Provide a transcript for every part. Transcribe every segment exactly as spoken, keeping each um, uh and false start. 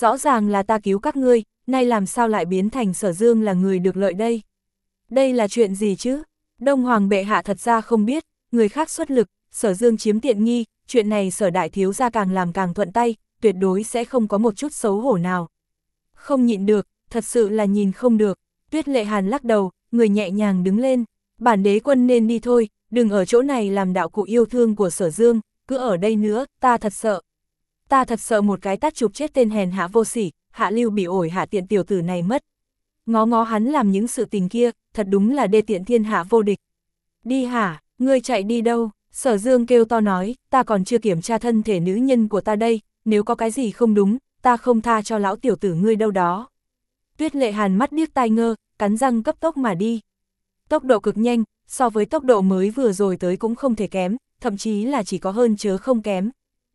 rõ ràng là ta cứu các ngươi, nay làm sao lại biến thành Sở Dương là người được lợi đây? Đây là chuyện gì chứ? Đông Hoàng bệ hạ thật ra không biết, người khác xuất lực, Sở Dương chiếm tiện nghi, chuyện này Sở đại thiếu gia càng làm càng thuận tay, tuyệt đối sẽ không có một chút xấu hổ nào. Không nhịn được, thật sự là nhìn không được. Tuyết Lệ Hàn lắc đầu, người nhẹ nhàng đứng lên, bản đế quân nên đi thôi, đừng ở chỗ này làm đạo cụ yêu thương của Sở Dương, cứ ở đây nữa, ta thật sợ. Ta thật sợ một cái tát chụp chết tên hèn hạ vô sỉ, hạ lưu bị ổi hạ tiện tiểu tử này mất. Ngó ngó hắn làm những sự tình kia, thật đúng là đê tiện thiên hạ vô địch. Đi hả, ngươi chạy đi đâu? Sở Dương kêu to nói, ta còn chưa kiểm tra thân thể nữ nhân của ta đây, nếu có cái gì không đúng, ta không tha cho lão tiểu tử ngươi đâu đó. Tuyết Lệ Hàn mắt điếc tai ngơ, cắn răng cấp tốc mà đi. Tốc độ cực nhanh, so với tốc độ mới vừa rồi tới cũng không thể kém, thậm chí là chỉ có hơn chớ không kém.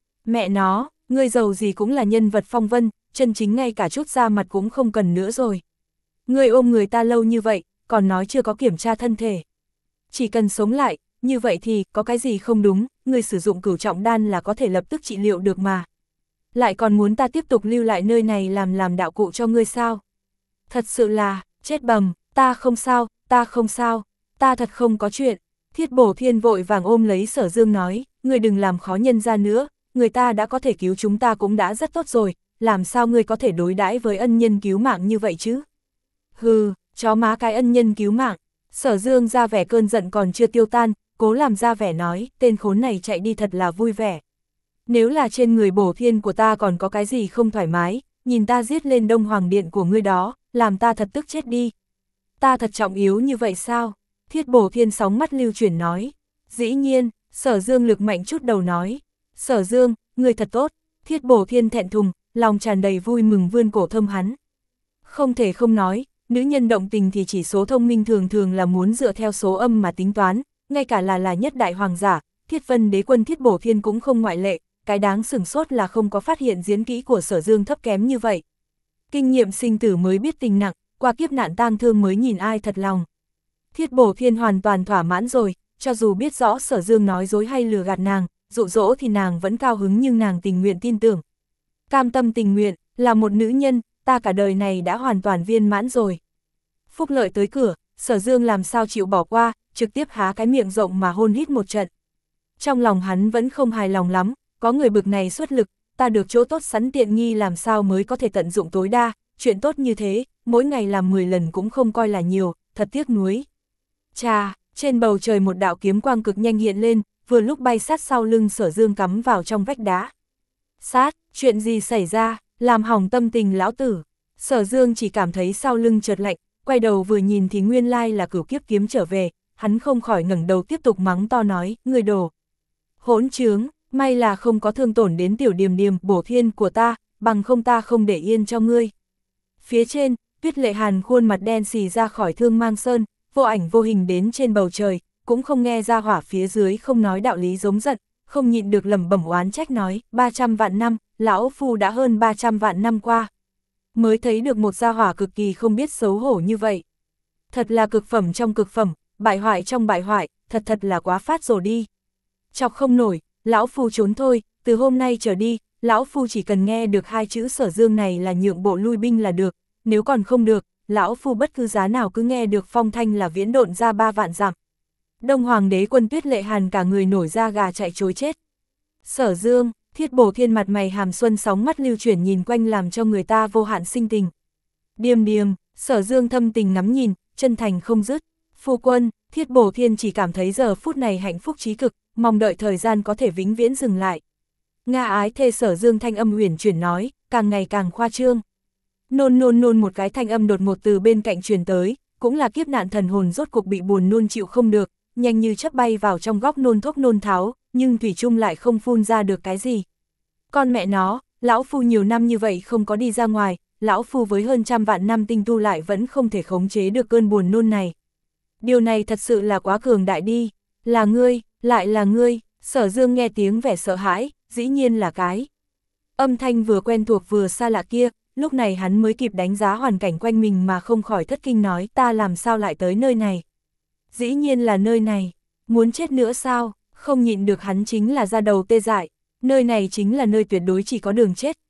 Mẹ nó, ngươi giàu gì cũng là nhân vật phong vân, chân chính ngay cả chút da mặt cũng không cần nữa rồi. Ngươi ôm người ta lâu như vậy, còn nói chưa có kiểm tra thân thể. Chỉ cần sống lại, như vậy thì có cái gì không đúng, ngươi sử dụng cửu trọng đan là có thể lập tức trị liệu được mà. Lại còn muốn ta tiếp tục lưu lại nơi này làm làm đạo cụ cho ngươi sao? Thật sự là, chết bầm, ta không sao, ta không sao, ta thật không có chuyện. Thiết Bổ Thiên vội vàng ôm lấy Sở Dương nói, ngươi đừng làm khó nhân ra nữa, người ta đã có thể cứu chúng ta cũng đã rất tốt rồi, làm sao ngươi có thể đối đãi với ân nhân cứu mạng như vậy chứ? Hừ, chó má cái ân nhân cứu mạng. Sở Dương ra vẻ cơn giận còn chưa tiêu tan, cố làm ra vẻ nói, tên khốn này chạy đi thật là vui vẻ. Nếu là trên người Bổ Thiên của ta còn có cái gì không thoải mái, nhìn ta giết lên Đông Hoàng Điện của ngươi đó, làm ta thật tức chết đi. Ta thật trọng yếu như vậy sao? Thiết Bổ Thiên sóng mắt lưu chuyển nói. Dĩ nhiên, Sở Dương lực mạnh chút đầu nói. Sở Dương, ngươi thật tốt. Thiết Bổ Thiên thẹn thùng, lòng tràn đầy vui mừng vươn cổ thơm hắn. Không thể không nói, nữ nhân động tình thì chỉ số thông minh thường thường là muốn dựa theo số âm mà tính toán, ngay cả là là nhất đại hoàng giả, Thiết Vân Đế quân Thiết Bổ Thiên cũng không ngoại lệ, cái đáng sửng sốt là không có phát hiện diễn kỹ của Sở Dương thấp kém như vậy. Kinh nghiệm sinh tử mới biết tình nặng, qua kiếp nạn tang thương mới nhìn ai thật lòng. Thiết Bổ Thiên hoàn toàn thỏa mãn rồi, cho dù biết rõ Sở Dương nói dối hay lừa gạt nàng, dụ dỗ thì nàng vẫn cao hứng nhưng nàng tình nguyện tin tưởng. Cam tâm tình nguyện, là một nữ nhân, ta cả đời này đã hoàn toàn viên mãn rồi. Phúc lợi tới cửa, Sở Dương làm sao chịu bỏ qua, trực tiếp há cái miệng rộng mà hôn hít một trận. Trong lòng hắn vẫn không hài lòng lắm, có người bực này xuất lực, ta được chỗ tốt sẵn tiện nghi làm sao mới có thể tận dụng tối đa, chuyện tốt như thế, mỗi ngày làm mười lần cũng không coi là nhiều, thật tiếc nuối. Chà, trên bầu trời một đạo kiếm quang cực nhanh hiện lên, vừa lúc bay sát sau lưng Sở Dương cắm vào trong vách đá. Sát, chuyện gì xảy ra, làm hỏng tâm tình lão tử. Sở Dương chỉ cảm thấy sau lưng chợt lạnh, quay đầu vừa nhìn thì nguyên lai là Cửu Kiếp kiếm trở về, hắn không khỏi ngẩng đầu tiếp tục mắng to nói, người đồ. Hỗn trướng, may là không có thương tổn đến tiểu Điềm Điềm Bổ Thiên của ta, bằng không ta không để yên cho ngươi. Phía trên, Tuyết Lệ Hàn khuôn mặt đen xì ra khỏi Thương Mang Sơn, vô ảnh vô hình đến trên bầu trời, cũng không nghe ra hỏa phía dưới không nói đạo lý giống giận, không nhịn được lẩm bẩm oán trách nói, ba trăm vạn năm, lão phu đã hơn ba trăm vạn năm qua. Mới thấy được một gia hỏa cực kỳ không biết xấu hổ như vậy. Thật là cực phẩm trong cực phẩm, bại hoại trong bại hoại, thật thật là quá phát rồi đi. Chọc không nổi, lão phu trốn thôi, từ hôm nay trở đi, lão phu chỉ cần nghe được hai chữ Sở Dương này là nhượng bộ lui binh là được, nếu còn không được, lão phu bất cứ giá nào cứ nghe được phong thanh là viễn độn ra ba vạn dặm. Đông Hoàng đế quân Tuyết Lệ Hàn cả người nổi da gà chạy trối chết. Sở Dương, Thiết Bổ Thiên mặt mày hàm xuân sóng mắt lưu chuyển nhìn quanh làm cho người ta vô hạn sinh tình. Điềm Điềm, Sở Dương thâm tình ngắm nhìn, chân thành không dứt. Phu quân, Thiết Bổ Thiên chỉ cảm thấy giờ phút này hạnh phúc chí cực, mong đợi thời gian có thể vĩnh viễn dừng lại. Nga ái thê Sở Dương thanh âm huyền chuyển nói, càng ngày càng khoa trương. Nôn nôn nôn một cái thanh âm đột ngột từ bên cạnh truyền tới, cũng là kiếp nạn thần hồn rốt cuộc bị buồn nôn chịu không được, nhanh như chớp bay vào trong góc nôn thốc nôn tháo, nhưng thủy chung lại không phun ra được cái gì. Con mẹ nó, lão phu nhiều năm như vậy không có đi ra ngoài, lão phu với hơn trăm vạn năm tinh tu lại vẫn không thể khống chế được cơn buồn nôn này. Điều này thật sự là quá cường đại đi, là ngươi, lại là ngươi. Sở Dương nghe tiếng vẻ sợ hãi, dĩ nhiên là cái. Âm thanh vừa quen thuộc vừa xa lạ kia, lúc này hắn mới kịp đánh giá hoàn cảnh quanh mình mà không khỏi thất kinh nói ta làm sao lại tới nơi này. Dĩ nhiên là nơi này, muốn chết nữa sao, không nhịn được hắn chính là ra đầu tê dại, nơi này chính là nơi tuyệt đối chỉ có đường chết,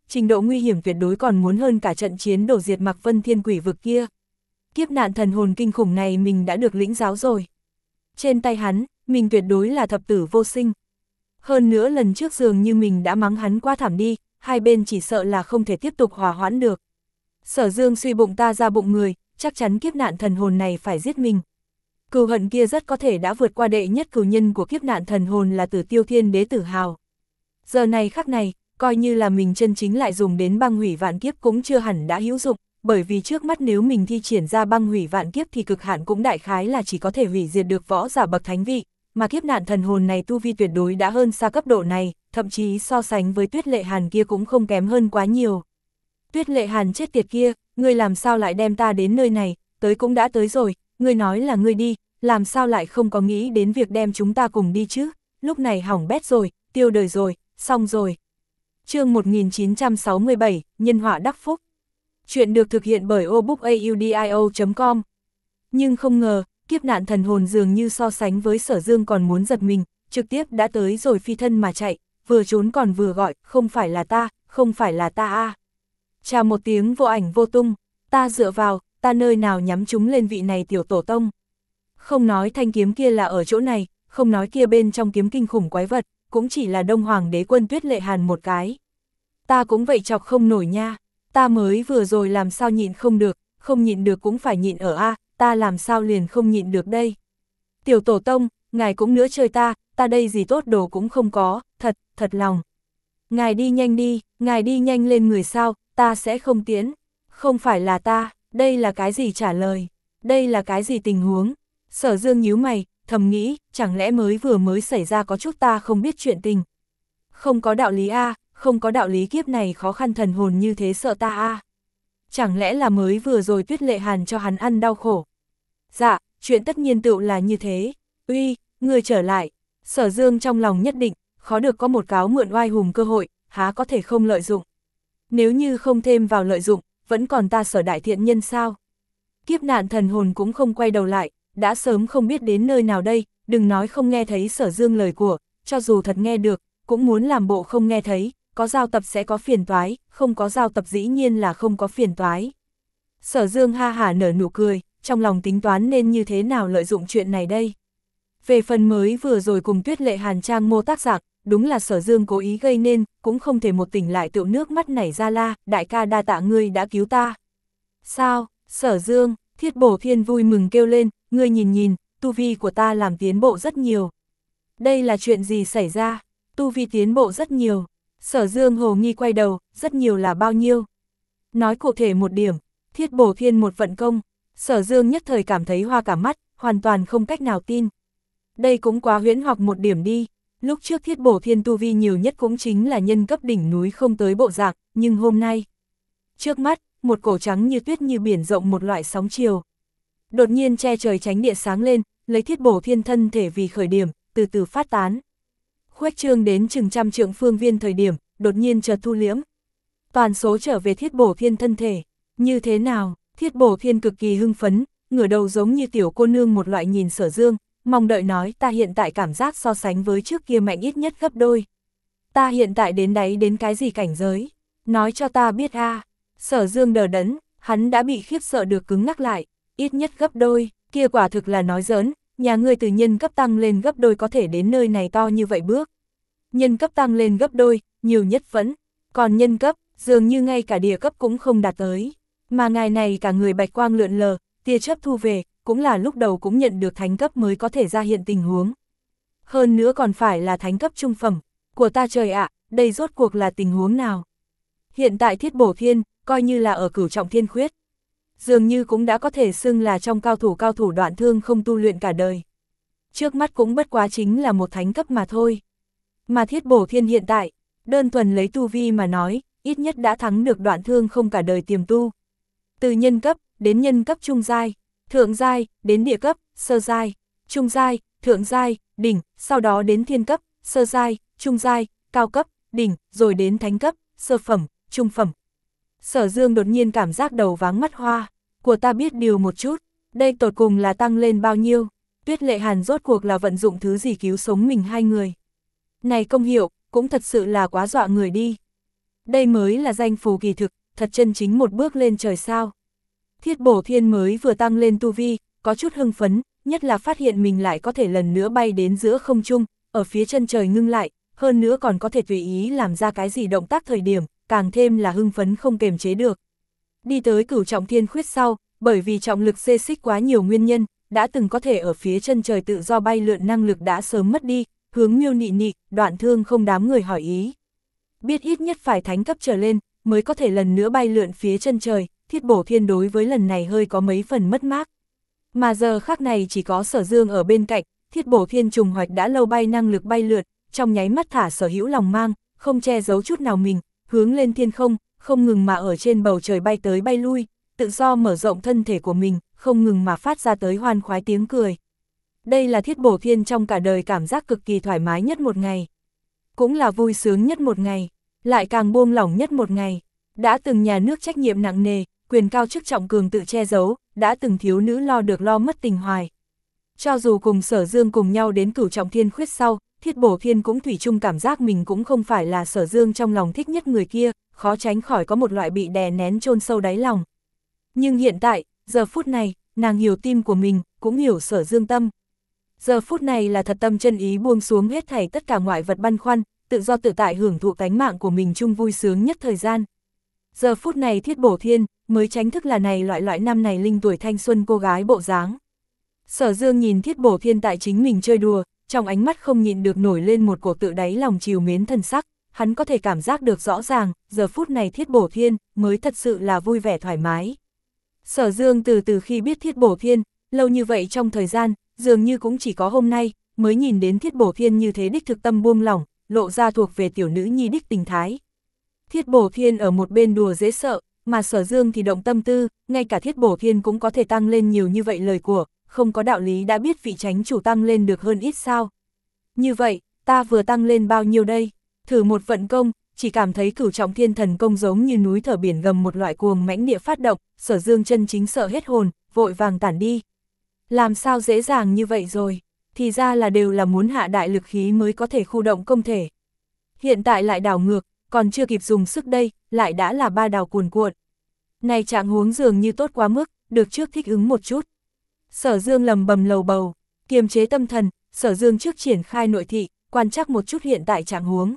trình độ nguy hiểm tuyệt đối còn muốn hơn cả trận chiến đổ diệt Mạc Vân Thiên Quỷ vực kia. Kiếp nạn thần hồn kinh khủng này mình đã được lĩnh giáo rồi. Trên tay hắn, mình tuyệt đối là thập tử vô sinh. Hơn nữa lần trước dường như mình đã mắng hắn quá thảm đi, hai bên chỉ sợ là không thể tiếp tục hòa hoãn được. Sở Dương suy bụng ta ra bụng người, chắc chắn kiếp nạn thần hồn này phải giết mình. Cừu hận kia rất có thể đã vượt qua đệ nhất cừu nhân của kiếp nạn thần hồn là Tử Tiêu Thiên Đế Tử Hào. Giờ này khắc này, coi như là mình chân chính lại dùng đến băng hủy vạn kiếp cũng chưa hẳn đã hữu dụng, bởi vì trước mắt nếu mình thi triển ra băng hủy vạn kiếp thì cực hạn cũng đại khái là chỉ có thể hủy diệt được võ giả bậc thánh vị, mà kiếp nạn thần hồn này tu vi tuyệt đối đã hơn xa cấp độ này, thậm chí so sánh với Tuyết Lệ Hàn kia cũng không kém hơn quá nhiều. Tuyết Lệ Hàn chết tiệt kia, ngươi làm sao lại đem ta đến nơi này, tới cũng đã tới rồi, ngươi nói là ngươi đi, làm sao lại không có nghĩ đến việc đem chúng ta cùng đi chứ, lúc này hỏng bét rồi, tiêu đời rồi, xong rồi. Chương một nghìn chín trăm sáu mươi bảy, Nhân họa đắc phúc. Chuyện được thực hiện bởi obookaudio chấm com. Nhưng không ngờ, kiếp nạn thần hồn dường như so sánh với Sở Dương còn muốn giật mình, trực tiếp đã tới rồi phi thân mà chạy, vừa trốn còn vừa gọi, không phải là ta, không phải là ta a. À. Chào một tiếng vô ảnh vô tung, ta dựa vào, ta nơi nào nhắm chúng lên vị này tiểu tổ tông. Không nói thanh kiếm kia là ở chỗ này, không nói kia bên trong kiếm kinh khủng quái vật, cũng chỉ là Đông Hoàng đế quân Tuyết Lệ Hàn một cái. Ta cũng vậy chọc không nổi nha, ta mới vừa rồi làm sao nhịn không được, không nhịn được cũng phải nhịn ở a, ta làm sao liền không nhịn được đây. Tiểu tổ tông, ngài cũng nữa chơi ta, ta đây gì tốt đồ cũng không có, thật, thật lòng. Ngài đi nhanh đi, ngài đi nhanh lên người sao, ta sẽ không tiến. Không phải là ta, đây là cái gì trả lời, đây là cái gì tình huống. Sở Dương nhíu mày, thầm nghĩ, chẳng lẽ mới vừa mới xảy ra có chút ta không biết chuyện tình. Không có đạo lý a, không có đạo lý, kiếp này khó khăn thần hồn như thế sợ ta a. Chẳng lẽ là mới vừa rồi Tuyết Lệ Hàn cho hắn ăn đau khổ. Dạ, chuyện tất nhiên tựu là như thế. Uy, người trở lại. Sở Dương trong lòng nhất định, khó được có một cáo mượn oai hùng cơ hội, há có thể không lợi dụng. Nếu như không thêm vào lợi dụng, vẫn còn ta Sở đại thiện nhân sao? Kiếp nạn thần hồn cũng không quay đầu lại, đã sớm không biết đến nơi nào đây, đừng nói không nghe thấy Sở Dương lời của, cho dù thật nghe được, cũng muốn làm bộ không nghe thấy, có giao tập sẽ có phiền toái, không có giao tập dĩ nhiên là không có phiền toái. Sở Dương ha hả nở nụ cười, trong lòng tính toán nên như thế nào lợi dụng chuyện này đây. Về phần mới vừa rồi cùng Tuyết Lệ Hàn trang mô tác dạng, đúng là Sở Dương cố ý gây nên, cũng không thể một tỉnh lại tựu nước mắt nảy ra la, đại ca đa tạ ngươi đã cứu ta. Sao, Sở Dương, Thiết Bổ Thiên vui mừng kêu lên, ngươi nhìn nhìn, tu vi của ta làm tiến bộ rất nhiều. Đây là chuyện gì xảy ra, tu vi tiến bộ rất nhiều. Sở Dương hồ nghi quay đầu, rất nhiều là bao nhiêu? Nói cụ thể một điểm, Thiết Bổ Thiên một vận công, Sở Dương nhất thời cảm thấy hoa cả mắt, hoàn toàn không cách nào tin. Đây cũng quá huyễn hoặc một điểm đi, lúc trước Thiết Bổ Thiên tu vi nhiều nhất cũng chính là nhân cấp đỉnh núi không tới bộ dạng, nhưng hôm nay, trước mắt, một cổ trắng như tuyết như biển rộng một loại sóng chiều. Đột nhiên che trời tránh địa sáng lên, lấy Thiết Bổ Thiên thân thể vì khởi điểm, từ từ phát tán. Khuếch trương đến chừng trăm trượng phương viên thời điểm, đột nhiên chợt thu liễm. Toàn số trở về Thiết Bổ Thiên thân thể. Như thế nào? Thiết Bổ Thiên cực kỳ hưng phấn, ngửa đầu giống như tiểu cô nương một loại nhìn Sở Dương, mong đợi nói ta hiện tại cảm giác so sánh với trước kia mạnh ít nhất gấp đôi. Ta hiện tại đến đáy đến cái gì cảnh giới? Nói cho ta biết a. À. Sở Dương đờ đẫn, hắn đã bị khiếp sợ được cứng ngắc lại, ít nhất gấp đôi, kia quả thực là nói giỡn. Nhà ngươi từ nhân cấp tăng lên gấp đôi có thể đến nơi này to như vậy bước. Nhân cấp tăng lên gấp đôi, nhiều nhất vẫn, còn nhân cấp, dường như ngay cả địa cấp cũng không đạt tới. Mà ngài này cả người bạch quang lượn lờ, tia chớp thu về, cũng là lúc đầu cũng nhận được thánh cấp mới có thể ra hiện tình huống. Hơn nữa còn phải là thánh cấp trung phẩm, của ta trời ạ, đây rốt cuộc là tình huống nào? Hiện tại Thiết Bổ Thiên, coi như là ở cửu trọng thiên khuyết. Dường như cũng đã có thể xưng là trong cao thủ cao thủ đoạn thương không tu luyện cả đời. Trước mắt cũng bất quá chính là một thánh cấp mà thôi. Mà Thiết Bổ Thiên hiện tại, đơn thuần lấy tu vi mà nói, ít nhất đã thắng được đoạn thương không cả đời tiềm tu. Từ nhân cấp, đến nhân cấp trung giai, thượng giai, đến địa cấp, sơ giai, trung giai, thượng giai, đỉnh, sau đó đến thiên cấp, sơ giai, trung giai, cao cấp, đỉnh, rồi đến thánh cấp, sơ phẩm, trung phẩm. Sở Dương đột nhiên cảm giác đầu váng mắt hoa, của ta biết điều một chút, đây tột cùng là tăng lên bao nhiêu, Tuyết Lệ Hàn rốt cuộc là vận dụng thứ gì cứu sống mình hai người. Này công hiệu, cũng thật sự là quá dọa người đi. Đây mới là danh phù kỳ thực, thật chân chính một bước lên trời sao. Thiết Bổ Thiên mới vừa tăng lên tu vi, có chút hưng phấn, nhất là phát hiện mình lại có thể lần nữa bay đến giữa không trung, ở phía chân trời ngưng lại, hơn nữa còn có thể tùy ý làm ra cái gì động tác thời điểm, càng thêm là hưng phấn không kềm chế được. Đi tới Cửu Trọng Thiên Khuyết sau, bởi vì trọng lực xê xích quá nhiều nguyên nhân, đã từng có thể ở phía chân trời tự do bay lượn năng lực đã sớm mất đi, hướng Miêu Nị Nị, Đoạn Thương không đám người hỏi ý. Biết ít nhất phải thánh cấp trở lên, mới có thể lần nữa bay lượn phía chân trời, Thiết Bổ Thiên đối với lần này hơi có mấy phần mất mát. Mà giờ khắc này chỉ có Sở Dương ở bên cạnh, Thiết Bổ Thiên trùng hoạch đã lâu bay năng lực bay lượn, trong nháy mắt thả sở hữu lòng mang, không che giấu chút nào mình, hướng lên thiên không, không ngừng mà ở trên bầu trời bay tới bay lui, tự do mở rộng thân thể của mình, không ngừng mà phát ra tới hoan khoái tiếng cười. Đây là Thiết Bổ Thiên trong cả đời cảm giác cực kỳ thoải mái nhất một ngày. Cũng là vui sướng nhất một ngày, lại càng buông lỏng nhất một ngày. Đã từng nhà nước trách nhiệm nặng nề, quyền cao chức trọng cường tự che giấu, đã từng thiếu nữ lo được lo mất tình hoài. Cho dù cùng Sở Dương cùng nhau đến Cửu Trọng Thiên Khuyết sau, Thiết Bổ Thiên cũng thủy chung cảm giác mình cũng không phải là Sở Dương trong lòng thích nhất người kia, khó tránh khỏi có một loại bị đè nén chôn sâu đáy lòng. Nhưng hiện tại, giờ phút này, nàng hiểu tim của mình, cũng hiểu Sở Dương tâm. Giờ phút này là thật tâm chân ý buông xuống hết thảy tất cả ngoại vật băn khoăn, tự do tự tại hưởng thụ tánh mạng của mình chung vui sướng nhất thời gian. Giờ phút này Thiết Bổ Thiên mới tránh thức là này loại loại năm này linh tuổi thanh xuân cô gái bộ dáng. Sở Dương nhìn Thiết Bổ Thiên tại chính mình chơi đùa, trong ánh mắt không nhịn được nổi lên một cổ tự đáy lòng trìu mến thần sắc, hắn có thể cảm giác được rõ ràng, giờ phút này Thiết Bổ Thiên mới thật sự là vui vẻ thoải mái. Sở Dương từ từ khi biết Thiết Bổ Thiên, lâu như vậy trong thời gian, dường như cũng chỉ có hôm nay, mới nhìn đến Thiết Bổ Thiên như thế đích thực tâm buông lỏng, lộ ra thuộc về tiểu nữ nhi đích tình thái. Thiết Bổ Thiên ở một bên đùa dễ sợ, mà Sở Dương thì động tâm tư, ngay cả Thiết Bổ Thiên cũng có thể tăng lên nhiều như vậy lời của, không có đạo lý đã biết vị chánh chủ tăng lên được hơn ít sao. Như vậy, ta vừa tăng lên bao nhiêu đây? Thử một vận công, chỉ cảm thấy Cửu Trọng Thiên Thần Công giống như núi thở biển gầm một loại cuồng mãnh địa phát động, Sở Dương chân chính sợ hết hồn, vội vàng tản đi. Làm sao dễ dàng như vậy rồi? Thì ra là đều là muốn hạ đại lực khí mới có thể khu động công thể. Hiện tại lại đảo ngược, còn chưa kịp dùng sức đây, lại đã là ba đảo cuồn cuộn. Này trạng huống dường như tốt quá mức, được trước thích ứng một chút. Sở Dương lầm bầm lầu bầu, kiềm chế tâm thần, Sở Dương trước triển khai nội thị, quan trắc một chút hiện tại trạng huống.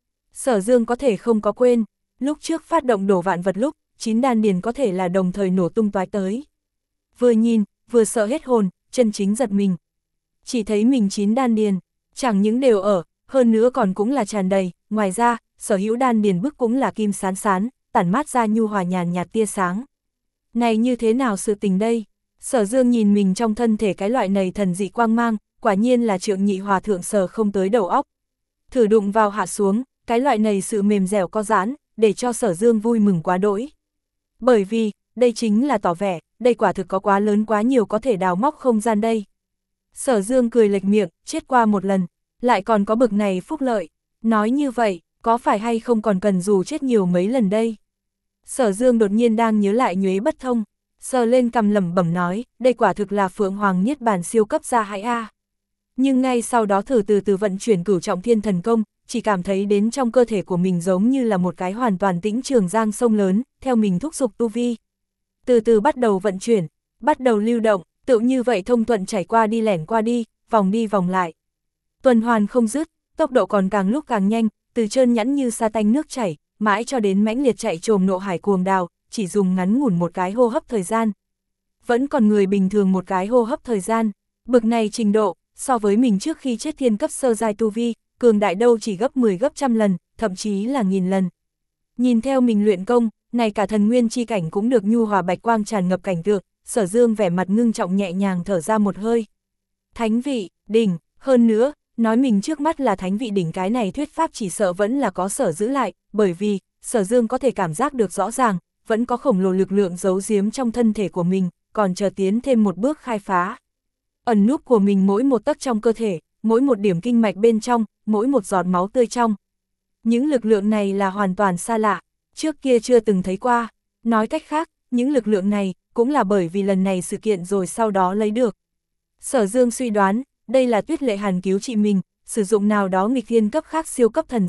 Sở Dương có thể không có quên, lúc trước phát động đổ vạn vật lúc, chín đan điền có thể là đồng thời nổ tung toái tới. Vừa nhìn, vừa sợ hết hồn, chân chính giật mình. Chỉ thấy mình chín đan điền, chẳng những đều ở, hơn nữa còn cũng là tràn đầy, ngoài ra, sở hữu đan điền bức cũng là kim sán sán, tản mát ra nhu hòa nhàn nhạt tia sáng. Này như thế nào sự tình đây? Sở Dương nhìn mình trong thân thể cái loại này thần dị quang mang, quả nhiên là Trượng Nhị Hòa thượng sờ không tới đầu óc. Thử đụng vào hạ xuống, cái loại này sự mềm dẻo có giãn, để cho Sở Dương vui mừng quá đỗi. Bởi vì, đây chính là tỏ vẻ, đây quả thực có quá lớn quá nhiều có thể đào móc không gian đây. Sở Dương cười lệch miệng, chết qua một lần, lại còn có bực này phúc lợi. Nói như vậy, có phải hay không còn cần dù chết nhiều mấy lần đây? Sở Dương đột nhiên đang nhớ lại nhuế bất thông, sờ lên cầm lẩm bẩm nói, đây quả thực là Phượng Hoàng Niết Bàn siêu cấp ra hãi a. Nhưng ngay sau đó thử từ từ vận chuyển Cửu Trọng Thiên Thần Công, chỉ cảm thấy đến trong cơ thể của mình giống như là một cái hoàn toàn tĩnh trường giang sông lớn, theo mình thúc giục tu vi. Từ từ bắt đầu vận chuyển, bắt đầu lưu động, tự như vậy thông thuận chảy qua đi lẻn qua đi, vòng đi vòng lại. Tuần hoàn không dứt, tốc độ còn càng lúc càng nhanh, từ trơn nhẵn như sa tanh nước chảy, mãi cho đến mãnh liệt chạy trồm nộ hải cuồng đào, chỉ dùng ngắn ngủn một cái hô hấp thời gian. Vẫn còn người bình thường một cái hô hấp thời gian, bực này trình độ, so với mình trước khi chết thiên cấp sơ giai tu vi, cường đại đâu chỉ gấp mười gấp trăm lần, thậm chí là nghìn lần. Nhìn theo mình luyện công, này cả thần nguyên chi cảnh cũng được nhu hòa bạch quang tràn ngập cảnh tượng, Sở Dương vẻ mặt ngưng trọng nhẹ nhàng thở ra một hơi. Thánh vị, đỉnh, hơn nữa, nói mình trước mắt là thánh vị đỉnh cái này thuyết pháp chỉ sợ vẫn là có sở giữ lại, bởi vì, Sở Dương có thể cảm giác được rõ ràng, vẫn có khổng lồ lực lượng giấu giếm trong thân thể của mình, còn chờ tiến thêm một bước khai phá. Ẩn núp của mình mỗi một tấc trong cơ thể, mỗi một điểm kinh mạch bên trong, mỗi một giọt máu tươi trong. Những lực lượng này là hoàn toàn xa lạ, trước kia chưa từng thấy qua. Nói cách khác, những lực lượng này cũng là bởi vì lần này sự kiện rồi sau đó lấy được. Sở Dương suy đoán, đây là Tuyết Lệ Hàn cứu trị mình, sử dụng nào đó nghịch thiên cấp khác siêu cấp thần dược,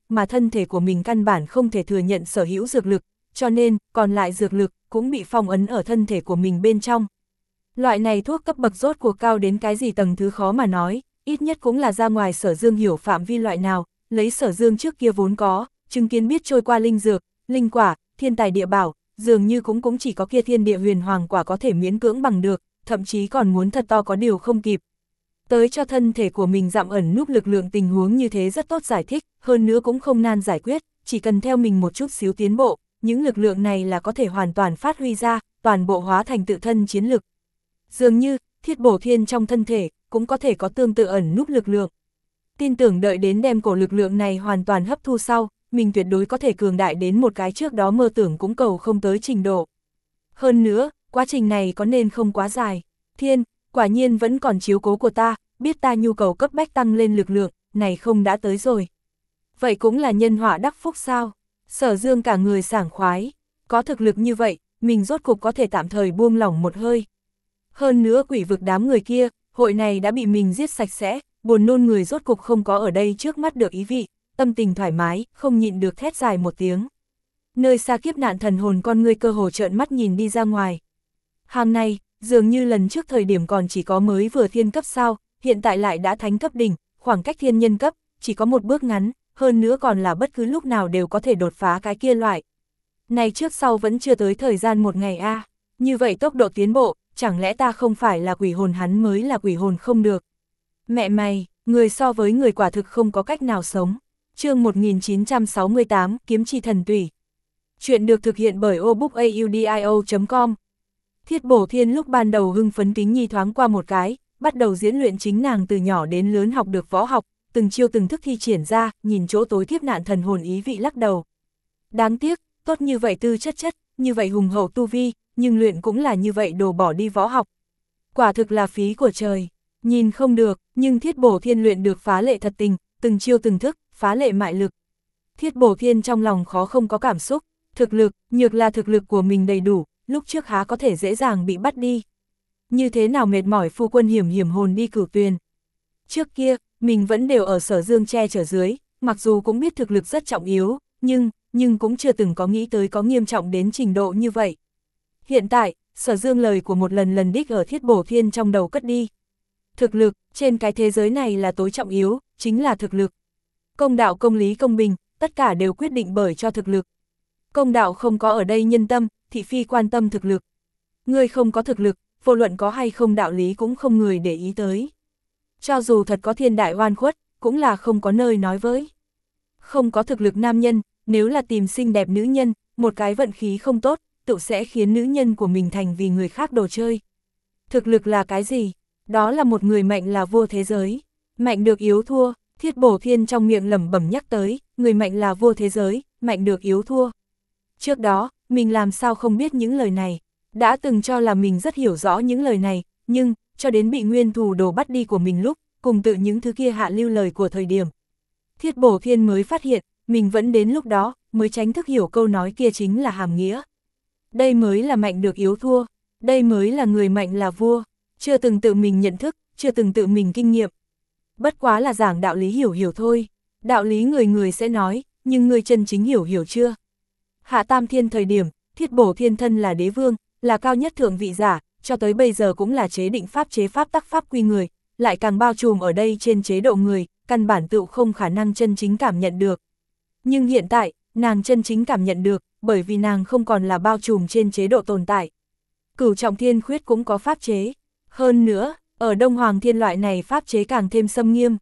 mà thân thể của mình căn bản không thể thừa nhận sở hữu dược lực, cho nên, còn lại dược lực cũng bị phong ấn ở thân thể của mình bên trong. Loại này thuốc cấp bậc rốt cuộc cao đến cái gì tầng thứ khó mà nói, ít nhất cũng là ra ngoài Sở Dương hiểu phạm vi loại nào, lấy Sở Dương trước kia vốn có, chứng kiến biết trôi qua linh dược, linh quả, thiên tài địa bảo, dường như cũng cũng chỉ có kia thiên địa huyền hoàng quả có thể miễn cưỡng bằng được, thậm chí còn muốn thật to có điều không kịp. Tới cho thân thể của mình dặm ẩn núp lực lượng tình huống như thế rất tốt giải thích, hơn nữa cũng không nan giải quyết, chỉ cần theo mình một chút xíu tiến bộ, những lực lượng này là có thể hoàn toàn phát huy ra, toàn bộ hóa thành tự thân chiến lực. Dường như, Thiết Bổ Thiên trong thân thể, cũng có thể có tương tự ẩn núp lực lượng. Tin tưởng đợi đến đem cổ lực lượng này hoàn toàn hấp thu sau, mình tuyệt đối có thể cường đại đến một cái trước đó mơ tưởng cũng cầu không tới trình độ. Hơn nữa, quá trình này có nên không quá dài. Thiên, quả nhiên vẫn còn chiếu cố của ta, biết ta nhu cầu cấp bách tăng lên lực lượng, này không đã tới rồi. Vậy cũng là nhân họa đắc phúc sao? Sở Dương cả người sảng khoái, có thực lực như vậy, mình rốt cục có thể tạm thời buông lỏng một hơi. Hơn nữa quỷ vực đám người kia, hội này đã bị mình giết sạch sẽ, buồn nôn người rốt cục không có ở đây trước mắt được ý vị, tâm tình thoải mái, không nhịn được thét dài một tiếng. Nơi xa kiếp nạn thần hồn con người cơ hồ trợn mắt nhìn đi ra ngoài. Hàng này, dường như lần trước thời điểm còn chỉ có mới vừa thiên cấp sao, hiện tại lại đã thánh cấp đỉnh, khoảng cách thiên nhân cấp, chỉ có một bước ngắn, hơn nữa còn là bất cứ lúc nào đều có thể đột phá cái kia loại. Này trước sau vẫn chưa tới thời gian một ngày a, à. Như vậy tốc độ tiến bộ, chẳng lẽ ta không phải là quỷ hồn hắn mới là quỷ hồn không được. Mẹ mày, người so với người quả thực không có cách nào sống. Chương một nghìn chín trăm sáu mươi tám, Kiếm Chi Thần Tùy. Chuyện được thực hiện bởi obookaudio chấm com. Thiết Bổ Thiên lúc ban đầu hưng phấn kính nhi thoáng qua một cái, bắt đầu diễn luyện chính nàng từ nhỏ đến lớn học được võ học, từng chiêu từng thức thi triển ra, nhìn chỗ tối kiếp nạn thần hồn ý vị lắc đầu. Đáng tiếc, tốt như vậy tư chất chất, như vậy hùng hậu tu vi, nhưng luyện cũng là như vậy đồ bỏ đi võ học. Quả thực là phí của trời, nhìn không được, nhưng Thiết Bổ Thiên luyện được phá lệ thật tình, từng chiêu từng thức, phá lệ mại lực. Thiết Bổ Thiên trong lòng khó không có cảm xúc, thực lực, nhược là thực lực của mình đầy đủ, lúc trước há có thể dễ dàng bị bắt đi. Như thế nào mệt mỏi phu quân hiểm hiểm hồn đi cửu tuyền. Trước kia, mình vẫn đều ở Sở Dương che chở dưới, mặc dù cũng biết thực lực rất trọng yếu, nhưng, nhưng cũng chưa từng có nghĩ tới có nghiêm trọng đến trình độ như vậy. Hiện tại, Sở Dương lời của một lần lần đích ở Thiết Bổ Thiên trong đầu cất đi. Thực lực, trên cái thế giới này là tối trọng yếu, chính là thực lực. Công đạo công lý công bình, tất cả đều quyết định bởi cho thực lực. Công đạo không có ở đây nhân tâm, thị phi quan tâm thực lực. Người không có thực lực, vô luận có hay không đạo lý cũng không người để ý tới. Cho dù thật có thiên đại oan khuất, cũng là không có nơi nói với. Không có thực lực nam nhân, nếu là tìm xinh đẹp nữ nhân, một cái vận khí không tốt, tự sẽ khiến nữ nhân của mình thành vì người khác đồ chơi. Thực lực là cái gì? Đó là một người mạnh là vua thế giới. Mạnh được yếu thua, Thiết Bổ Thiên trong miệng lẩm bẩm nhắc tới, người mạnh là vua thế giới, mạnh được yếu thua. Trước đó, mình làm sao không biết những lời này, đã từng cho là mình rất hiểu rõ những lời này, nhưng, cho đến bị nguyên thù đồ bắt đi của mình lúc, cùng tự những thứ kia hạ lưu lời của thời điểm. Thiết Bổ Thiên mới phát hiện, mình vẫn đến lúc đó, mới tránh thức hiểu câu nói kia chính là hàm nghĩa. Đây mới là mạnh được yếu thua, đây mới là người mạnh là vua, chưa từng tự mình nhận thức, chưa từng tự mình kinh nghiệm. Bất quá là giảng đạo lý hiểu hiểu thôi, đạo lý người người sẽ nói, nhưng người chân chính hiểu hiểu chưa? Hạ Tam Thiên thời điểm, Thiết Bổ Thiên thân là đế vương, là cao nhất thượng vị giả, cho tới bây giờ cũng là chế định pháp chế pháp tắc pháp quy người, lại càng bao trùm ở đây trên chế độ người, căn bản tự không khả năng chân chính cảm nhận được. Nhưng hiện tại, nàng chân chính cảm nhận được, bởi vì nàng không còn là bao trùm trên chế độ tồn tại. Cửu trọng thiên khuyết cũng có pháp chế. Hơn nữa, ở Đông Hoàng Thiên loại này pháp chế càng thêm xâm nghiêm.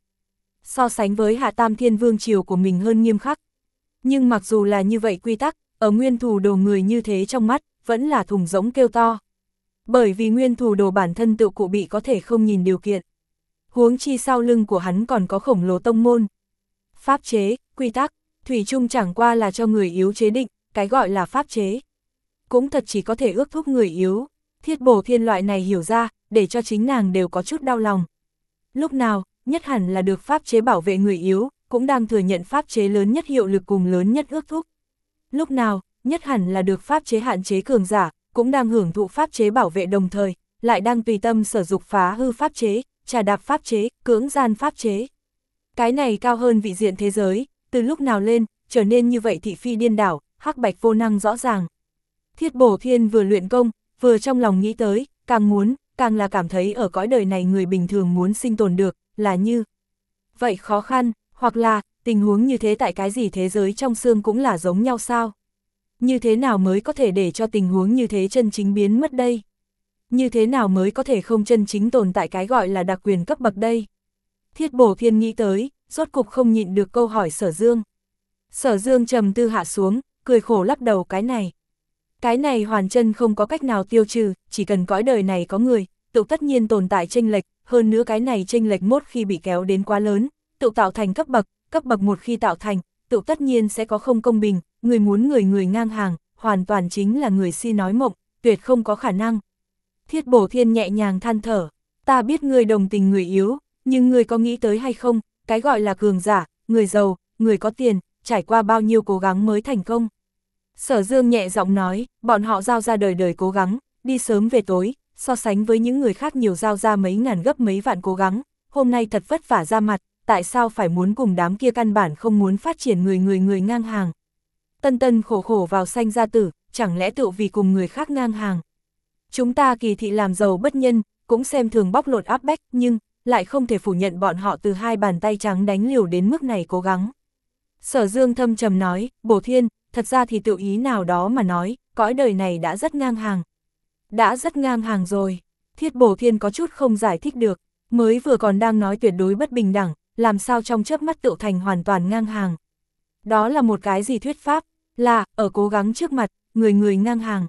So sánh với Hạ Tam Thiên vương triều của mình hơn nghiêm khắc. Nhưng mặc dù là như vậy quy tắc, ở nguyên thủ đồ người như thế trong mắt, vẫn là thùng rỗng kêu to. Bởi vì nguyên thủ đồ bản thân tự cụ bị có thể không nhìn điều kiện. Huống chi sau lưng của hắn còn có khổng lồ tông môn. Pháp chế, quy tắc, thủy chung chẳng qua là cho người yếu chế định, cái gọi là pháp chế. Cũng thật chỉ có thể ước thúc người yếu. Thiết Bổ Thiên loại này hiểu ra, để cho chính nàng đều có chút đau lòng. Lúc nào, nhất hẳn là được pháp chế bảo vệ người yếu, cũng đang thừa nhận pháp chế lớn nhất hiệu lực cùng lớn nhất ước thúc. Lúc nào, nhất hẳn là được pháp chế hạn chế cường giả, cũng đang hưởng thụ pháp chế bảo vệ đồng thời, lại đang tùy tâm sở dục phá hư pháp chế, trà đạp pháp chế, cưỡng gian pháp chế. Cái này cao hơn vị diện thế giới, từ lúc nào lên, trở nên như vậy thị phi điên đảo, hắc bạch vô năng rõ ràng. Thiết Bổ Thiên vừa luyện công, vừa trong lòng nghĩ tới, càng muốn, càng là cảm thấy ở cõi đời này người bình thường muốn sinh tồn được, là như vậy khó khăn, hoặc là, tình huống như thế tại cái gì thế giới trong xương cũng là giống nhau sao? Như thế nào mới có thể để cho tình huống như thế chân chính biến mất đây? Như thế nào mới có thể không chân chính tồn tại cái gọi là đặc quyền cấp bậc đây? Thiết Bổ Thiên nghĩ tới, rốt cục không nhịn được câu hỏi Sở Dương. Sở Dương trầm tư hạ xuống, cười khổ lắc đầu cái này. Cái này hoàn chân không có cách nào tiêu trừ, chỉ cần cõi đời này có người, tự tất nhiên tồn tại chênh lệch, hơn nữa cái này chênh lệch mốt khi bị kéo đến quá lớn, tự tạo thành cấp bậc, cấp bậc một khi tạo thành, tự tất nhiên sẽ có không công bình, người muốn người người ngang hàng, hoàn toàn chính là người si nói mộng, tuyệt không có khả năng. Thiết Bổ Thiên nhẹ nhàng than thở, ta biết ngươi đồng tình người yếu, nhưng ngươi có nghĩ tới hay không, cái gọi là cường giả, người giàu, người có tiền, trải qua bao nhiêu cố gắng mới thành công. Sở Dương nhẹ giọng nói, bọn họ giao ra đời đời cố gắng, đi sớm về tối, so sánh với những người khác nhiều giao ra mấy ngàn gấp mấy vạn cố gắng, hôm nay thật vất vả ra mặt, tại sao phải muốn cùng đám kia căn bản không muốn phát triển người người người ngang hàng. Tân tân khổ khổ vào sanh ra tử, chẳng lẽ tự vì cùng người khác ngang hàng. Chúng ta kỳ thị làm giàu bất nhân, cũng xem thường bóc lột áp bách, nhưng lại không thể phủ nhận bọn họ từ hai bàn tay trắng đánh liều đến mức này cố gắng. Sở Dương thâm trầm nói, Bổ Thiên, thật ra thì tự ý nào đó mà nói, cõi đời này đã rất ngang hàng. Đã rất ngang hàng rồi. Thiết Bổ Thiên có chút không giải thích được, mới vừa còn đang nói tuyệt đối bất bình đẳng, làm sao trong chớp mắt tự thành hoàn toàn ngang hàng. Đó là một cái gì thuyết pháp, là, ở cố gắng trước mặt, người người ngang hàng.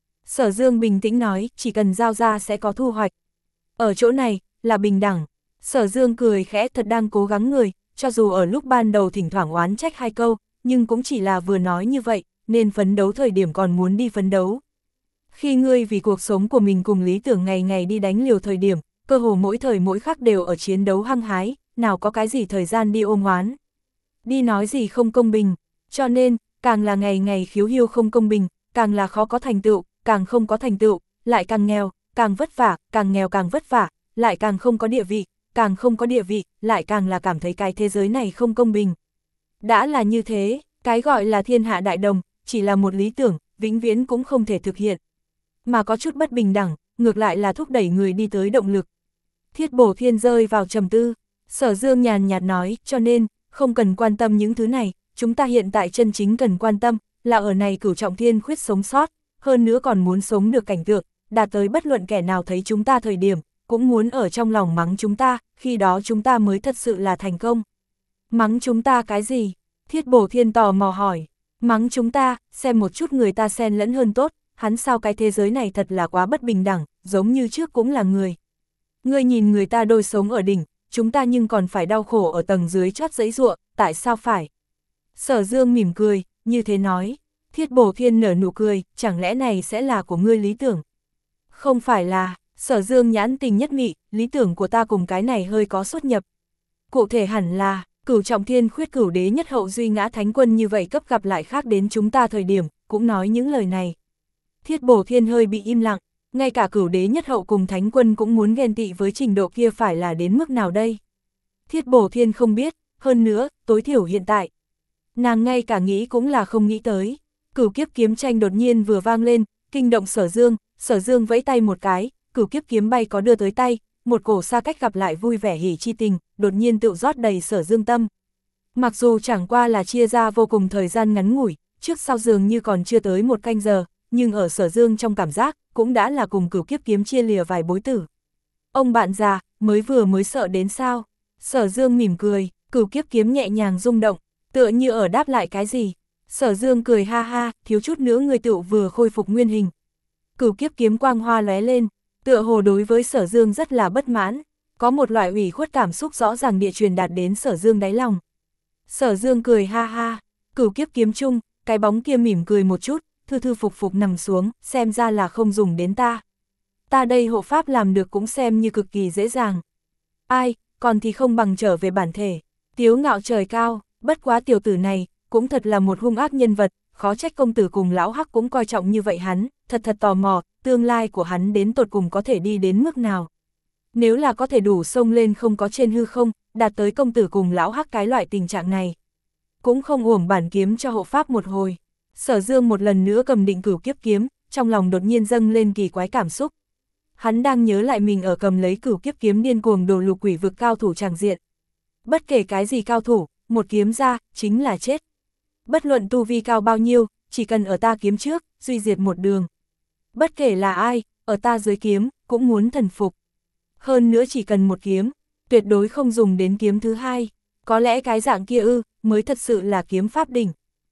Sở Dương bình tĩnh nói, chỉ cần giao ra sẽ có thu hoạch. Ở chỗ này, là bình đẳng. Sở Dương cười khẽ, thật đang cố gắng người, cho dù ở lúc ban đầu thỉnh thoảng oán trách hai câu, nhưng cũng chỉ là vừa nói như vậy, nên phấn đấu thời điểm còn muốn đi phấn đấu. Khi ngươi vì cuộc sống của mình cùng lý tưởng ngày ngày đi đánh liều thời điểm, cơ hồ mỗi thời mỗi khắc đều ở chiến đấu hăng hái, nào có cái gì thời gian đi ôm oán. Đi nói gì không công bình, cho nên, càng là ngày ngày khiếu hiu không công bình, càng là khó có thành tựu, càng không có thành tựu, lại càng nghèo, càng vất vả, càng nghèo càng vất vả, lại càng không có địa vị, càng không có địa vị, lại càng là cảm thấy cái thế giới này không công bình. Đã là như thế, cái gọi là thiên hạ đại đồng, chỉ là một lý tưởng, vĩnh viễn cũng không thể thực hiện. Mà có chút bất bình đẳng, ngược lại là thúc đẩy người đi tới động lực. Thiết Bổ Thiên rơi vào trầm tư, Sở Dương nhàn nhạt nói, cho nên, không cần quan tâm những thứ này, chúng ta hiện tại chân chính cần quan tâm, là ở này cửu trọng thiên khuyết sống sót, hơn nữa còn muốn sống được cảnh tượng, đạt tới bất luận kẻ nào thấy chúng ta thời điểm, cũng muốn ở trong lòng mắng chúng ta, khi đó chúng ta mới thật sự là thành công. Mắng chúng ta cái gì? Thiết Bổ Thiên tò mò hỏi. Mắng chúng ta, xem một chút người ta xen lẫn hơn tốt, hắn sao cái thế giới này thật là quá bất bình đẳng, giống như trước cũng là người. Ngươi nhìn người ta đôi sống ở đỉnh, chúng ta nhưng còn phải đau khổ ở tầng dưới chót giấy ruộng, tại sao phải? Sở Dương mỉm cười, như thế nói. Thiết Bổ Thiên nở nụ cười, chẳng lẽ này sẽ là của ngươi lý tưởng? Không phải là, Sở Dương nhãn tình nhất mị, lý tưởng của ta cùng cái này hơi có xuất nhập. Cụ thể hẳn là, cửu trọng thiên khuyết cửu đế nhất hậu duy ngã thánh quân như vậy cấp gặp lại khác đến chúng ta thời điểm, cũng nói những lời này. Thiết Bổ Thiên hơi bị im lặng, ngay cả cửu đế nhất hậu cùng thánh quân cũng muốn ghen tị với trình độ kia phải là đến mức nào đây? Thiết Bổ Thiên không biết, hơn nữa, tối thiểu hiện tại. Nàng ngay cả nghĩ cũng là không nghĩ tới. Cửu kiếp kiếm tranh đột nhiên vừa vang lên, kinh động Sở Dương, Sở Dương vẫy tay một cái, cửu kiếp kiếm bay có đưa tới tay, một cổ xa cách gặp lại vui vẻ hỉ chi tình, đột nhiên tự rót đầy Sở Dương tâm. Mặc dù chẳng qua là chia ra vô cùng thời gian ngắn ngủi, trước sau dường như còn chưa tới một canh giờ, nhưng ở Sở Dương trong cảm giác, cũng đã là cùng cửu kiếp kiếm chia lìa vài bối tử. Ông bạn già, mới vừa mới sợ đến sao? Sở Dương mỉm cười, cửu kiếp kiếm nhẹ nhàng rung động, tựa như ở đáp lại cái gì. Sở Dương cười ha ha, thiếu chút nữa người tựu vừa khôi phục nguyên hình. Cửu kiếp kiếm quang hoa lóe lên, tựa hồ đối với Sở Dương rất là bất mãn, có một loại ủy khuất cảm xúc rõ ràng địa truyền đạt đến Sở Dương đáy lòng. Sở Dương cười ha ha, cửu kiếp kiếm chung, cái bóng kia mỉm cười một chút, thư thư phục phục nằm xuống, xem ra là không dùng đến ta. Ta đây hộ pháp làm được cũng xem như cực kỳ dễ dàng. Ai, còn thì không bằng trở về bản thể, tiếu ngạo trời cao, bất quá tiểu tử này, cũng thật là một hung ác nhân vật, khó trách công tử cùng lão hắc cũng coi trọng như vậy hắn, thật thật tò mò, tương lai của hắn đến tột cùng có thể đi đến mức nào. Nếu là có thể đủ xông lên không có trên hư không, đạt tới công tử cùng lão hắc cái loại tình trạng này. cũng không uổng bản kiếm cho hộ pháp một hồi. Sở Dương một lần nữa cầm định Cửu Kiếp kiếm, trong lòng đột nhiên dâng lên kỳ quái cảm xúc. Hắn đang nhớ lại mình ở cầm lấy Cửu Kiếp kiếm điên cuồng đổ lục quỷ vực cao thủ tràng diện. Bất kể cái gì cao thủ, một kiếm ra, chính là chết. Bất luận tu vi cao bao nhiêu, chỉ cần ở ta kiếm trước, duy diệt một đường. Bất kể là ai, ở ta dưới kiếm, cũng muốn thần phục. Hơn nữa chỉ cần một kiếm, tuyệt đối không dùng đến kiếm thứ hai. Có lẽ cái dạng kia ư, mới thật sự là kiếm pháp đỉnh.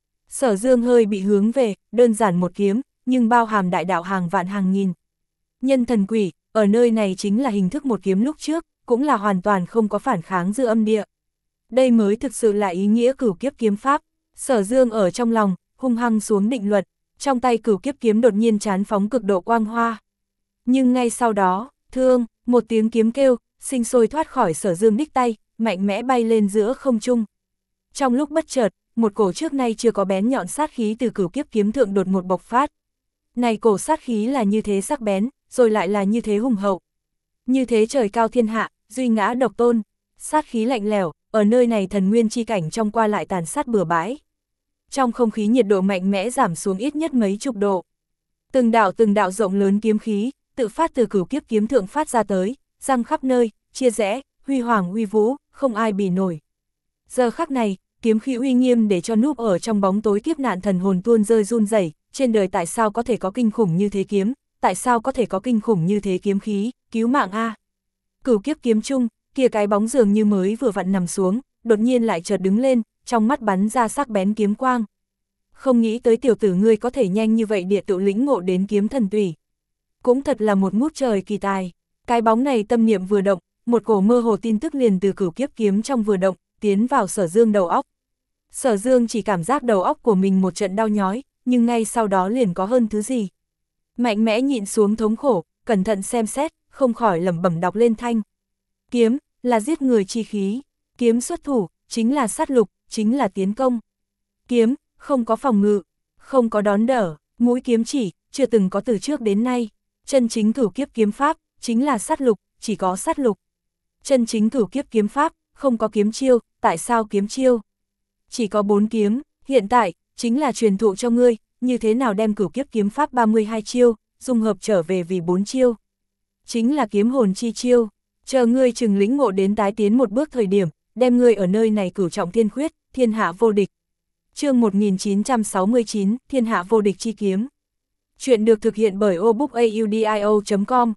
Sở Dương hơi bị hướng về, đơn giản một kiếm, nhưng bao hàm đại đạo hàng vạn hàng nghìn. Nhân thần quỷ, ở nơi này chính là hình thức một kiếm lúc trước, cũng là hoàn toàn không có phản kháng giữa âm địa. Đây mới thực sự là ý nghĩa Cửu Kiếp kiếm pháp. Sở Dương ở trong lòng, hung hăng xuống định luật, trong tay Cửu Kiếp kiếm đột nhiên chán phóng cực độ quang hoa. Nhưng ngay sau đó, thương, một tiếng kiếm kêu, sinh sôi thoát khỏi Sở Dương đích tay, mạnh mẽ bay lên giữa không trung. Trong lúc bất chợt, một cổ trước nay chưa có bén nhọn sát khí từ Cửu Kiếp kiếm thượng đột một bộc phát. Này cổ sát khí là như thế sắc bén, rồi lại là như thế hùng hậu. Như thế trời cao thiên hạ, duy ngã độc tôn, sát khí lạnh lẽo, ở nơi này thần nguyên chi cảnh trong qua lại tàn sát bừa bãi. Trong không khí nhiệt độ mạnh mẽ giảm xuống ít nhất mấy chục độ. Từng đạo từng đạo rộng lớn kiếm khí, tự phát từ Cửu Kiếp kiếm thượng phát ra tới, răng khắp nơi, chia rẽ, huy hoàng uy vũ, không ai bì nổi. Giờ khắc này, kiếm khí uy nghiêm để cho núp ở trong bóng tối kiếp nạn thần hồn tuôn rơi run rẩy. Trên đời tại sao có thể có kinh khủng như thế kiếm, tại sao có thể có kinh khủng như thế kiếm khí, cứu mạng a. Cửu Kiếp kiếm chung, kia cái bóng dường như mới vừa vặn nằm xuống, đột nhiên lại chợt đứng lên, trong mắt bắn ra sắc bén kiếm quang. Không nghĩ tới tiểu tử ngươi có thể nhanh như vậy địa tự lĩnh ngộ đến kiếm thần tùy. Cũng thật là một ngút trời kỳ tài. Cái bóng này tâm niệm vừa động, một cổ mơ hồ tin tức liền từ Cửu Kiếp kiếm trong vừa động, tiến vào Sở Dương đầu óc. Sở Dương chỉ cảm giác đầu óc của mình một trận đau nhói, nhưng ngay sau đó liền có hơn thứ gì. Mạnh mẽ nhịn xuống thống khổ, cẩn thận xem xét, không khỏi lẩm bẩm đọc lên thanh. Kiếm, là giết người chi khí. Kiếm xuất thủ, chính là sát lục, chính là tiến công. Kiếm, không có phòng ngự, không có đón đỡ, mũi kiếm chỉ, chưa từng có từ trước đến nay. Chân chính Cửu Kiếp kiếm pháp, chính là sát lục, chỉ có sát lục. Chân chính Cửu Kiếp kiếm pháp, không có kiếm chiêu, tại sao kiếm chiêu? Chỉ có bốn kiếm, hiện tại, chính là truyền thụ cho ngươi, như thế nào đem Cửu Kiếp kiếm pháp ba mươi hai chiêu, dung hợp trở về vì bốn chiêu. Chính là kiếm hồn chi chiêu, chờ ngươi chừng lĩnh ngộ đến tái tiến một bước thời điểm, đem ngươi ở nơi này cửu trọng thiên khuyết, thiên hạ vô địch. Chương một nghìn chín trăm sáu mươi chín, thiên hạ vô địch chi kiếm. Chuyện được thực hiện bởi obookaudio chấm com.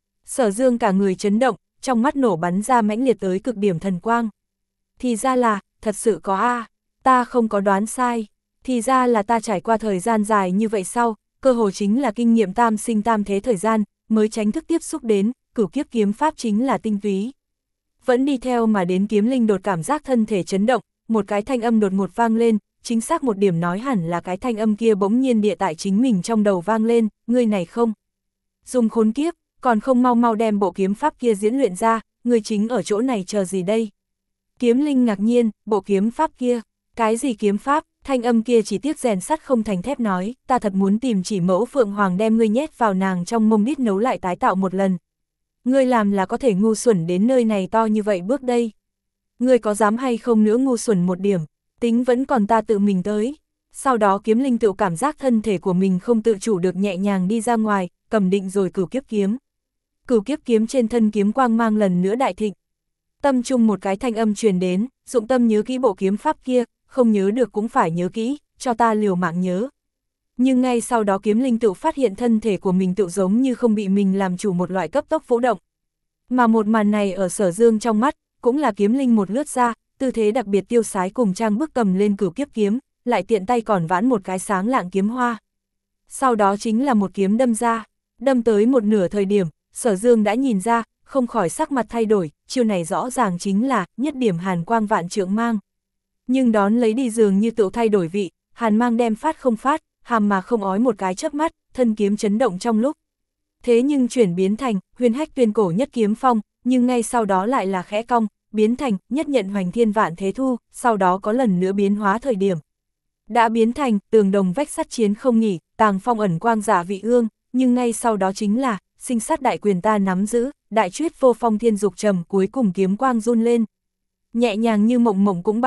Sở Dương cả người chấn động, trong mắt nổ bắn ra mãnh liệt tới cực điểm thần quang. Thì ra là, thật sự có a, à, ta không có đoán sai. Thì ra là ta trải qua thời gian dài như vậy sau, cơ hồ chính là kinh nghiệm tam sinh tam thế thời gian, mới tránh thức tiếp xúc đến, Cửu Kiếp kiếm pháp chính là tinh túy. Vẫn đi theo mà đến kiếm linh đột cảm giác thân thể chấn động, một cái thanh âm đột ngột vang lên, chính xác một điểm nói hẳn là cái thanh âm kia bỗng nhiên địa tại chính mình trong đầu vang lên, ngươi này không dùng khốn kiếp, còn không mau mau đem bộ kiếm pháp kia diễn luyện ra, ngươi chính ở chỗ này chờ gì đây? Kiếm linh ngạc nhiên, bộ kiếm pháp kia, cái gì kiếm pháp? Thanh âm kia chỉ tiếc rèn sắt không thành thép nói, ta thật muốn tìm chỉ mẫu Phượng Hoàng đem ngươi nhét vào nàng trong mông đít nấu lại tái tạo một lần. Ngươi làm là có thể ngu xuẩn đến nơi này to như vậy bước đây. Ngươi có dám hay không nữa ngu xuẩn một điểm, tính vẫn còn ta tự mình tới. Sau đó kiếm linh tự cảm giác thân thể của mình không tự chủ được nhẹ nhàng đi ra ngoài, cầm định rồi Cửu Kiếp kiếm. Cửu Kiếp kiếm trên thân kiếm quang mang lần nữa đại thịnh. Tâm trung một cái thanh âm truyền đến, dụng tâm nhớ kỹ bộ kiếm pháp kia, không nhớ được cũng phải nhớ kỹ, cho ta liều mạng nhớ. Nhưng ngay sau đó kiếm linh tự phát hiện thân thể của mình tự giống như không bị mình làm chủ một loại cấp tốc vũ động. Mà một màn này ở Sở Dương trong mắt, cũng là kiếm linh một lướt ra, tư thế đặc biệt tiêu sái cùng trang bước cầm lên Cửu Kiếp kiếm, lại tiện tay còn vãn một cái sáng lạng kiếm hoa. Sau đó chính là một kiếm đâm ra, đâm tới một nửa thời điểm, Sở Dương đã nhìn ra, không khỏi sắc mặt thay đổi, chiêu này rõ ràng chính là nhất điểm hàn quang vạn trượng mang. Nhưng đón lấy đi dường như tự thay đổi vị, hàn mang đem phát không phát, hàm mà không ói một cái chớp mắt, thân kiếm chấn động trong lúc. Thế nhưng chuyển biến thành, huyền hách tuyên cổ nhất kiếm phong, nhưng ngay sau đó lại là khẽ cong, biến thành, nhất nhận hoành thiên vạn thế thu, sau đó có lần nữa biến hóa thời điểm. Đã biến thành, tường đồng vách sắt chiến không nghỉ, tàng phong ẩn quang giả vị ương, nhưng ngay sau đó chính là, sinh sát đại quyền ta nắm giữ, đại chuyết vô phong thiên dục trầm cuối cùng kiếm quang run lên. Nhẹ nhàng như mộng mộng cũng bay,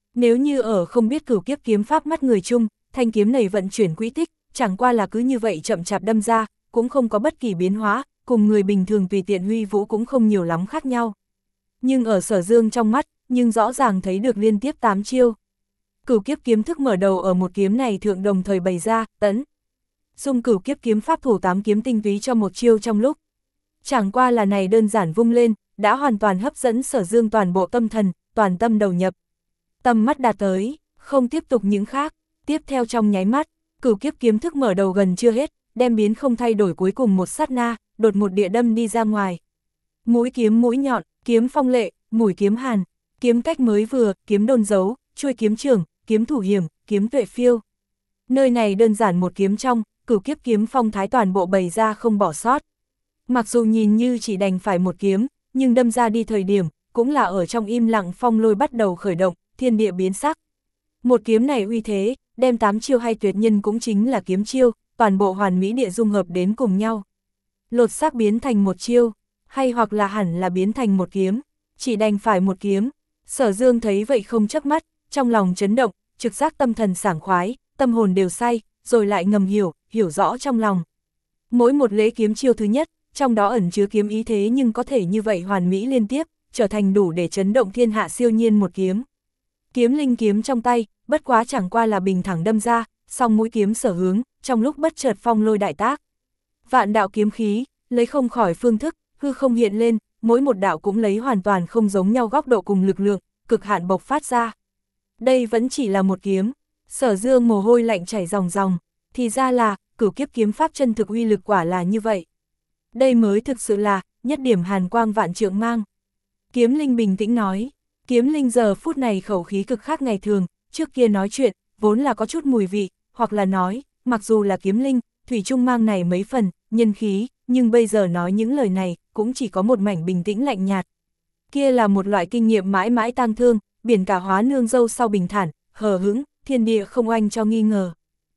Nếu như ở không biết cửu kiếp kiếm pháp mắt người chung, thanh kiếm này vận chuyển quỹ tích, chẳng qua là cứ như vậy chậm chạp đâm ra, cũng không có bất kỳ biến hóa, cùng người bình thường tùy tiện huy vũ cũng không nhiều lắm khác nhau. Nhưng ở Sở Dương trong mắt, nhưng rõ ràng thấy được liên tiếp tám chiêu. Cửu kiếp kiếm thức mở đầu ở một kiếm này thượng đồng thời bày ra, tấn. Dùng cửu kiếp kiếm pháp thủ tám kiếm tinh túy cho một chiêu trong lúc. Chẳng qua là này đơn giản vung lên, đã hoàn toàn hấp dẫn Sở Dương toàn bộ tâm thần, toàn tâm đầu nhập. Tầm mắt đạt tới, không tiếp tục những khác, tiếp theo trong nháy mắt, cửu kiếp kiếm thức mở đầu gần chưa hết, đem biến không thay đổi cuối cùng một sát na, đột một địa đâm đi ra ngoài. Mũi kiếm mũi nhọn, kiếm phong lệ, mũi kiếm hàn, kiếm cách mới vừa, kiếm đôn dấu, chuôi kiếm trường, kiếm thủ hiểm, kiếm tuệ phiêu. Nơi này đơn giản một kiếm trong, cửu kiếp kiếm phong thái toàn bộ bày ra không bỏ sót. Mặc dù nhìn như chỉ đành phải một kiếm, nhưng đâm ra đi thời điểm, cũng là ở trong im lặng phong lôi bắt đầu khởi động, thiên địa biến sắc. Một kiếm này uy thế, đem tám chiêu hay tuyệt nhân cũng chính là kiếm chiêu, toàn bộ hoàn mỹ địa dung hợp đến cùng nhau. Lột xác biến thành một chiêu, hay hoặc là hẳn là biến thành một kiếm, chỉ đành phải một kiếm. Sở Dương thấy vậy không chớp mắt, trong lòng chấn động, trực giác tâm thần sảng khoái, tâm hồn đều say, rồi lại ngầm hiểu, hiểu rõ trong lòng. Mỗi một lễ kiếm chiêu thứ nhất, trong đó ẩn chứa kiếm ý thế nhưng có thể như vậy hoàn mỹ liên tiếp, trở thành đủ để chấn động thiên hạ siêu nhiên một kiếm. Kiếm linh kiếm trong tay, bất quá chẳng qua là bình thẳng đâm ra, song mũi kiếm sở hướng, trong lúc bất chợt phong lôi đại tác. Vạn đạo kiếm khí, lấy không khỏi phương thức, hư không hiện lên, mỗi một đạo cũng lấy hoàn toàn không giống nhau góc độ cùng lực lượng, cực hạn bộc phát ra. Đây vẫn chỉ là một kiếm, Sở Dương mồ hôi lạnh chảy ròng ròng, thì ra là, cửu kiếp kiếm pháp chân thực uy lực quả là như vậy. Đây mới thực sự là, nhất điểm hàn quang vạn trượng mang. Kiếm linh bình tĩnh nói, kiếm linh giờ phút này khẩu khí cực khác ngày thường, trước kia nói chuyện, vốn là có chút mùi vị, hoặc là nói, mặc dù là kiếm linh, thủy chung mang này mấy phần, nhân khí, nhưng bây giờ nói những lời này, cũng chỉ có một mảnh bình tĩnh lạnh nhạt. Kia là một loại kinh nghiệm mãi mãi tang thương, biển cả hóa nương dâu sau bình thản, hờ hững, thiên địa không oanh cho nghi ngờ.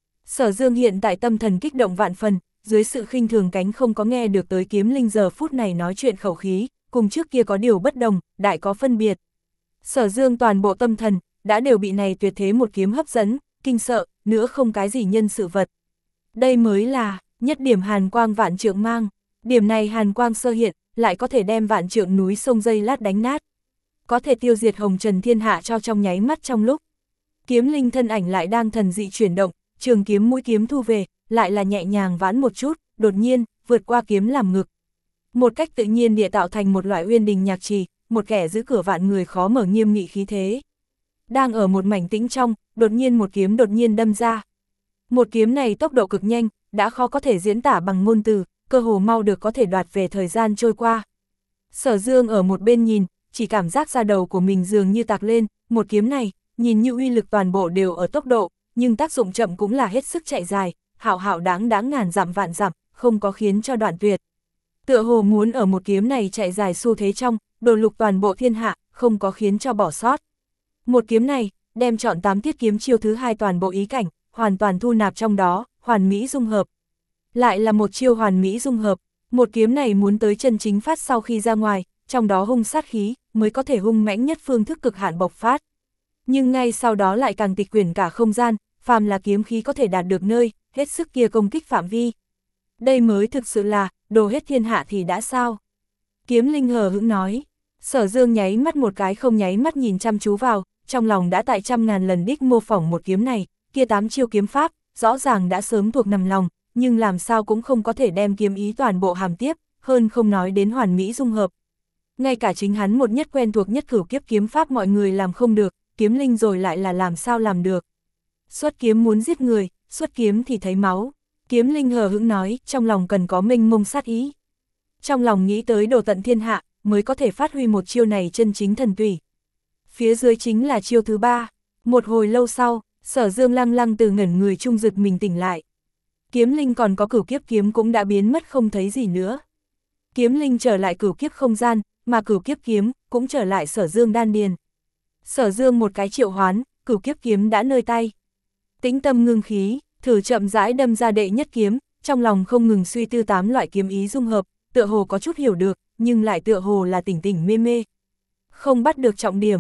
Sở Dương hiện tại tâm thần kích động vạn phần, dưới sự khinh thường cánh không có nghe được tới kiếm linh giờ phút này nói chuyện khẩu khí, cùng trước kia có điều bất đồng, đại có phân biệt. Sở Dương toàn bộ tâm thần, đã đều bị này tuyệt thế một kiếm hấp dẫn, kinh sợ, nữa không cái gì nhân sự vật. Đây mới là, nhất điểm hàn quang vạn trượng mang, điểm này hàn quang sơ hiện, lại có thể đem vạn trượng núi sông dây lát đánh nát. Có thể tiêu diệt hồng trần thiên hạ cho trong nháy mắt trong lúc. Kiếm linh thân ảnh lại đang thần dị chuyển động, trường kiếm mũi kiếm thu về, lại là nhẹ nhàng vãn một chút, đột nhiên, vượt qua kiếm làm ngực. Một cách tự nhiên địa tạo thành một loại uyên đình nhạc trì, một kẻ giữ cửa vạn người khó mở nghiêm nghị khí thế. Đang ở một mảnh tĩnh trong, đột nhiên một kiếm đột nhiên đâm ra. Một kiếm này tốc độ cực nhanh, đã khó có thể diễn tả bằng ngôn từ, cơ hồ mau được có thể đoạt về thời gian trôi qua. Sở Dương ở một bên nhìn, chỉ cảm giác da đầu của mình dường như tạc lên, một kiếm này, nhìn như uy lực toàn bộ đều ở tốc độ, nhưng tác dụng chậm cũng là hết sức chạy dài, hạo hạo đáng đáng ngàn dặm vạn dặm, không có khiến cho đoạn tuyệt. Tựa hồ muốn ở một kiếm này chạy dài xu thế trong, đồ lục toàn bộ thiên hạ, không có khiến cho bỏ sót. Một kiếm này, đem chọn tám tiết kiếm chiêu thứ hai toàn bộ ý cảnh, hoàn toàn thu nạp trong đó, hoàn mỹ dung hợp. Lại là một chiêu hoàn mỹ dung hợp, một kiếm này muốn tới chân chính phát sau khi ra ngoài, trong đó hung sát khí, mới có thể hung mãnh nhất phương thức cực hạn bộc phát. Nhưng ngay sau đó lại càng tịch quyển cả không gian, phàm là kiếm khí có thể đạt được nơi, hết sức kia công kích phạm vi. Đây mới thực sự là, đồ hết thiên hạ thì đã sao? Kiếm linh hờ hững nói. Sở Dương nháy mắt một cái không nháy mắt nhìn chăm chú vào, trong lòng đã tại trăm ngàn lần đích mô phỏng một kiếm này, kia tám chiêu kiếm pháp, rõ ràng đã sớm thuộc nằm lòng, nhưng làm sao cũng không có thể đem kiếm ý toàn bộ hàm tiếp, hơn không nói đến hoàn mỹ dung hợp. Ngay cả chính hắn một nhất quen thuộc nhất cửu kiếp kiếm pháp mọi người làm không được, kiếm linh rồi lại là làm sao làm được. Xuất kiếm muốn giết người, xuất kiếm thì thấy máu. Kiếm linh hờ hững nói, trong lòng cần có mênh mông sát ý. Trong lòng nghĩ tới đồ tận thiên hạ, mới có thể phát huy một chiêu này chân chính thần tùy. Phía dưới chính là chiêu thứ ba. Một hồi lâu sau, Sở Dương lăng lăng từ ngẩn người trung rực mình tỉnh lại. Kiếm linh còn có cửu kiếp kiếm cũng đã biến mất không thấy gì nữa. Kiếm linh trở lại cửu kiếp không gian, mà cửu kiếp kiếm cũng trở lại Sở Dương đan điền. Sở Dương một cái triệu hoán, cửu kiếp kiếm đã nơi tay. Tĩnh tâm ngưng khí, thử chậm rãi đâm ra đệ nhất kiếm, trong lòng không ngừng suy tư tám loại kiếm ý dung hợp, tựa hồ có chút hiểu được, nhưng lại tựa hồ là tỉnh tỉnh mê mê. Không bắt được trọng điểm,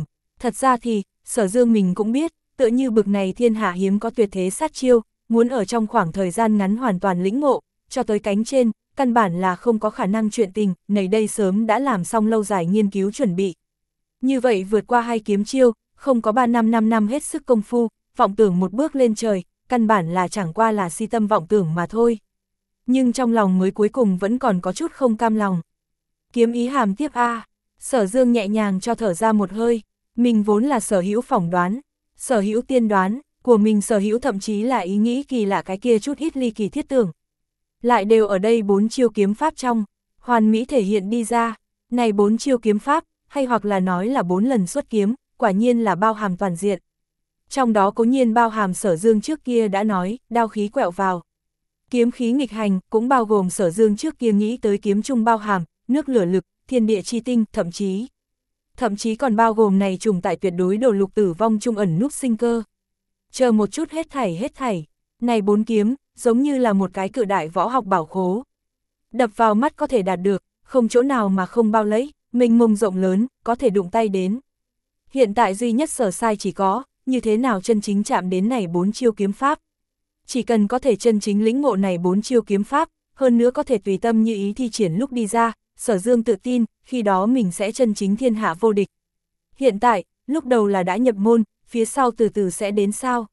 Thật ra thì, Sở Dương mình cũng biết, tựa như bực này thiên hạ hiếm có tuyệt thế sát chiêu, muốn ở trong khoảng thời gian ngắn hoàn toàn lĩnh ngộ, cho tới cánh trên, căn bản là không có khả năng chuyện tình, nầy đây sớm đã làm xong lâu dài nghiên cứu chuẩn bị. Như vậy vượt qua hai kiếm chiêu, không có ba năm năm năm hết sức công phu, vọng tưởng một bước lên trời, căn bản là chẳng qua là si tâm vọng tưởng mà thôi. Nhưng trong lòng mới cuối cùng vẫn còn có chút không cam lòng. Kiếm ý hàm tiếp a. Sở Dương nhẹ nhàng cho thở ra một hơi, mình vốn là sở hữu phỏng đoán, sở hữu tiên đoán, của mình sở hữu thậm chí là ý nghĩ kỳ lạ cái kia chút ít ly kỳ thiết tưởng. Lại đều ở đây bốn chiêu kiếm pháp trong, hoàn mỹ thể hiện đi ra, này bốn chiêu kiếm pháp, hay hoặc là nói là bốn lần xuất kiếm, quả nhiên là bao hàm toàn diện. Trong đó cố nhiên bao hàm Sở Dương trước kia đã nói, đao khí quẹo vào. Kiếm khí nghịch hành, cũng bao gồm Sở Dương trước kia nghĩ tới kiếm trung bao hàm, nước lửa lực, thiên địa chi tinh, thậm chí. Thậm chí còn bao gồm này trùng tại tuyệt đối đồ lục tử vong trung ẩn núp sinh cơ. Chờ một chút hết thảy hết thảy, này bốn kiếm, giống như là một cái cự đại võ học bảo khố. Đập vào mắt có thể đạt được, không chỗ nào mà không bao lấy, mênh mông rộng lớn, có thể đụng tay đến. Hiện tại duy nhất sở sai chỉ có, như thế nào chân chính chạm đến này bốn chiêu kiếm pháp. Chỉ cần có thể chân chính lĩnh ngộ này bốn chiêu kiếm pháp, hơn nữa có thể tùy tâm như ý thi triển lúc đi ra, Sở Dương tự tin, khi đó mình sẽ chân chính thiên hạ vô địch. Hiện tại, lúc đầu là đã nhập môn, phía sau từ từ sẽ đến sao.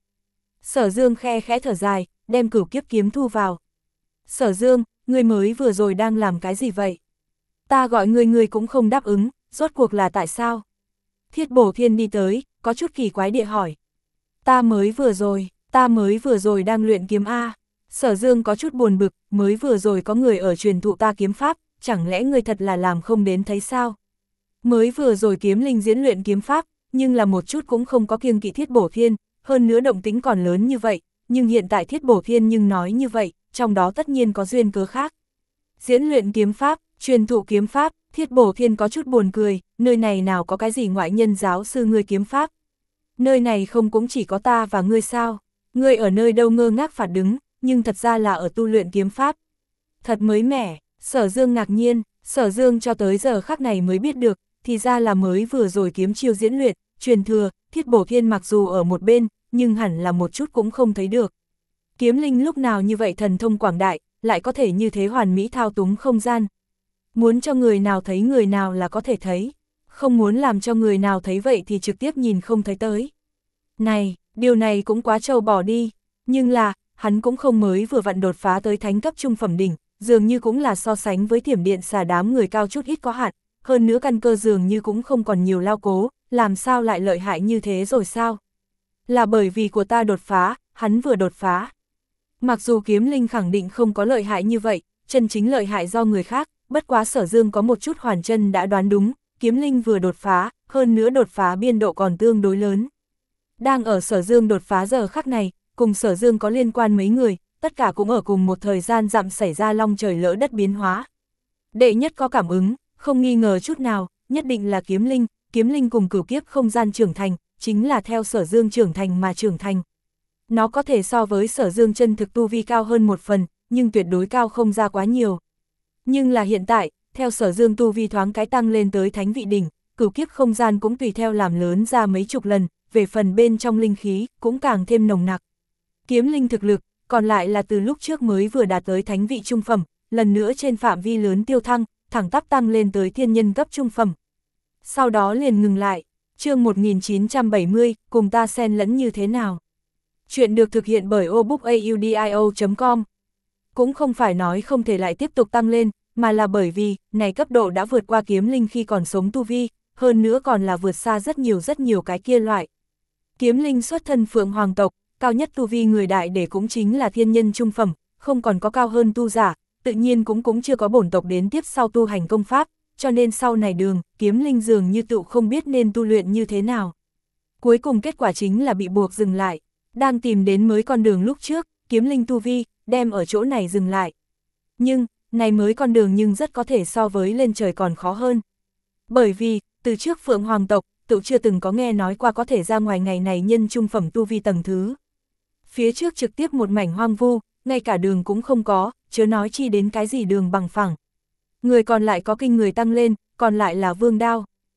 Sở Dương khe khẽ thở dài, đem cửu kiếp kiếm thu vào. Sở Dương, ngươi mới vừa rồi đang làm cái gì vậy? Ta gọi ngươi ngươi cũng không đáp ứng, rốt cuộc là tại sao? Thiết Bổ Thiên đi tới, có chút kỳ quái địa hỏi. Ta mới vừa rồi, ta mới vừa rồi đang luyện kiếm A. Sở Dương có chút buồn bực, mới vừa rồi có người ở truyền thụ ta kiếm pháp, chẳng lẽ ngươi thật là làm không đến thấy sao? Mới vừa rồi kiếm linh diễn luyện kiếm pháp, nhưng là một chút cũng không có kiêng kỵ Thiết Bổ Thiên, hơn nữa động tính còn lớn như vậy, nhưng hiện tại Thiết Bổ Thiên nhưng nói như vậy, trong đó tất nhiên có duyên cớ khác. Diễn luyện kiếm pháp, truyền thụ kiếm pháp, Thiết Bổ Thiên có chút buồn cười, nơi này nào có cái gì ngoại nhân giáo sư ngươi kiếm pháp. Nơi này không cũng chỉ có ta và ngươi sao, ngươi ở nơi đâu ngơ ngác phạt đứng, nhưng thật ra là ở tu luyện kiếm pháp. Thật mới mẻ, Sở Dương ngạc nhiên, Sở Dương cho tới giờ khắc này mới biết được, thì ra là mới vừa rồi kiếm chiêu diễn luyện, truyền thừa, Thiết Bổ Thiên mặc dù ở một bên, nhưng hẳn là một chút cũng không thấy được. Kiếm linh lúc nào như vậy thần thông quảng đại, lại có thể như thế hoàn mỹ thao túng không gian. Muốn cho người nào thấy người nào là có thể thấy, không muốn làm cho người nào thấy vậy thì trực tiếp nhìn không thấy tới. Này, điều này cũng quá trâu bỏ đi, nhưng là, hắn cũng không mới vừa vặn đột phá tới thánh cấp trung phẩm đỉnh, dường như cũng là so sánh với Thiểm Điện Xà đám người cao chút ít có hạn, hơn nữa căn cơ dường như cũng không còn nhiều lao cố, làm sao lại lợi hại như thế rồi sao? Là bởi vì của ta đột phá, hắn vừa đột phá. Mặc dù kiếm linh khẳng định không có lợi hại như vậy, chân chính lợi hại do người khác, bất quá Sở Dương có một chút hoàn chân đã đoán đúng, kiếm linh vừa đột phá, hơn nữa đột phá biên độ còn tương đối lớn. Đang ở Sở Dương đột phá giờ khắc này, cùng Sở Dương có liên quan mấy người, tất cả cũng ở cùng một thời gian dặm xảy ra long trời lỡ đất biến hóa. Đệ nhất có cảm ứng, không nghi ngờ chút nào, nhất định là kiếm linh, kiếm linh cùng cửu kiếp không gian trưởng thành, chính là theo Sở Dương trưởng thành mà trưởng thành. Nó có thể so với Sở Dương chân thực tu vi cao hơn một phần, nhưng tuyệt đối cao không ra quá nhiều. Nhưng là hiện tại, theo Sở Dương tu vi thoáng cái tăng lên tới thánh vị đỉnh, cửu kiếp không gian cũng tùy theo làm lớn ra mấy chục lần, về phần bên trong linh khí, cũng càng thêm nồng nặc. Kiếm linh thực lực, còn lại là từ lúc trước mới vừa đạt tới thánh vị trung phẩm, lần nữa trên phạm vi lớn tiêu thăng, thẳng tắp tăng lên tới thiên nhân cấp trung phẩm. Sau đó liền ngừng lại, chương một nghìn chín trăm bảy mươi, cùng ta xen lẫn như thế nào? Chuyện được thực hiện bởi obookaudio chấm com. Cũng không phải nói không thể lại tiếp tục tăng lên, mà là bởi vì, này cấp độ đã vượt qua kiếm linh khi còn sống tu vi, hơn nữa còn là vượt xa rất nhiều rất nhiều cái kia loại. Kiếm linh xuất thân Phượng Hoàng tộc, cao nhất tu vi người đại để cũng chính là thiên nhân trung phẩm, không còn có cao hơn tu giả, tự nhiên cũng cũng chưa có bổn tộc đến tiếp sau tu hành công pháp, cho nên sau này đường, kiếm linh dường như tự không biết nên tu luyện như thế nào. Cuối cùng kết quả chính là bị buộc dừng lại, đang tìm đến mới con đường lúc trước, kiếm linh tu vi, đem ở chỗ này dừng lại. Nhưng, này mới con đường nhưng rất có thể so với lên trời còn khó hơn. Bởi vì, từ trước Phượng Hoàng tộc, tự chưa từng có nghe nói qua có thể ra ngoài ngày này nhân trung phẩm tu vi tầng thứ. Phía trước trực tiếp một mảnh hoang vu, ngay cả đường cũng không có, chớ nói chi đến cái gì đường bằng phẳng. Người còn lại có kinh người tăng lên, còn lại là vương đao.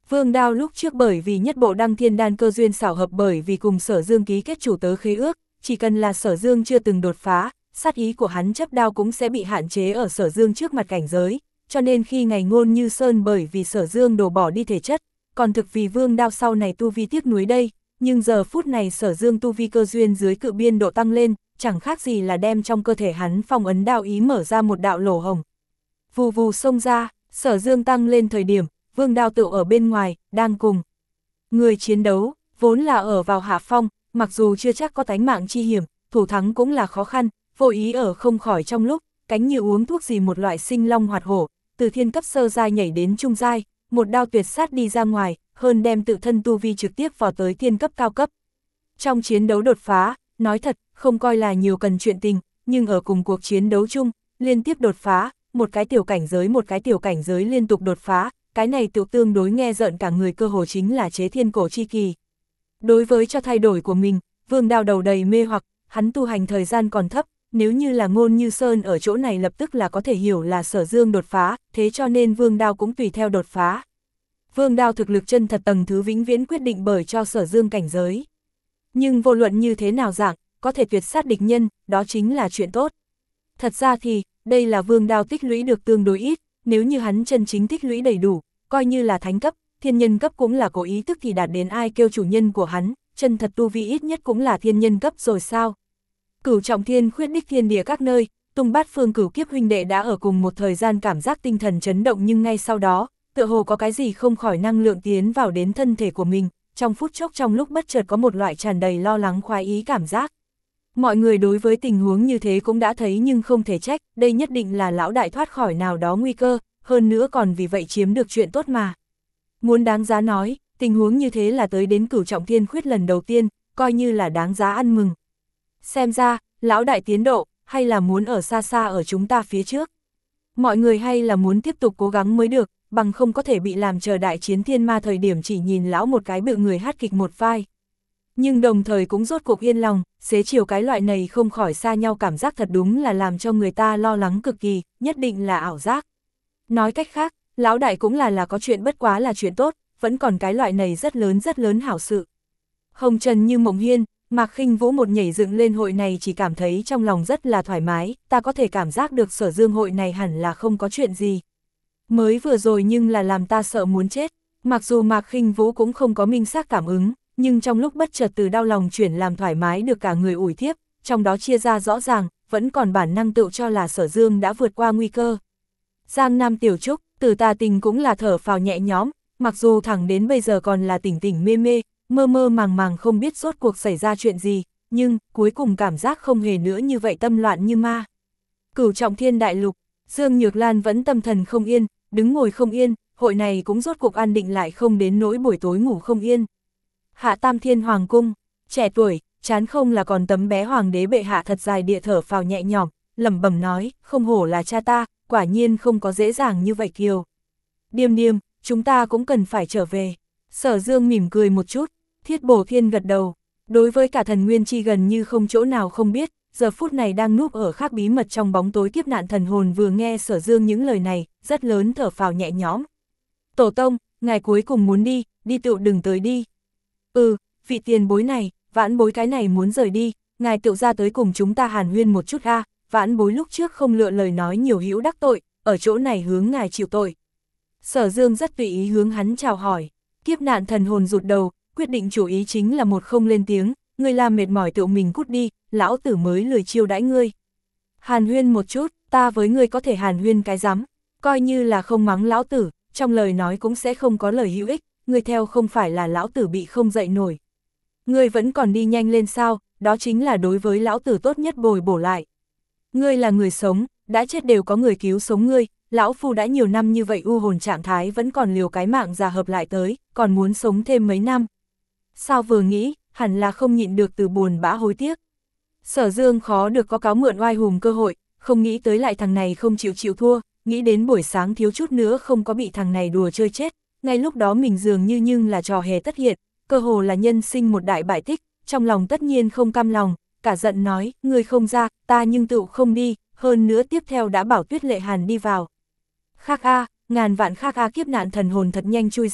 Vương Đao lúc trước bởi vì nhất bộ đăng thiên đan cơ duyên xảo hợp bởi vì cùng Sở Dương ký kết chủ tớ khế ước, chỉ cần là Sở Dương chưa từng đột phá, sát ý của hắn chấp đao cũng sẽ bị hạn chế ở Sở Dương trước mặt cảnh giới, cho nên khi ngày Ngôn Như Sơn bởi vì Sở Dương đổ bỏ đi thể chất, còn thực vì Vương Đao sau này tu vi tiếc nuối đây, nhưng giờ phút này Sở Dương tu vi cơ duyên dưới cự biên độ tăng lên, chẳng khác gì là đem trong cơ thể hắn phong ấn đạo ý mở ra một đạo lỗ hồng. Vù vù xông ra, Sở Dương tăng lên thời điểm, Vương Đao tự ở bên ngoài, đang cùng người chiến đấu, vốn là ở vào hạ phong, mặc dù chưa chắc có tánh mạng chi hiểm, thủ thắng cũng là khó khăn, vô ý ở không khỏi trong lúc, cánh như uống thuốc gì một loại sinh long hoạt hổ, từ thiên cấp sơ giai nhảy đến trung giai, một đao tuyệt sát đi ra ngoài, hơn đem tự thân tu vi trực tiếp vào tới thiên cấp cao cấp. Trong chiến đấu đột phá, nói thật, không coi là nhiều cần chuyện tình, nhưng ở cùng cuộc chiến đấu chung, liên tiếp đột phá, một cái tiểu cảnh giới một cái tiểu cảnh giới liên tục đột phá, cái này tự tương đối nghe rợn cả người cơ hồ chính là chế thiên cổ chi kỳ. Đối với cho thay đổi của mình, Vương Đao đầu đầy mê hoặc, hắn tu hành thời gian còn thấp, nếu như là Ngôn Như Sơn ở chỗ này lập tức là có thể hiểu là Sở Dương đột phá, thế cho nên Vương Đao cũng tùy theo đột phá. Vương Đao thực lực chân thật tầng thứ vĩnh viễn quyết định bởi cho Sở Dương cảnh giới. Nhưng vô luận như thế nào dạng, có thể tuyệt sát địch nhân, đó chính là chuyện tốt. Thật ra thì, đây là Vương Đao tích lũy được tương đối ít, nếu như hắn chân chính tích lũy đầy đủ, coi như là thánh cấp, thiên nhân cấp cũng là có ý tức thì đạt đến ai kêu chủ nhân của hắn, chân thật tu vi ít nhất cũng là thiên nhân cấp rồi sao. Cửu trọng thiên khuyết đích thiên địa các nơi, tung bát phương cửu kiếp huynh đệ đã ở cùng một thời gian cảm giác tinh thần chấn động, nhưng ngay sau đó, tựa hồ có cái gì không khỏi năng lượng tiến vào đến thân thể của mình, trong phút chốc trong lúc bất chợt có một loại tràn đầy lo lắng khoái ý cảm giác. Mọi người đối với tình huống như thế cũng đã thấy nhưng không thể trách, đây nhất định là lão đại thoát khỏi nào đó nguy cơ, hơn nữa còn vì vậy chiếm được chuyện tốt mà. Muốn đáng giá nói, tình huống như thế là tới đến cửu trọng thiên khuyết lần đầu tiên, coi như là đáng giá ăn mừng. Xem ra, lão đại tiến độ, hay là muốn ở xa xa ở chúng ta phía trước. Mọi người hay là muốn tiếp tục cố gắng mới được, bằng không có thể bị làm chờ đại chiến thiên ma thời điểm chỉ nhìn lão một cái bự người hát kịch một vai. Nhưng đồng thời cũng rốt cuộc yên lòng, xế chiều cái loại này không khỏi xa nhau cảm giác thật đúng là làm cho người ta lo lắng cực kỳ, nhất định là ảo giác. Nói cách khác, lão đại cũng là là có chuyện bất quá là chuyện tốt, vẫn còn cái loại này rất lớn rất lớn hảo sự. Hồng Trần như mộng hiên, Mạc Khinh Vũ một nhảy dựng lên hội này chỉ cảm thấy trong lòng rất là thoải mái, ta có thể cảm giác được Sở Dương hội này hẳn là không có chuyện gì. Mới vừa rồi nhưng là làm ta sợ muốn chết, mặc dù Mạc Khinh Vũ cũng không có minh xác cảm ứng, nhưng trong lúc bất chợt từ đau lòng chuyển làm thoải mái được cả người ủi thiếp, trong đó chia ra rõ ràng, vẫn còn bản năng tự cho là Sở Dương đã vượt qua nguy cơ. Giang Nam Tiểu Trúc, Từ Tà Tình cũng là thở phào nhẹ nhõm, mặc dù thẳng đến bây giờ còn là tỉnh tỉnh mê mê, mơ mơ màng màng không biết rốt cuộc xảy ra chuyện gì, nhưng cuối cùng cảm giác không hề nữa như vậy tâm loạn như ma. Cửu trọng thiên đại lục, Dương Nhược Lan vẫn tâm thần không yên, đứng ngồi không yên, hội này cũng rốt cuộc an định lại không đến nỗi buổi tối ngủ không yên. Hạ Tam Thiên Hoàng cung, trẻ tuổi, chán không là còn tấm bé hoàng đế bệ hạ thật dài địa thở phào nhẹ nhõm, lẩm bẩm nói, không hổ là cha ta, quả nhiên không có dễ dàng như vậy kiều. Điềm điềm, chúng ta cũng cần phải trở về. Sở Dương mỉm cười một chút, Thiết Bổ Thiên gật đầu, đối với cả thần nguyên chi gần như không chỗ nào không biết, giờ phút này đang núp ở khác bí mật trong bóng tối kiếp nạn thần hồn vừa nghe Sở Dương những lời này, rất lớn thở phào nhẹ nhõm. Tổ tông, ngài cuối cùng muốn đi, đi tựu đừng tới đi. Ừ, vị tiền bối này, vãn bối cái này muốn rời đi, ngài tựu ra tới cùng chúng ta hàn huyên một chút a. Vãn bối lúc trước không lựa lời nói nhiều hữu đắc tội, ở chỗ này hướng ngài chịu tội. Sở Dương rất tùy ý hướng hắn chào hỏi, kiếp nạn thần hồn rụt đầu, quyết định chủ ý chính là một không lên tiếng, ngươi làm mệt mỏi tự mình cút đi, lão tử mới lười chiêu đãi ngươi. Hàn huyên một chút, ta với ngươi có thể hàn huyên cái rắm, coi như là không mắng lão tử, trong lời nói cũng sẽ không có lời hữu ích, ngươi theo không phải là lão tử bị không dậy nổi. Ngươi vẫn còn đi nhanh lên sao, đó chính là đối với lão tử tốt nhất bồi bổ lại. Ngươi là người sống, đã chết đều có người cứu sống ngươi, lão phu đã nhiều năm như vậy u hồn trạng thái vẫn còn liều cái mạng già hợp lại tới, còn muốn sống thêm mấy năm. Sao vừa nghĩ, hẳn là không nhịn được từ buồn bã hối tiếc. Sở Dương khó được có cáo mượn oai hùng cơ hội, không nghĩ tới lại thằng này không chịu chịu thua, nghĩ đến buổi sáng thiếu chút nữa không có bị thằng này đùa chơi chết, ngay lúc đó mình dường như nhưng là trò hề tất hiện, cơ hồ là nhân sinh một đại bại tích, trong lòng tất nhiên không cam lòng, cả giận nói, người không ra, ta nhưng tựu không đi, hơn nữa tiếp theo đã bảo Tuyết Lệ Hàn đi vào. Khác a, ngàn vạn khác a, kiếp nạn thần hồn thật nhanh chui ra,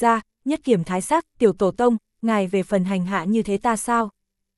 nhất kiểm thái sắc, tiểu tổ tông, ngài về phần hành hạ như thế ta sao?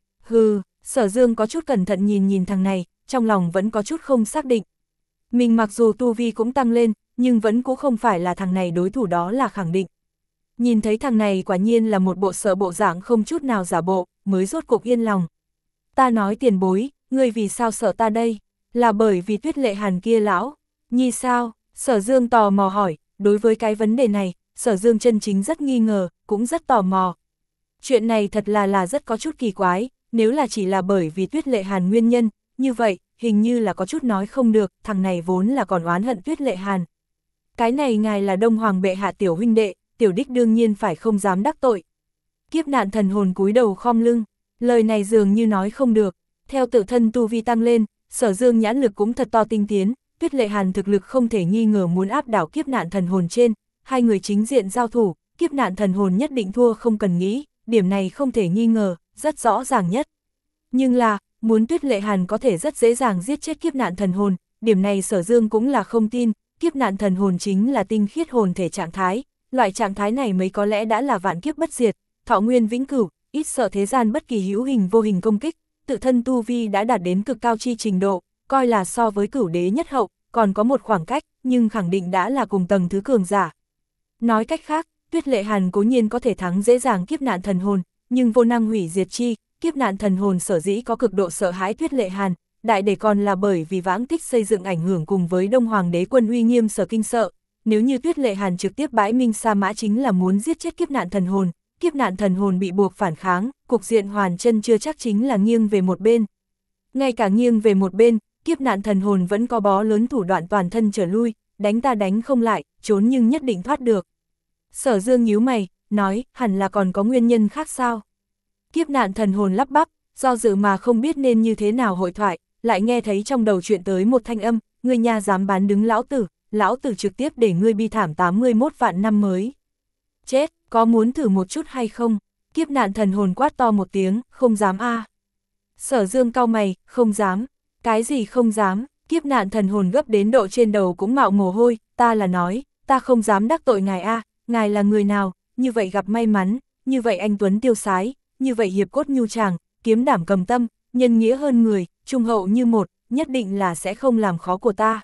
Hừ, Sở Dương có chút cẩn thận nhìn nhìn thằng này, trong lòng vẫn có chút không xác định. Mình mặc dù tu vi cũng tăng lên, nhưng vẫn cũng không phải là thằng này đối thủ đó là khẳng định. Nhìn thấy thằng này quả nhiên là một bộ sợ bộ dạng không chút nào giả bộ, mới rốt cục yên lòng. Ta nói tiền bối, ngươi vì sao sợ ta đây? Là bởi vì Tuyết Lệ Hàn kia lão. Nhi sao? Sở Dương tò mò hỏi, đối với cái vấn đề này, Sở Dương chân chính rất nghi ngờ, cũng rất tò mò. Chuyện này thật là là rất có chút kỳ quái, nếu là chỉ là bởi vì Tuyết Lệ Hàn nguyên nhân, như vậy, hình như là có chút nói không được, thằng này vốn là còn oán hận Tuyết Lệ Hàn. Cái này ngài là Đông Hoàng bệ hạ tiểu huynh đệ, tiểu đích đương nhiên phải không dám đắc tội. Kiếp nạn thần hồn cúi đầu khom lưng, lời này dường như nói không được, theo tự thân tu vi tăng lên, Sở Dương nhãn lực cũng thật to tinh tiến, Tuyết Lệ Hàn thực lực không thể nghi ngờ muốn áp đảo kiếp nạn thần hồn trên, hai người chính diện giao thủ, kiếp nạn thần hồn nhất định thua không cần nghĩ, điểm này không thể nghi ngờ, rất rõ ràng nhất. Nhưng là, muốn Tuyết Lệ Hàn có thể rất dễ dàng giết chết kiếp nạn thần hồn, điểm này Sở Dương cũng là không tin, kiếp nạn thần hồn chính là tinh khiết hồn thể trạng thái, loại trạng thái này mới có lẽ đã là vạn kiếp bất diệt, thọ nguyên vĩnh cửu, ít sợ thế gian bất kỳ hữu hình vô hình công kích, tự thân tu vi đã đạt đến cực cao chi trình độ, coi là so với cửu đế nhất hậu, còn có một khoảng cách, nhưng khẳng định đã là cùng tầng thứ cường giả. Nói cách khác, Tuyết Lệ Hàn cố nhiên có thể thắng dễ dàng kiếp nạn thần hồn, nhưng vô năng hủy diệt chi, kiếp nạn thần hồn sở dĩ có cực độ sợ hãi Tuyết Lệ Hàn, đại để còn là bởi vì vãng tích xây dựng ảnh hưởng cùng với Đông Hoàng đế quân uy nghiêm sở kinh sợ. Nếu như Tuyết Lệ Hàn trực tiếp bãi minh sa mã chính là muốn giết chết kiếp nạn thần hồn, kiếp nạn thần hồn bị buộc phản kháng, cục diện hoàn chân chưa chắc chính là nghiêng về một bên. Ngay cả nghiêng về một bên, kiếp nạn thần hồn vẫn có bó lớn thủ đoạn toàn thân trở lui, đánh ta đánh không lại, trốn nhưng nhất định thoát được. Sở Dương nhíu mày, nói, hẳn là còn có nguyên nhân khác sao? Kiếp nạn thần hồn lắp bắp, do dự mà không biết nên như thế nào hội thoại, lại nghe thấy trong đầu chuyện tới một thanh âm, ngươi nha dám bán đứng lão tử, lão tử trực tiếp để ngươi bi thảm tám mươi mốt vạn năm mới. Chết, có muốn thử một chút hay không? Kiếp nạn thần hồn quát to một tiếng, không dám a. À. Sở Dương cau mày, không dám. Cái gì không dám? Kiếp nạn thần hồn gấp đến độ trên đầu cũng mạo mồ hôi, ta là nói, ta không dám đắc tội ngài a, à. Ngài là người nào, như vậy gặp may mắn, như vậy anh tuấn tiêu sái, như vậy hiệp cốt nhu tràng, kiếm đảm cầm tâm, nhân nghĩa hơn người, trung hậu như một, nhất định là sẽ không làm khó của ta.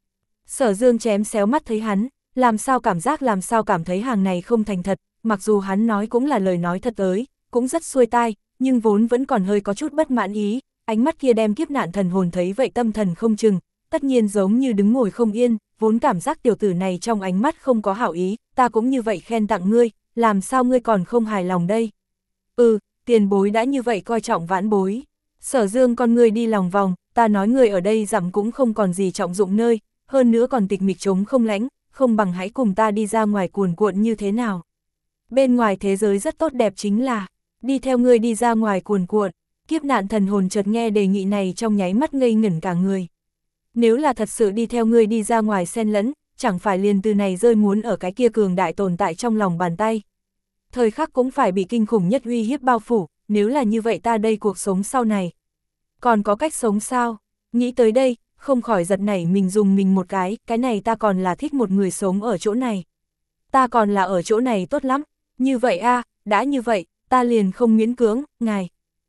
Sở Dương chém xéo mắt thấy hắn, làm sao cảm giác làm sao cảm thấy hàng này không thành thật, mặc dù hắn nói cũng là lời nói thật tới, cũng rất xuôi tai, nhưng vốn vẫn còn hơi có chút bất mãn ý, ánh mắt kia đem kiếp nạn thần hồn thấy vậy tâm thần không chừng, tất nhiên giống như đứng ngồi không yên, vốn cảm giác tiểu tử này trong ánh mắt không có hảo ý, ta cũng như vậy khen tặng ngươi, làm sao ngươi còn không hài lòng đây? Ừ, tiền bối đã như vậy coi trọng vãn bối. Sở Dương con ngươi đi lòng vòng, ta nói ngươi ở đây dặm cũng không còn gì trọng dụng nơi, hơn nữa còn tịch mịch trống không lãnh, không bằng hãy cùng ta đi ra ngoài cuồn cuộn như thế nào. Bên ngoài thế giới rất tốt đẹp chính là, đi theo ngươi đi ra ngoài cuồn cuộn, kiếp nạn thần hồn chợt nghe đề nghị này trong nháy mắt ngây ngẩn cả người. Nếu là thật sự đi theo ngươi đi ra ngoài xen lẫn, chẳng phải liền từ này rơi muốn ở cái kia cường đại tồn tại trong lòng bàn tay. Thời khắc cũng phải bị kinh khủng nhất uy hiếp bao phủ, nếu là như vậy ta đây cuộc sống sau này. Còn có cách sống sao? Nghĩ tới đây, không khỏi giật nảy mình dùng mình một cái, cái này ta còn là thích một người sống ở chỗ này. Ta còn là ở chỗ này tốt lắm, như vậy a à, đã như vậy, ta liền không miễn cưỡng, ngài.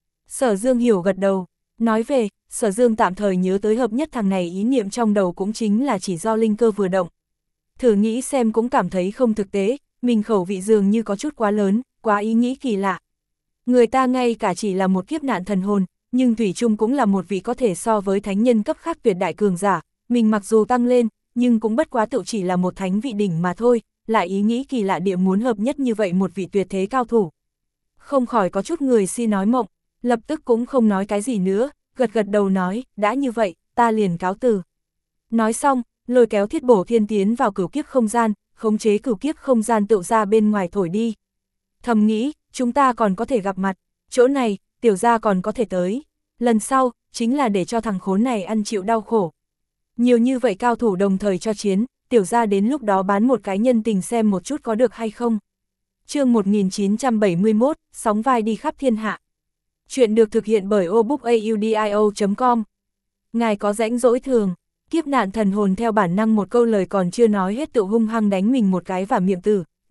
Sở Dương hiểu gật đầu, nói về, Sở Dương tạm thời nhớ tới hợp nhất thằng này ý niệm trong đầu cũng chính là chỉ do linh cơ vừa động. Thử nghĩ xem cũng cảm thấy không thực tế, mình khẩu vị dường như có chút quá lớn, quá ý nghĩ kỳ lạ. Người ta ngay cả chỉ là một kiếp nạn thần hồn, nhưng Thủy Trung cũng là một vị có thể so với thánh nhân cấp khác tuyệt đại cường giả, mình mặc dù tăng lên, nhưng cũng bất quá tự chỉ là một thánh vị đỉnh mà thôi, lại ý nghĩ kỳ lạ địa muốn hợp nhất như vậy một vị tuyệt thế cao thủ. Không khỏi có chút người si nói mộng, lập tức cũng không nói cái gì nữa, gật gật đầu nói, đã như vậy, ta liền cáo từ. Nói xong, lôi kéo Thiết Bổ Thiên tiến vào cửu kiếp không gian, khống chế cửu kiếp không gian tự ra bên ngoài thổi đi. Thầm nghĩ, chúng ta còn có thể gặp mặt, chỗ này, tiểu gia còn có thể tới. Lần sau, chính là để cho thằng khốn này ăn chịu đau khổ. Nhiều như vậy cao thủ đồng thời cho chiến, tiểu gia đến lúc đó bán một cái nhân tình xem một chút có được hay không. Chương một nghìn chín trăm bảy mươi mốt, sóng vai đi khắp thiên hạ. Chuyện được thực hiện bởi obookaudio chấm com. Ngài có rãnh rỗi thường, kiếp nạn thần hồn theo bản năng một câu lời còn chưa nói hết tự hung hăng đánh mình một cái vào miệng tử,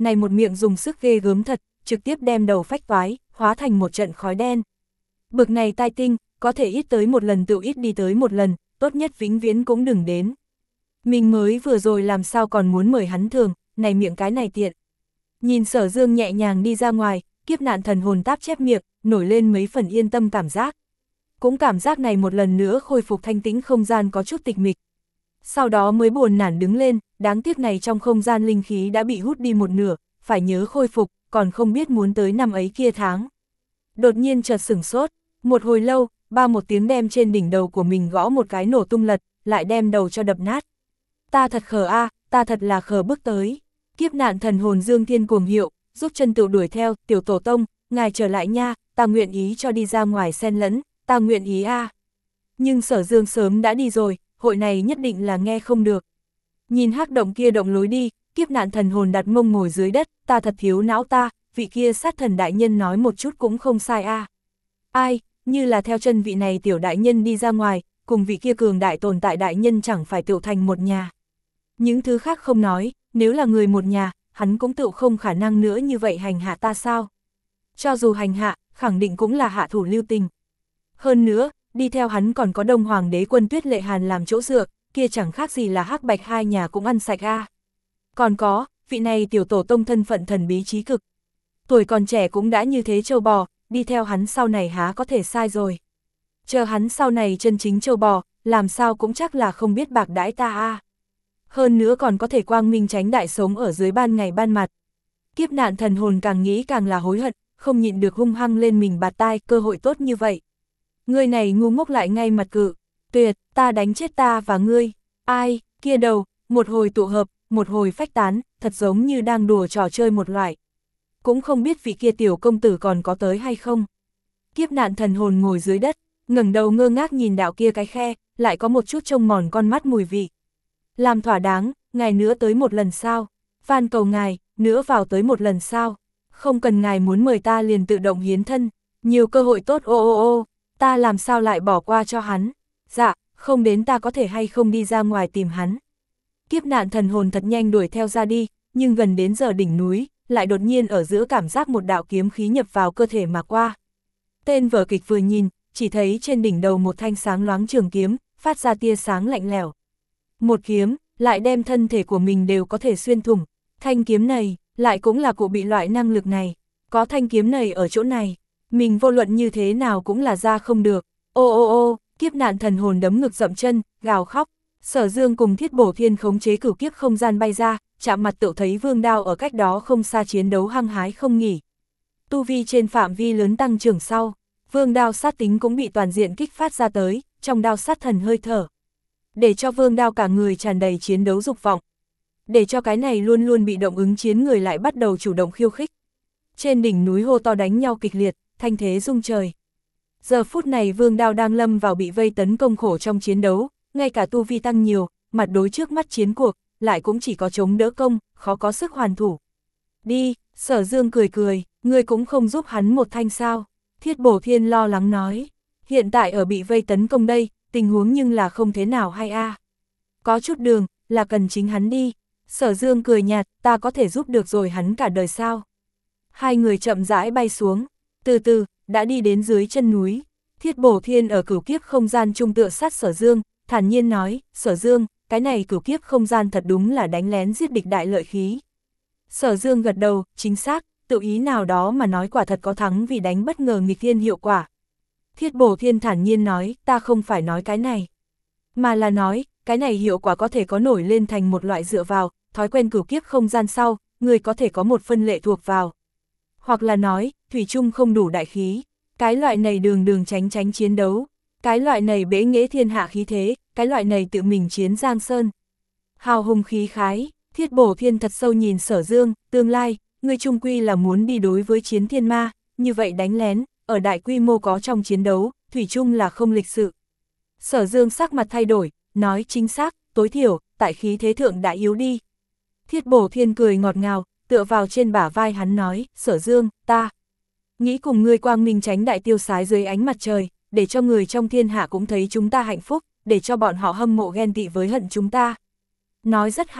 này một miệng dùng sức ghê gớm thật, trực tiếp đem đầu phách toái, hóa thành một trận khói đen. Bực này tai tinh, có thể ít tới một lần tự ít đi tới một lần, tốt nhất vĩnh viễn cũng đừng đến. Mình mới vừa rồi làm sao còn muốn mời hắn thường, này miệng cái này tiện. Nhìn Sở Dương nhẹ nhàng đi ra ngoài, kiếp nạn thần hồn táp chép miệng, nổi lên mấy phần yên tâm cảm giác. Cũng cảm giác này một lần nữa khôi phục thanh tĩnh không gian có chút tịch mịch. Sau đó mới buồn nản đứng lên, đáng tiếc này trong không gian linh khí đã bị hút đi một nửa, phải nhớ khôi phục, còn không biết muốn tới năm ấy kia tháng. Đột nhiên chợt sửng sốt, một hồi lâu, ba một tiếng đem trên đỉnh đầu của mình gõ một cái nổ tung lật, lại đem đầu cho đập nát. Ta thật khờ a, ta thật là khờ bước tới. Kiếp nạn thần hồn Dương Thiên cuồng hiệu, giúp chân tự đuổi theo, tiểu tổ tông, ngài trở lại nha, ta nguyện ý cho đi ra ngoài xen lẫn, ta nguyện ý a. Nhưng Sở Dương sớm đã đi rồi, hội này nhất định là nghe không được. Nhìn hắc động kia động lối đi, kiếp nạn thần hồn đặt mông ngồi dưới đất, ta thật thiếu não ta, vị kia sát thần đại nhân nói một chút cũng không sai a. Ai, như là theo chân vị này tiểu đại nhân đi ra ngoài, cùng vị kia cường đại tồn tại đại nhân chẳng phải tựu thành một nhà. Những thứ khác không nói, nếu là người một nhà, hắn cũng tựu không khả năng nữa như vậy hành hạ ta sao. Cho dù hành hạ, khẳng định cũng là hạ thủ lưu tình. Hơn nữa, đi theo hắn còn có Đông Hoàng đế quân Tuyết Lệ Hàn làm chỗ dựa, kia chẳng khác gì là hắc bạch hai nhà cũng ăn sạch a. Còn có, vị này tiểu tổ tông thân phận thần bí trí cực. Tuổi còn trẻ cũng đã như thế trâu bò, đi theo hắn sau này há có thể sai rồi. Chờ hắn sau này chân chính trâu bò, làm sao cũng chắc là không biết bạc đãi ta a. Hơn nữa còn có thể quang minh tránh đại sống ở dưới ban ngày ban mặt. Kiếp nạn thần hồn càng nghĩ càng là hối hận, không nhịn được hung hăng lên mình bạt tai, cơ hội tốt như vậy. Ngươi này ngu ngốc lại ngay mặt cự, tuyệt, ta đánh chết ta và ngươi. Ai, kia đầu, một hồi tụ hợp, một hồi phách tán, thật giống như đang đùa trò chơi một loại. Cũng không biết vị kia tiểu công tử còn có tới hay không. Kiếp nạn thần hồn ngồi dưới đất, ngẩng đầu ngơ ngác nhìn đạo kia cái khe, lại có một chút trông mòn con mắt mùi vị. Làm thỏa đáng, ngài nữa tới một lần sao? Van cầu ngài, nữa vào tới một lần sao? Không cần ngài muốn mời ta liền tự động hiến thân, nhiều cơ hội tốt ô ô ô, ta làm sao lại bỏ qua cho hắn? Dạ, không đến ta có thể hay không đi ra ngoài tìm hắn. Kiếp nạn thần hồn thật nhanh đuổi theo ra đi, nhưng gần đến giờ đỉnh núi, lại đột nhiên ở giữa cảm giác một đạo kiếm khí nhập vào cơ thể mà qua. Tên vở kịch vừa nhìn, chỉ thấy trên đỉnh đầu một thanh sáng loáng trường kiếm, phát ra tia sáng lạnh lẽo. Một kiếm, lại đem thân thể của mình đều có thể xuyên thủng. Thanh kiếm này, lại cũng là cụ bị loại năng lực này. Có thanh kiếm này ở chỗ này, mình vô luận như thế nào cũng là ra không được. Ô ô ô, kiếp nạn thần hồn đấm ngực dậm chân, gào khóc. Sở Dương cùng Thiết Bổ Thiên khống chế cửu kiếp không gian bay ra, chạm mặt tự thấy Vương Đao ở cách đó không xa chiến đấu hăng hái không nghỉ. Tu vi trên phạm vi lớn tăng trưởng sau, Vương Đao sát tính cũng bị toàn diện kích phát ra tới, trong đao sát thần hơi thở. Để cho Vương Đao cả người tràn đầy chiến đấu dục vọng. Để cho cái này luôn luôn bị động ứng chiến người lại bắt đầu chủ động khiêu khích. Trên đỉnh núi hô to đánh nhau kịch liệt, thanh thế rung trời. Giờ phút này Vương Đao đang lâm vào bị vây tấn công khổ trong chiến đấu, ngay cả tu vi tăng nhiều, mặt đối trước mắt chiến cuộc, lại cũng chỉ có chống đỡ công, khó có sức hoàn thủ. Đi, Sở Dương cười cười, ngươi cũng không giúp hắn một thanh sao. Thiết Bổ Thiên lo lắng nói, hiện tại ở bị vây tấn công đây, tình huống nhưng là không thế nào hay a. À. Có chút đường, là cần chính hắn đi. Sở Dương cười nhạt, ta có thể giúp được rồi hắn cả đời sao. Hai người chậm rãi bay xuống, từ từ, đã đi đến dưới chân núi. Thiết Bổ Thiên ở cửu kiếp không gian trung tựa sát Sở Dương, thản nhiên nói, Sở Dương, cái này cửu kiếp không gian thật đúng là đánh lén giết địch đại lợi khí. Sở Dương gật đầu, chính xác, tự ý nào đó mà nói quả thật có thắng vì đánh bất ngờ nghịch thiên hiệu quả. Thiết Bổ Thiên thản nhiên nói, ta không phải nói cái này, mà là nói, cái này hiệu quả có thể có nổi lên thành một loại dựa vào, thói quen cửu kiếp không gian sau, người có thể có một phân lệ thuộc vào. Hoặc là nói, thủy chung không đủ đại khí, cái loại này đường đường tránh tránh chiến đấu, cái loại này bế nghệ thiên hạ khí thế, cái loại này tự mình chiến Giang Sơn. Hào hùng khí khái, Thiết Bổ Thiên thật sâu nhìn Sở Dương, tương lai, người trung quy là muốn đi đối với chiến thiên ma, như vậy đánh lén, ở đại quy mô có trong chiến đấu, thủy chung là không lịch sự. Sở Dương sắc mặt thay đổi, nói chính xác, tối thiểu, tại khí thế thượng đã yếu đi. Thiết Bổ Thiên cười ngọt ngào, tựa vào trên bả vai hắn nói, Sở Dương, ta nghĩ cùng ngươi quang minh tránh đại tiêu sái dưới ánh mặt trời, để cho người trong thiên hạ cũng thấy chúng ta hạnh phúc, để cho bọn họ hâm mộ ghen tị với hận chúng ta. Nói rất hay,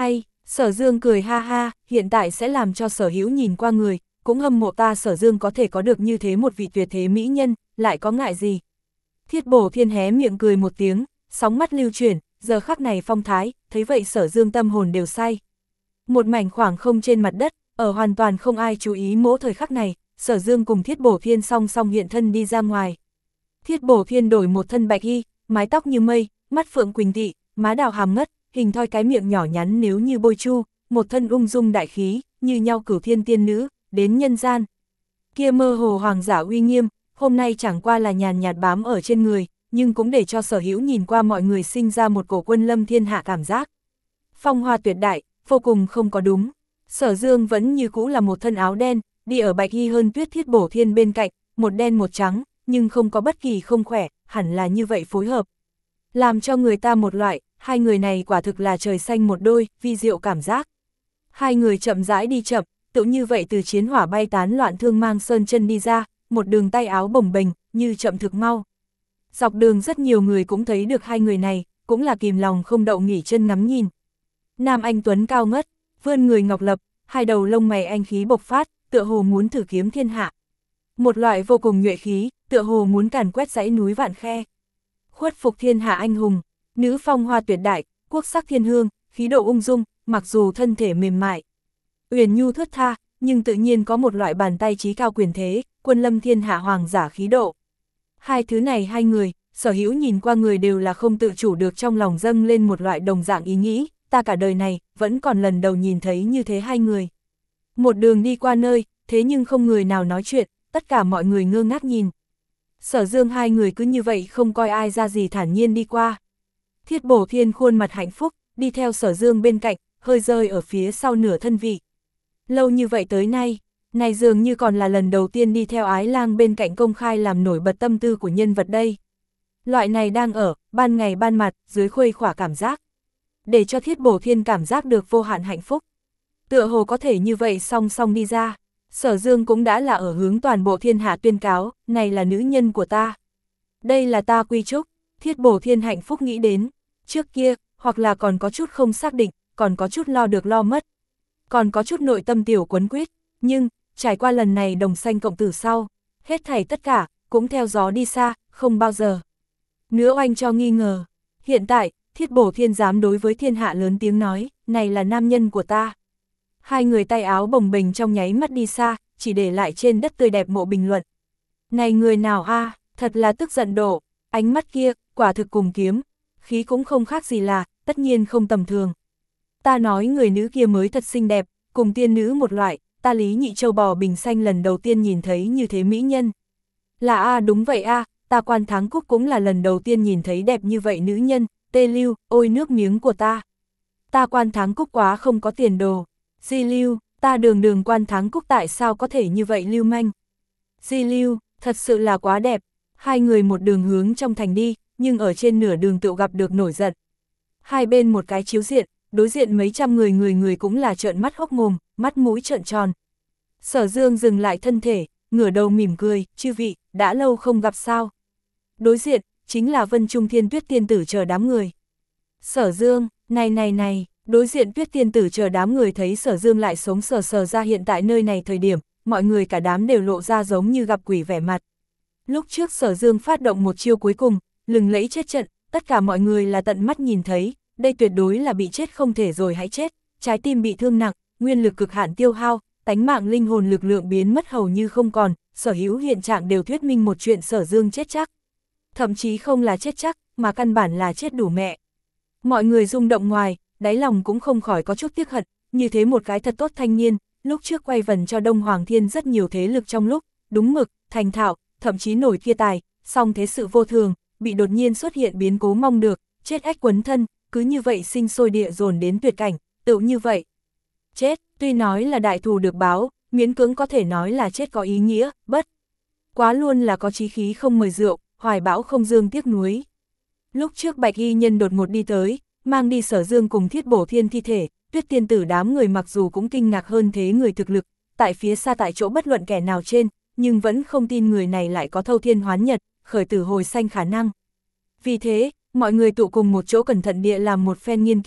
Sở Dương cười ha ha, hiện tại sẽ làm cho Sở Hữu nhìn qua người, cũng hâm mộ ta Sở Dương có thể có được như thế một vị tuyệt thế mỹ nhân, lại có ngại gì. Thiết Bổ Thiên hé miệng cười một tiếng, sóng mắt lưu chuyển, giờ khắc này phong thái, thấy vậy Sở Dương tâm hồn đều say. Một mảnh khoảng không trên mặt đất, ở hoàn toàn không ai chú ý mỗi thời khắc này, Sở Dương cùng Thiết Bổ Thiên song song hiện thân đi ra ngoài. Thiết Bổ Thiên đổi một thân bạch y, mái tóc như mây, mắt phượng quỳnh tị, má đào hàm ngất, hình thoi cái miệng nhỏ nhắn nếu như bôi chu, một thân ung dung đại khí, như nhau cửu thiên tiên nữ, đến nhân gian. Kia mơ hồ hoàng giả uy nghiêm, hôm nay chẳng qua là nhàn nhạt bám ở trên người, nhưng cũng để cho Sở Hữu nhìn qua mọi người sinh ra một cổ quân lâm thiên hạ cảm giác. Phong hoa tuyệt đại, vô cùng không có đúng. Sở Dương vẫn như cũ là một thân áo đen, đi ở bạch y hơn tuyết Thiết Bổ Thiên bên cạnh, một đen một trắng, nhưng không có bất kỳ không khỏe, hẳn là như vậy phối hợp. Làm cho người ta một loại, hai người này quả thực là trời xanh một đôi, vi diệu cảm giác. Hai người chậm rãi đi chậm, tự như vậy từ chiến hỏa bay tán loạn thương mang sơn chân đi ra, một đường tay áo bồng bềnh, như chậm thực mau. Dọc đường rất nhiều người cũng thấy được hai người này, cũng là kìm lòng không đậu nghỉ chân ngắm nhìn. Nam anh tuấn cao ngất, vươn người ngọc lập, hai đầu lông mày anh khí bộc phát, tựa hồ muốn thử kiếm thiên hạ. Một loại vô cùng nhuệ khí, tựa hồ muốn càn quét dãy núi vạn khe. Khuất phục thiên hạ anh hùng, nữ phong hoa tuyệt đại, quốc sắc thiên hương, khí độ ung dung, mặc dù thân thể mềm mại, uyển nhu thướt tha, nhưng tự nhiên có một loại bàn tay trí cao quyền thế, quân lâm thiên hạ hoàng giả khí độ. Hai thứ này hai người, Sở Hữu nhìn qua người đều là không tự chủ được trong lòng dâng lên một loại đồng dạng ý nghĩ, ta cả đời này, vẫn còn lần đầu nhìn thấy như thế hai người. Một đường đi qua nơi, thế nhưng không người nào nói chuyện, tất cả mọi người ngơ ngác nhìn. Sở Dương hai người cứ như vậy không coi ai ra gì thản nhiên đi qua. Thiết Bổ Thiên khuôn mặt hạnh phúc, đi theo Sở Dương bên cạnh, hơi rơi ở phía sau nửa thân vị. Lâu như vậy tới nay, này dường như còn là lần đầu tiên đi theo ái lang bên cạnh công khai làm nổi bật tâm tư của nhân vật đây. Loại này đang ở, ban ngày ban mặt, dưới khuây khỏa cảm giác. Để cho Thiết Bổ Thiên cảm giác được vô hạn hạnh phúc. Tựa hồ có thể như vậy song song đi ra. Sở Dương cũng đã là ở hướng toàn bộ thiên hạ tuyên cáo, này là nữ nhân của ta. Đây là ta quy trúc, Thiết Bổ Thiên hạnh phúc nghĩ đến. Trước kia, hoặc là còn có chút không xác định, còn có chút lo được lo mất. Còn có chút nội tâm tiểu quấn quýt, nhưng, trải qua lần này đồng sanh cộng tử sau, hết thảy tất cả, cũng theo gió đi xa, không bao giờ nữa oanh cho nghi ngờ. Hiện tại, Thiết Bổ Thiên dám đối với thiên hạ lớn tiếng nói, này là nam nhân của ta. Hai người tay áo bồng bềnh trong nháy mắt đi xa, chỉ để lại trên đất tươi đẹp mộ bình luận. Này người nào a, thật là tức giận đổ, ánh mắt kia, quả thực cùng kiếm, khí cũng không khác gì là, tất nhiên không tầm thường. Ta nói người nữ kia mới thật xinh đẹp, cùng tiên nữ một loại, ta Lý Nhị Châu bò bình xanh lần đầu tiên nhìn thấy như thế mỹ nhân. Là a đúng vậy a, ta Quan Thắng Cúc cũng là lần đầu tiên nhìn thấy đẹp như vậy nữ nhân, Tê Lưu, ôi nước miếng của ta. Ta Quan Thắng Cúc quá không có tiền đồ. Di Lưu, ta đường đường Quan Thắng Cúc tại sao có thể như vậy lưu manh. Di Lưu, thật sự là quá đẹp. Hai người một đường hướng trong thành đi, nhưng ở trên nửa đường tự gặp được nổi giận. Hai bên một cái chiếu diện, đối diện mấy trăm người người người cũng là trợn mắt hốc mồm, mắt mũi trợn tròn. Sở Dương dừng lại thân thể, ngửa đầu mỉm cười, chư vị, đã lâu không gặp sao. Đối diện, chính là Vân Trung Thiên Tuyết Tiên Tử chờ đám người. Sở Dương, này này này, đối diện Tuyết Tiên Tử chờ đám người thấy Sở Dương lại sống sờ sờ ra hiện tại nơi này thời điểm, mọi người cả đám đều lộ ra giống như gặp quỷ vẻ mặt. Lúc trước Sở Dương phát động một chiêu cuối cùng, lừng lẫy chết trận, tất cả mọi người là tận mắt nhìn thấy, đây tuyệt đối là bị chết không thể rồi hãy chết, trái tim bị thương nặng, nguyên lực cực hạn tiêu hao, tánh mạng linh hồn lực lượng biến mất hầu như không còn, sở hữu hiện trạng đều thuyết minh một chuyện Sở Dương chết chắc. Thậm chí không là chết chắc, mà căn bản là chết đủ mẹ. Mọi người rung động ngoài, đáy lòng cũng không khỏi có chút tiếc hận, như thế một cái thật tốt thanh niên, lúc trước quay vần cho Đông Hoàng Thiên rất nhiều thế lực trong lúc, đúng mực, thành thạo, thậm chí nổi kia tài, song thế sự vô thường, bị đột nhiên xuất hiện biến cố mong được, chết ách quấn thân, cứ như vậy sinh sôi địa dồn đến tuyệt cảnh, tựu như vậy. Chết, tuy nói là đại thù được báo, miễn cưỡng có thể nói là chết có ý nghĩa, bất quá luôn là có chí khí không mời rượu, hoài bão không dương tiếc nuối. Lúc trước Bạch Y Nhân đột ngột đi tới, mang đi Sở Dương cùng Thiết Bổ Thiên thi thể, Tuyết Tiên Tử đám người mặc dù cũng kinh ngạc hơn thế người thực lực, tại phía xa tại chỗ bất luận kẻ nào trên, nhưng vẫn không tin người này lại có thâu thiên hoán nhật, khởi tử hồi sanh khả năng. Vì thế, mọi người tụ cùng một chỗ cẩn thận địa làm một phen nghiên cứu,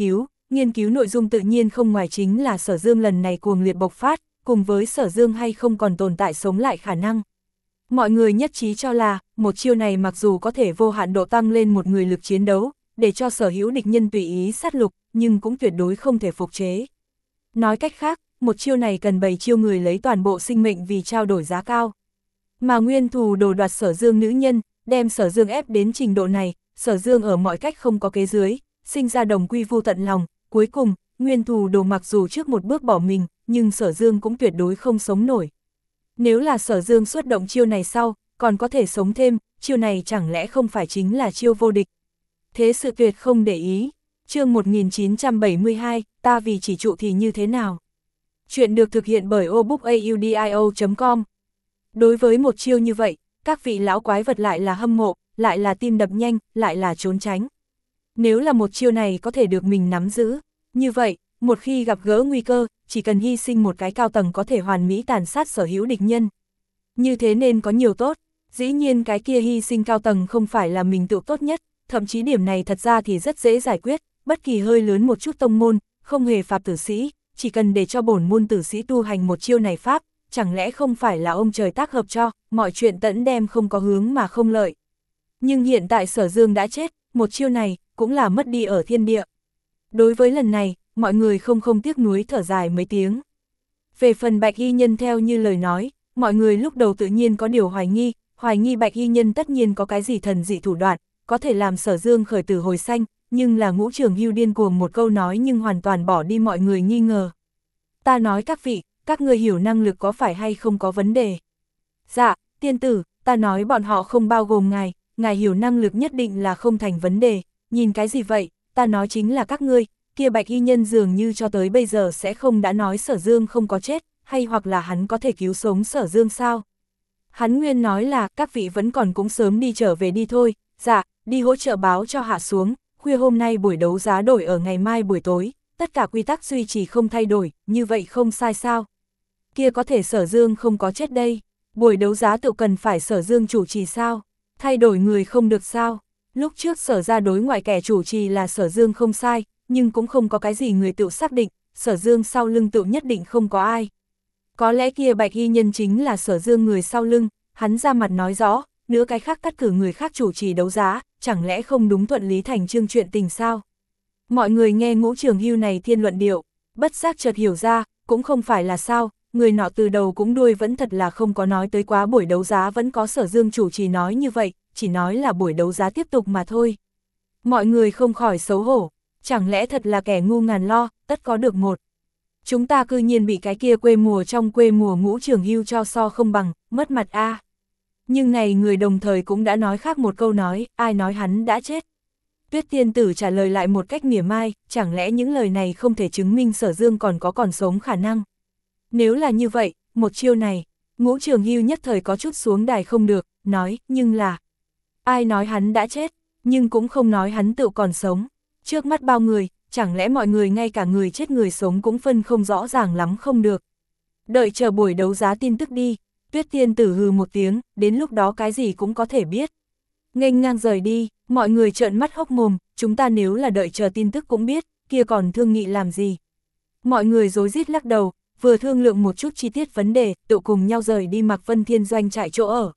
nghiên cứu nội dung tự nhiên không ngoài chính là Sở Dương lần này cuồng liệt bộc phát, cùng với Sở Dương hay không còn tồn tại sống lại khả năng. Mọi người nhất trí cho là, một chiêu này mặc dù có thể vô hạn độ tăng lên một người lực chiến đấu, để cho sở hữu địch nhân tùy ý sát lục, nhưng cũng tuyệt đối không thể phục chế. Nói cách khác, một chiêu này cần bảy chiêu người lấy toàn bộ sinh mệnh vì trao đổi giá cao. Mà nguyên thù đồ đoạt Sở Dương nữ nhân, đem Sở Dương ép đến trình độ này, Sở Dương ở mọi cách không có kế dưới, sinh ra đồng quy vu tận lòng, cuối cùng, nguyên thù đồ mặc dù trước một bước bỏ mình, nhưng Sở Dương cũng tuyệt đối không sống nổi. Nếu là Sở Dương xuất động chiêu này sau, còn có thể sống thêm, chiêu này chẳng lẽ không phải chính là chiêu vô địch. Thế sự tuyệt không để ý. Chương một nghìn chín trăm bảy mươi hai, ta vì chỉ trụ thì như thế nào? Chuyện được thực hiện bởi obookaudio chấm com. Đối với một chiêu như vậy, các vị lão quái vật lại là hâm mộ, lại là tim đập nhanh, lại là trốn tránh. Nếu là một chiêu này có thể được mình nắm giữ, như vậy, một khi gặp gỡ nguy cơ, chỉ cần hy sinh một cái cao tầng có thể hoàn mỹ tàn sát sở hữu địch nhân. Như thế nên có nhiều tốt, dĩ nhiên cái kia hy sinh cao tầng không phải là mình tự tốt nhất, thậm chí điểm này thật ra thì rất dễ giải quyết, bất kỳ hơi lớn một chút tông môn, không hề phạt tử sĩ, chỉ cần để cho bổn môn tử sĩ tu hành một chiêu này pháp, chẳng lẽ không phải là ông trời tác hợp cho, mọi chuyện tẫn đem không có hướng mà không lợi. Nhưng hiện tại Sở Dương đã chết, một chiêu này cũng là mất đi ở thiên địa. Đối với lần này, mọi người không không tiếc nuối thở dài mấy tiếng. Về phần Bạch Y Nhân theo như lời nói, mọi người lúc đầu tự nhiên có điều hoài nghi, hoài nghi Bạch Y Nhân tất nhiên có cái gì thần dị thủ đoạn, có thể làm Sở Dương khởi tử hồi sanh, nhưng là Ngũ Trường Hưu điên cuồng một câu nói nhưng hoàn toàn bỏ đi mọi người nghi ngờ. Ta nói các vị, các người hiểu năng lực có phải hay không có vấn đề? Dạ, tiên tử, ta nói bọn họ không bao gồm ngài, ngài hiểu năng lực nhất định là không thành vấn đề, nhìn cái gì vậy, ta nói chính là các ngươi, kia Bạch Y Nhân dường như cho tới bây giờ sẽ không đã nói Sở Dương không có chết, hay hoặc là hắn có thể cứu sống Sở Dương sao? Hắn nguyên nói là các vị vẫn còn cũng sớm đi trở về đi thôi, dạ, đi hỗ trợ báo cho hạ xuống, khuya hôm nay buổi đấu giá đổi ở ngày mai buổi tối, tất cả quy tắc duy trì không thay đổi, như vậy không sai sao? Kia có thể Sở Dương không có chết đây, buổi đấu giá tự cần phải Sở Dương chủ trì sao? Thay đổi người không được sao? Lúc trước Sở ra đối ngoại kẻ chủ trì là Sở Dương không sai, nhưng cũng không có cái gì người tự xác định, Sở Dương sau lưng tự nhất định không có ai. Có lẽ kia Bạch Y Nhân chính là Sở Dương người sau lưng, hắn ra mặt nói rõ, nữa cái khác cắt cử người khác chủ trì đấu giá, chẳng lẽ không đúng thuận lý thành chương chuyện tình sao? Mọi người nghe Ngũ Trường Hưu này thiên luận điệu, bất giác chợt hiểu ra, cũng không phải là sao, người nọ từ đầu cũng đuôi vẫn thật là không có nói tới quá buổi đấu giá vẫn có Sở Dương chủ trì nói như vậy, chỉ nói là buổi đấu giá tiếp tục mà thôi. Mọi người không khỏi xấu hổ, chẳng lẽ thật là kẻ ngu ngàn lo, tất có được một. Chúng ta cư nhiên bị cái kia quê mùa trong quê mùa Ngũ Trường Hưu cho so không bằng, mất mặt a. À. Nhưng này người đồng thời cũng đã nói khác một câu nói, ai nói hắn đã chết. Tuyết tiên tử trả lời lại một cách mỉa mai, chẳng lẽ những lời này không thể chứng minh Sở Dương còn có còn sống khả năng. Nếu là như vậy, một chiêu này, Ngũ Trường Hưu nhất thời có chút xuống đài không được, nói, nhưng là, ai nói hắn đã chết, nhưng cũng không nói hắn tự còn sống. Trước mắt bao người, chẳng lẽ mọi người ngay cả người chết người sống cũng phân không rõ ràng lắm không được. Đợi chờ buổi đấu giá tin tức đi, Tuyết tiên tử hừ một tiếng, đến lúc đó cái gì cũng có thể biết. Nghênh ngang rời đi, mọi người trợn mắt hốc mồm, chúng ta nếu là đợi chờ tin tức cũng biết, kia còn thương nghị làm gì. Mọi người rối rít lắc đầu, vừa thương lượng một chút chi tiết vấn đề, tự cùng nhau rời đi Mạc Vân Thiên doanh trại chỗ ở.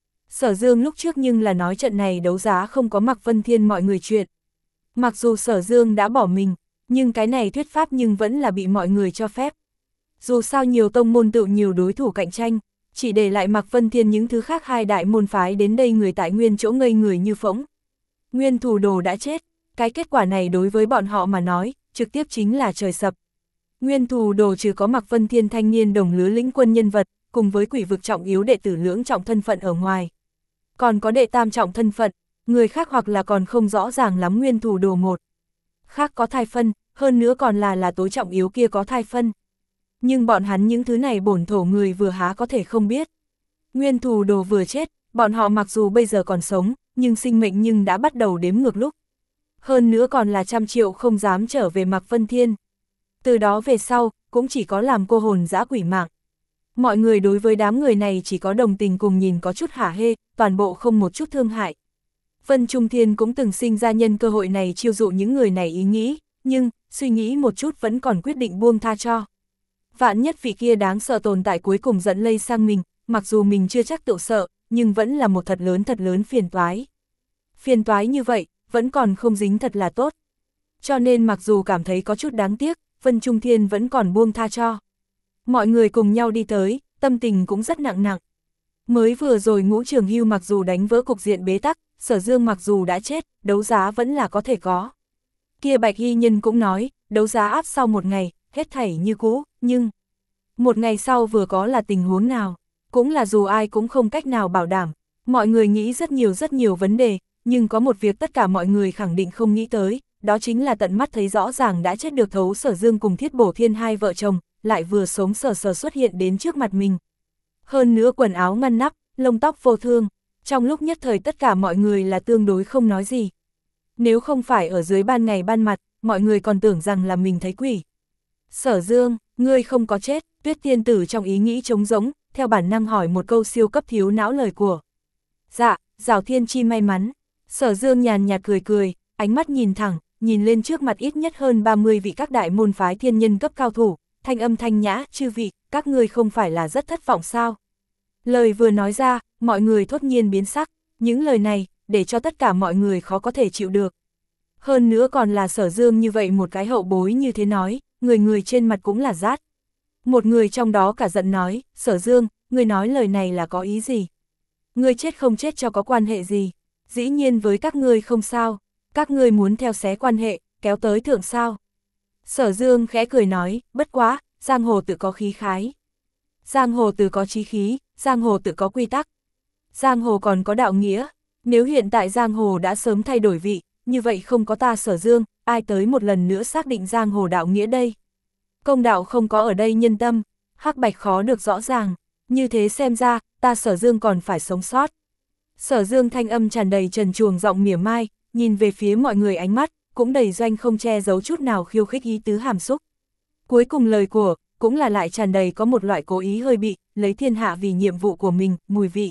Sở Dương lúc trước nhưng là nói trận này đấu giá không có Mạc Vân Thiên mọi người chuyện. Mặc dù Sở Dương đã bỏ mình, nhưng cái này thuyết pháp nhưng vẫn là bị mọi người cho phép. Dù sao nhiều tông môn tự nhiều đối thủ cạnh tranh, chỉ để lại Mạc Vân Thiên những thứ khác hai đại môn phái đến đây người tại nguyên chỗ ngây người như phỗng. Nguyên thủ đồ đã chết, cái kết quả này đối với bọn họ mà nói, trực tiếp chính là trời sập. Nguyên thủ đồ trừ có Mạc Vân Thiên thanh niên đồng lứa lĩnh quân nhân vật, cùng với quỷ vực trọng yếu đệ tử lưỡng trọng thân phận ở ngoài. Còn có đệ tam trọng thân phận, người khác hoặc là còn không rõ ràng lắm nguyên thủ đồ một. Khác có thai phân, hơn nữa còn là là tối trọng yếu kia có thai phân. Nhưng bọn hắn những thứ này bổn thổ người vừa há có thể không biết. Nguyên thủ đồ vừa chết, bọn họ mặc dù bây giờ còn sống, nhưng sinh mệnh nhưng đã bắt đầu đếm ngược lúc. Hơn nữa còn là trăm triệu không dám trở về Mạc Vân Thiên. Từ đó về sau, cũng chỉ có làm cô hồn dã quỷ mạng. Mọi người đối với đám người này chỉ có đồng tình cùng nhìn có chút hả hê, toàn bộ không một chút thương hại. Vân Trung Thiên cũng từng sinh ra nhân cơ hội này chiêu dụ những người này ý nghĩ, nhưng, suy nghĩ một chút vẫn còn quyết định buông tha cho. Vạn nhất vị kia đáng sợ tồn tại cuối cùng dẫn lây sang mình, mặc dù mình chưa chắc tự sợ, nhưng vẫn là một thật lớn thật lớn phiền toái. Phiền toái như vậy, vẫn còn không dính thật là tốt. Cho nên mặc dù cảm thấy có chút đáng tiếc, Vân Trung Thiên vẫn còn buông tha cho. Mọi người cùng nhau đi tới, tâm tình cũng rất nặng nặng. Mới vừa rồi Ngũ Trường Hưu mặc dù đánh vỡ cục diện bế tắc, Sở Dương mặc dù đã chết, đấu giá vẫn là có thể có. Kia Bạch Y Nhân cũng nói, đấu giá áp sau một ngày, hết thảy như cũ, nhưng một ngày sau vừa có là tình huống nào, cũng là dù ai cũng không cách nào bảo đảm. Mọi người nghĩ rất nhiều rất nhiều vấn đề, nhưng có một việc tất cả mọi người khẳng định không nghĩ tới, đó chính là tận mắt thấy rõ ràng đã chết được Thấu Sở Dương cùng Thiết Bổ Thiên hai vợ chồng, lại vừa sống sờ sờ xuất hiện đến trước mặt mình. Hơn nữa quần áo ngăn nắp, lông tóc vô thương, trong lúc nhất thời tất cả mọi người là tương đối không nói gì. Nếu không phải ở dưới ban ngày ban mặt, mọi người còn tưởng rằng là mình thấy quỷ. Sở Dương, ngươi không có chết, Tuyết Tiên Tử trong ý nghĩ trống rỗng, theo bản năng hỏi một câu siêu cấp thiếu não lời của. Dạ, Giảo Thiên Chi may mắn. Sở Dương nhàn nhạt cười cười, ánh mắt nhìn thẳng, nhìn lên trước mặt ít nhất hơn ba mươi vị các đại môn phái thiên nhân cấp cao thủ, thanh âm thanh nhã, chư vị, các ngươi không phải là rất thất vọng sao? Lời vừa nói ra, mọi người thốt nhiên biến sắc, những lời này, để cho tất cả mọi người khó có thể chịu được. Hơn nữa còn là Sở Dương như vậy một cái hậu bối như thế nói, người người trên mặt cũng là rát. Một người trong đó cả giận nói, Sở Dương, ngươi nói lời này là có ý gì? Ngươi chết không chết cho có quan hệ gì? Dĩ nhiên với các ngươi không sao, các ngươi muốn theo xé quan hệ, kéo tới thượng sao? Sở Dương khẽ cười nói, bất quá, giang hồ tự có khí khái. Giang hồ tự có chí khí, giang hồ tự có quy tắc. Giang hồ còn có đạo nghĩa, nếu hiện tại giang hồ đã sớm thay đổi vị, như vậy không có ta Sở Dương, ai tới một lần nữa xác định giang hồ đạo nghĩa đây? Công đạo không có ở đây nhân tâm, hắc bạch khó được rõ ràng, như thế xem ra, ta Sở Dương còn phải sống sót. Sở Dương thanh âm tràn đầy trần truồng giọng mỉa mai, nhìn về phía mọi người ánh mắt, cũng đầy doanh không che giấu chút nào khiêu khích ý tứ hàm xúc. Cuối cùng lời của, cũng là lại tràn đầy có một loại cố ý hơi bị, lấy thiên hạ vì nhiệm vụ của mình, mùi vị.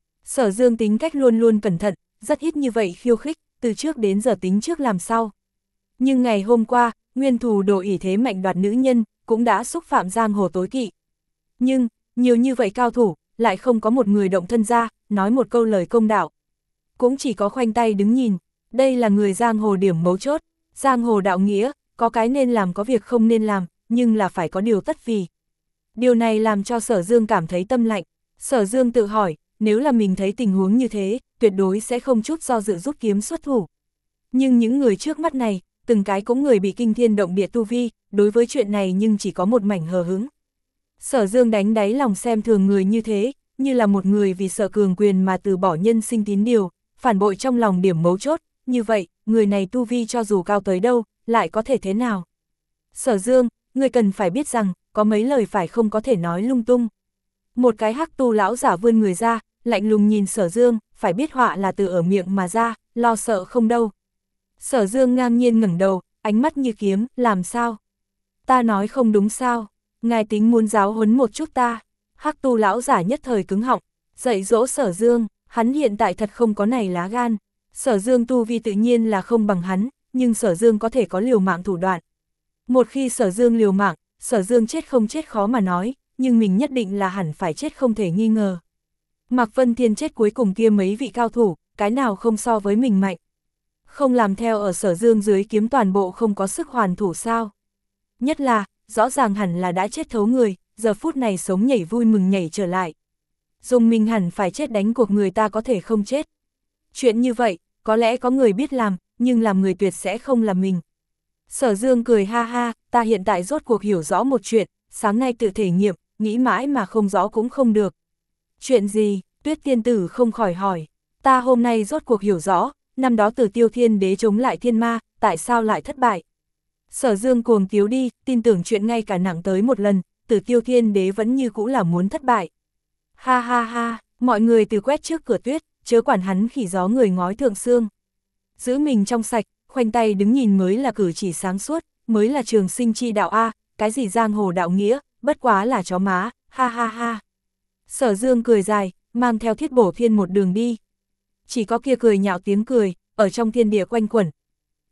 Sở Dương tính cách luôn luôn cẩn thận, rất ít như vậy khiêu khích, từ trước đến giờ tính trước làm sau. Nhưng ngày hôm qua, nguyên thù đồ ỷ thế mạnh đoạt nữ nhân, cũng đã xúc phạm giang hồ tối kỵ. Nhưng, nhiều như vậy cao thủ, lại không có một người động thân ra, nói một câu lời công đạo. Cũng chỉ có khoanh tay đứng nhìn, đây là người giang hồ điểm mấu chốt, giang hồ đạo nghĩa, có cái nên làm có việc không nên làm, nhưng là phải có điều tất vì. Điều này làm cho Sở Dương cảm thấy tâm lạnh, Sở Dương tự hỏi, nếu là mình thấy tình huống như thế, tuyệt đối sẽ không chút do dự rút kiếm xuất thủ. Nhưng những người trước mắt này, từng cái cũng người bị kinh thiên động địa tu vi, đối với chuyện này nhưng chỉ có một mảnh hờ hững. Sở Dương đánh đáy lòng xem thường người như thế, như là một người vì sợ cường quyền mà từ bỏ nhân sinh tín điều, phản bội trong lòng điểm mấu chốt, như vậy, người này tu vi cho dù cao tới đâu, lại có thể thế nào? Sở Dương, người cần phải biết rằng, có mấy lời phải không có thể nói lung tung. Một cái hắc tu lão giả vươn người ra, lạnh lùng nhìn Sở Dương, phải biết họa là từ ở miệng mà ra, lo sợ không đâu. Sở Dương ngang nhiên ngẩng đầu, ánh mắt như kiếm, làm sao? Ta nói không đúng sao? Ngài tính muốn giáo huấn một chút ta. Hắc tu lão giả nhất thời cứng họng, dạy dỗ Sở Dương, hắn hiện tại thật không có này lá gan. Sở Dương tu vi tự nhiên là không bằng hắn, nhưng Sở Dương có thể có liều mạng thủ đoạn. Một khi Sở Dương liều mạng, Sở Dương chết không chết khó mà nói, nhưng mình nhất định là hẳn phải chết không thể nghi ngờ. Mạc Vân Thiên chết cuối cùng kia mấy vị cao thủ, cái nào không so với mình mạnh. Không làm theo ở Sở Dương dưới kiếm toàn bộ không có sức hoàn thủ sao. Nhất là, rõ ràng hẳn là đã chết thấu người, giờ phút này sống nhảy vui mừng nhảy trở lại. Dùng mình hẳn phải chết đánh cuộc người ta có thể không chết. Chuyện như vậy, có lẽ có người biết làm, nhưng làm người tuyệt sẽ không làm mình. Sở Dương cười ha ha, ta hiện tại rốt cuộc hiểu rõ một chuyện, sáng nay tự thể nghiệm, nghĩ mãi mà không rõ cũng không được. Chuyện gì? Tuyết Tiên Tử không khỏi hỏi. Ta hôm nay rốt cuộc hiểu rõ, năm đó Tử Tiêu Thiên Đế chống lại thiên ma, tại sao lại thất bại? Sở Dương cuồng tiếu đi, tin tưởng chuyện ngay cả nặng tới một lần, Tử Tiêu Thiên Đế vẫn như cũ là muốn thất bại. Ha ha ha, mọi người từ quét trước cửa tuyết, chớ quản hắn khỉ gió người ngói thượng xương. Giữ mình trong sạch, khoanh tay đứng nhìn mới là cử chỉ sáng suốt, mới là trường sinh chi đạo A, cái gì giang hồ đạo nghĩa, bất quá là chó má, ha ha ha. Sở Dương cười dài, mang theo Thiết Bổ Thiên một đường đi. Chỉ có kia cười nhạo tiếng cười, ở trong thiên địa quanh quẩn.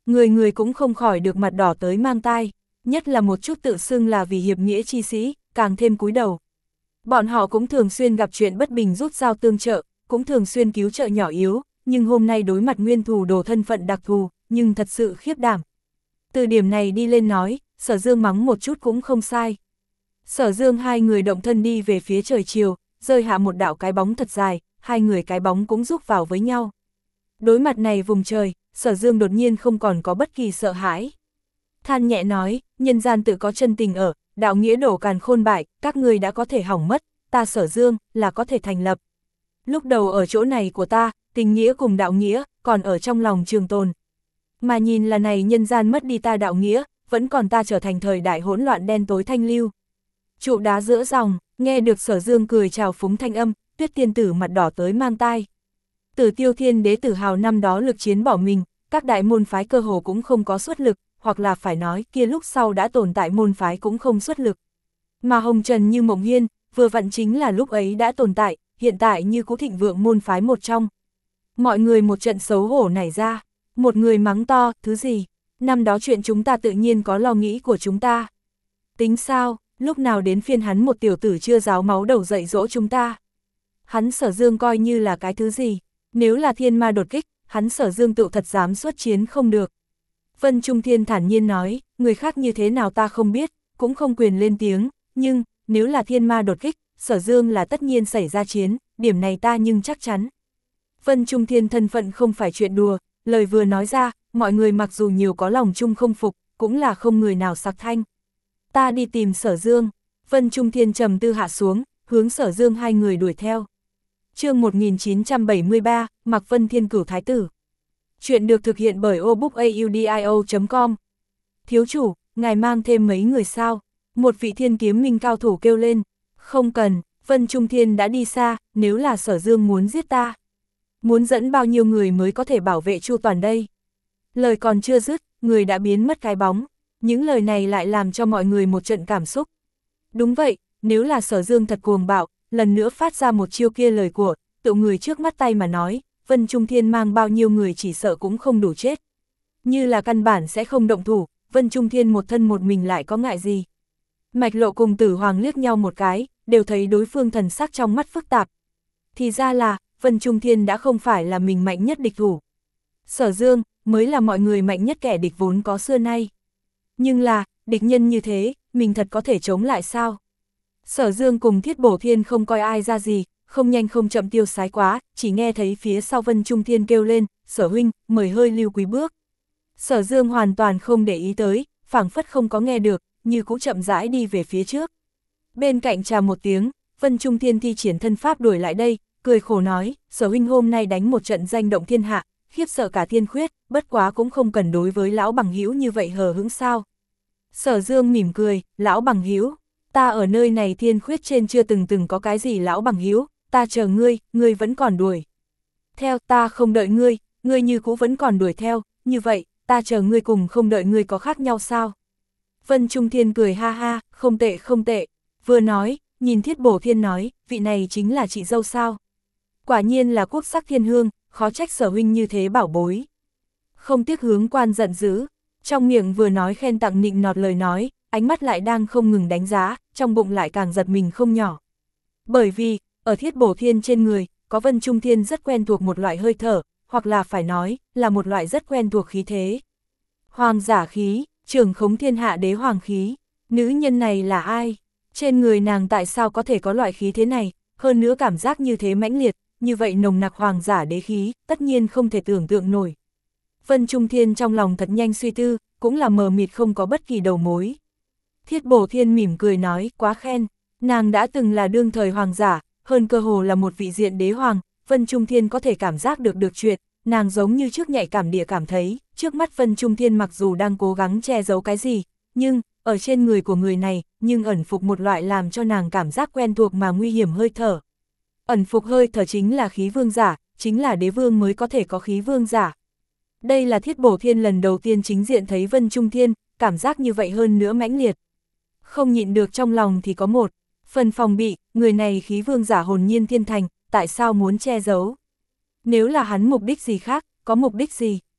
người người cũng không khỏi được mặt đỏ tới mang tai, nhất là một chút tự xưng là vì hiệp nghĩa chi sĩ, càng thêm cúi đầu. Bọn họ cũng thường xuyên gặp chuyện bất bình rút dao tương trợ, cũng thường xuyên cứu trợ nhỏ yếu, nhưng hôm nay đối mặt nguyên thù đồ thân phận đặc thù, nhưng thật sự khiếp đảm. Từ điểm này đi lên nói, Sở Dương mắng một chút cũng không sai. Sở Dương hai người động thân đi về phía trời chiều, rơi hạ một đạo cái bóng thật dài, hai người cái bóng cũng rúc vào với nhau. Đối mặt này vùng trời, Sở Dương đột nhiên không còn có bất kỳ sợ hãi. Than nhẹ nói, nhân gian tự có chân tình ở, đạo nghĩa đổ càn khôn bại, các người đã có thể hỏng mất, ta Sở Dương là có thể thành lập. Lúc đầu ở chỗ này của ta, tình nghĩa cùng đạo nghĩa, còn ở trong lòng trường tồn. Mà nhìn là này nhân gian mất đi ta đạo nghĩa, vẫn còn ta trở thành thời đại hỗn loạn đen tối thanh lưu. Trụ đá giữa dòng, nghe được Sở Dương cười chào phúng thanh âm, Tuyết tiên tử mặt đỏ tới mang tai. Tử Tiêu Thiên Đế tự hào năm đó lực chiến bỏ mình, các đại môn phái cơ hồ cũng không có xuất lực, hoặc là phải nói kia lúc sau đã tồn tại môn phái cũng không xuất lực. Mà Hồng Trần Như Mộng Hiên, vừa vặn chính là lúc ấy đã tồn tại, hiện tại như cũ thịnh vượng môn phái một trong. Mọi người một trận xấu hổ nảy ra, một người mắng to, thứ gì, năm đó chuyện chúng ta tự nhiên có lo nghĩ của chúng ta. Tính sao, lúc nào đến phiên hắn một tiểu tử chưa ráo máu đầu dạy dỗ chúng ta. Hắn Sở Dương coi như là cái thứ gì, nếu là thiên ma đột kích, hắn Sở Dương tự thật dám xuất chiến không được. Vân Trung Thiên thản nhiên nói, người khác như thế nào ta không biết, cũng không quyền lên tiếng, nhưng, nếu là thiên ma đột kích, Sở Dương là tất nhiên xảy ra chiến, điểm này ta nhưng chắc chắn. Vân Trung Thiên thân phận không phải chuyện đùa, lời vừa nói ra, mọi người mặc dù nhiều có lòng chung không phục, cũng là không người nào sặc thanh. Ta đi tìm Sở Dương, Vân Trung Thiên trầm tư hạ xuống, hướng Sở Dương hai người đuổi theo. Chương một nghìn chín trăm bảy mươi ba, Mạc Vân Thiên Cửu Thái Tử. Chuyện được thực hiện bởi obookaudio chấm com. Thiếu chủ, ngài mang thêm mấy người sao? Một vị thiên kiếm minh cao thủ kêu lên. Không cần, Vân Trung Thiên đã đi xa, nếu là Sở Dương muốn giết ta. Muốn dẫn bao nhiêu người mới có thể bảo vệ chu toàn đây? Lời còn chưa dứt, người đã biến mất cái bóng. Những lời này lại làm cho mọi người một trận cảm xúc. Đúng vậy, nếu là Sở Dương thật cuồng bạo, lần nữa phát ra một chiêu kia lời của, tự người trước mắt tay mà nói, Vân Trung Thiên mang bao nhiêu người chỉ sợ cũng không đủ chết. Như là căn bản sẽ không động thủ, Vân Trung Thiên một thân một mình lại có ngại gì. Mạch Lộ cùng Tử Hoàng liếc nhau một cái, đều thấy đối phương thần sắc trong mắt phức tạp. Thì ra là, Vân Trung Thiên đã không phải là mình mạnh nhất địch thủ. Sở Dương, mới là mọi người mạnh nhất kẻ địch vốn có xưa nay. Nhưng là, địch nhân như thế, mình thật có thể chống lại sao? Sở Dương cùng Thiết Bổ Thiên không coi ai ra gì, không nhanh không chậm tiêu sái quá, chỉ nghe thấy phía sau Vân Trung Thiên kêu lên, Sở huynh, mời hơi lưu quý bước. Sở Dương hoàn toàn không để ý tới, phảng phất không có nghe được, như cũ chậm rãi đi về phía trước. Bên cạnh chào một tiếng, Vân Trung Thiên thi triển thân pháp đuổi lại đây, cười khổ nói, Sở huynh hôm nay đánh một trận danh động thiên hạ, khiếp sợ cả thiên khuyết, bất quá cũng không cần đối với lão bằng hữu như vậy hờ hững sao. Sở Dương mỉm cười, lão bằng hữu, ta ở nơi này thiên khuyết trên chưa từng từng có cái gì lão bằng hữu, ta chờ ngươi, ngươi vẫn còn đuổi. Theo ta không đợi ngươi, ngươi như cũ vẫn còn đuổi theo, như vậy, ta chờ ngươi cùng không đợi ngươi có khác nhau sao? Vân Trung Thiên cười ha ha, không tệ không tệ, vừa nói, nhìn Thiết Bổ Thiên nói, vị này chính là chị dâu sao? Quả nhiên là quốc sắc thiên hương, khó trách Sở huynh như thế bảo bối. Không tiếc hướng quan giận dữ, trong miệng vừa nói khen tặng nịnh nọt lời nói, ánh mắt lại đang không ngừng đánh giá, trong bụng lại càng giật mình không nhỏ. Bởi vì, ở Thiết Bổ Thiên trên người, có Vân Trung Thiên rất quen thuộc một loại hơi thở, hoặc là phải nói, là một loại rất quen thuộc khí thế. Hoàng giả khí, trưởng khống thiên hạ đế hoàng khí, nữ nhân này là ai? Trên người nàng tại sao có thể có loại khí thế này, hơn nữa cảm giác như thế mãnh liệt, như vậy nồng nặc hoàng giả đế khí, tất nhiên không thể tưởng tượng nổi. Vân Trung Thiên trong lòng thật nhanh suy tư, cũng là mờ mịt không có bất kỳ đầu mối. Thiết Bổ Thiên mỉm cười nói, quá khen, nàng đã từng là đương thời hoàng giả, hơn cơ hồ là một vị diện đế hoàng, Vân Trung Thiên có thể cảm giác được được chuyện, nàng giống như trước nhạy cảm địa cảm thấy, trước mắt Vân Trung Thiên mặc dù đang cố gắng che giấu cái gì, nhưng, ở trên người của người này, nhưng ẩn phục một loại làm cho nàng cảm giác quen thuộc mà nguy hiểm hơi thở. Ẩn phục hơi thở chính là khí vương giả, chính là đế vương mới có thể có khí vương giả. Đây là Thiết Bổ Thiên lần đầu tiên chính diện thấy Vân Trung Thiên, cảm giác như vậy hơn nữa mãnh liệt. Không nhịn được trong lòng thì có một phần phòng bị, người này khí vương giả hồn nhiên thiên thành, tại sao muốn che giấu? Nếu là hắn mục đích gì khác, có mục đích gì?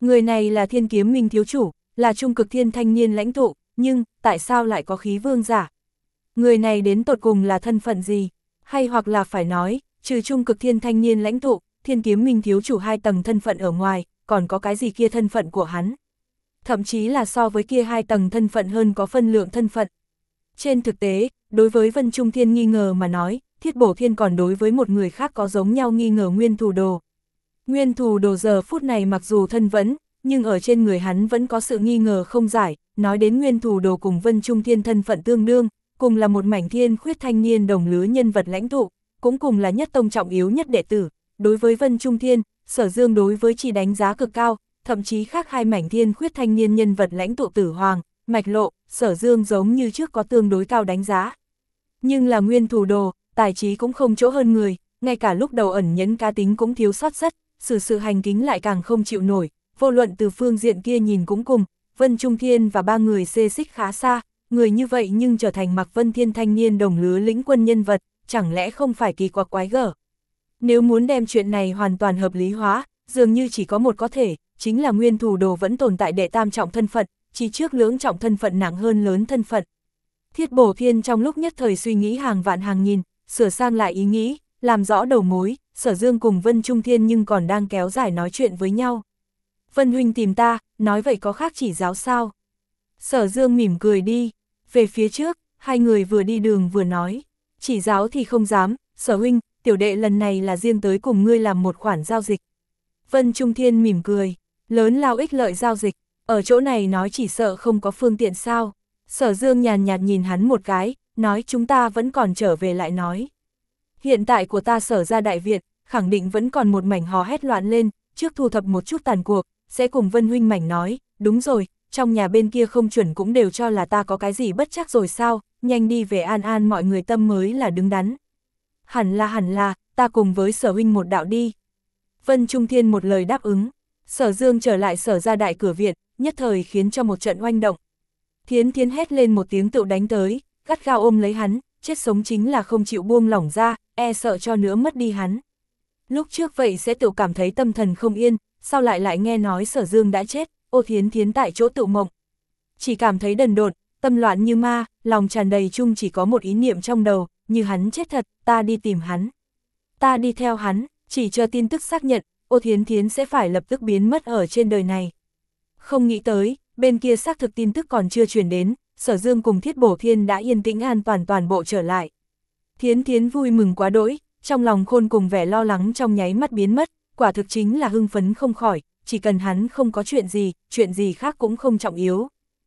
Người này là Thiên Kiếm Minh thiếu chủ, là trung cực thiên thanh niên lãnh tụ, nhưng, tại sao lại có khí vương giả? Người này đến tột cùng là thân phận gì? Hay hoặc là phải nói, trừ trung cực thiên thanh niên lãnh tụ, Thiên Kiếm Minh thiếu chủ hai tầng thân phận ở ngoài, còn có cái gì kia thân phận của hắn? Thậm chí là so với kia hai tầng thân phận hơn có phân lượng thân phận. Trên thực tế, đối với Vân Trung Thiên nghi ngờ mà nói, Thiết Bổ Thiên còn đối với một người khác có giống nhau nghi ngờ Nguyên Thù Đồ. Nguyên Thù Đồ giờ phút này mặc dù thân vẫn, nhưng ở trên người hắn vẫn có sự nghi ngờ không giải, nói đến Nguyên Thù Đồ cùng Vân Trung Thiên thân phận tương đương, cùng là một mảnh thiên khuyết thanh niên đồng lứa nhân vật lãnh tụ, cũng cùng là nhất tông trọng yếu nhất đệ tử. Đối với Vân Trung Thiên, Sở Dương đối với chỉ đánh giá cực cao, thậm chí khác hai mảnh thiên khuyết thanh niên nhân vật lãnh tụ Tử Hoàng, Mạch Lộ, Sở Dương giống như trước có tương đối cao đánh giá. Nhưng là Nguyên Thù Đồ, tài trí cũng không chỗ hơn người, ngay cả lúc đầu ẩn nhẫn cá tính cũng thiếu sót rất, sự sự hành kính lại càng không chịu nổi, vô luận từ phương diện kia nhìn cũng cùng, Vân Trung Thiên và ba người xê xích khá xa, người như vậy nhưng trở thành Mạc Vân Thiên thanh niên đồng lứa lĩnh quân nhân vật, chẳng lẽ không phải kỳ quặc quái gở. Nếu muốn đem chuyện này hoàn toàn hợp lý hóa, dường như chỉ có một có thể, chính là Nguyên Thù Đồ vẫn tồn tại đệ tam trọng thân phận, chỉ trước lưỡng trọng thân phận nặng hơn lớn thân phận. Thiết Bổ Thiên trong lúc nhất thời suy nghĩ hàng vạn hàng nghìn, sửa sang lại ý nghĩ, làm rõ đầu mối, Sở Dương cùng Vân Trung Thiên nhưng còn đang kéo dài nói chuyện với nhau. Vân huynh tìm ta, nói vậy có khác chỉ giáo sao? Sở Dương mỉm cười đi, về phía trước, hai người vừa đi đường vừa nói, chỉ giáo thì không dám, Sở huynh, tiểu đệ lần này là riêng tới cùng ngươi làm một khoản giao dịch. Vân Trung Thiên mỉm cười, lớn lao ích lợi giao dịch, ở chỗ này nói chỉ sợ không có phương tiện sao. Sở Dương nhàn nhạt nhìn hắn một cái, nói chúng ta vẫn còn trở về lại nói. Hiện tại của ta Sở ra đại viện, khẳng định vẫn còn một mảnh hò hét loạn lên, trước thu thập một chút tàn cuộc, sẽ cùng Vân huynh mảnh nói, đúng rồi, trong nhà bên kia không chuẩn cũng đều cho là ta có cái gì bất chắc rồi sao, nhanh đi về an an mọi người tâm mới là đứng đắn. Hẳn là hẳn là, ta cùng với Sở huynh một đạo đi. Vân Trung Thiên một lời đáp ứng, Sở Dương trở lại Sở ra đại cửa viện, nhất thời khiến cho một trận oanh động. Thiến Thiến hét lên một tiếng tựu đánh tới, gắt gao ôm lấy hắn, chết sống chính là không chịu buông lỏng ra, e sợ cho nữa mất đi hắn. Lúc trước vậy sẽ tự cảm thấy tâm thần không yên, sau lại lại nghe nói Sở Dương đã chết, ô Thiến Thiến tại chỗ tự mộng. Chỉ cảm thấy đần độn, tâm loạn như ma, lòng tràn đầy chung chỉ có một ý niệm trong đầu, như hắn chết thật, ta đi tìm hắn. Ta đi theo hắn, chỉ chờ tin tức xác nhận, ô Thiến Thiến sẽ phải lập tức biến mất ở trên đời này. Không nghĩ tới, bên kia xác thực tin tức còn chưa truyền đến, Sở Dương cùng Thiết Bổ Thiên đã yên tĩnh an toàn toàn bộ trở lại. Thiến Thiến vui mừng quá đỗi, trong lòng khôn cùng vẻ lo lắng trong nháy mắt biến mất, quả thực chính là hưng phấn không khỏi, chỉ cần hắn không có chuyện gì, chuyện gì khác cũng không trọng yếu.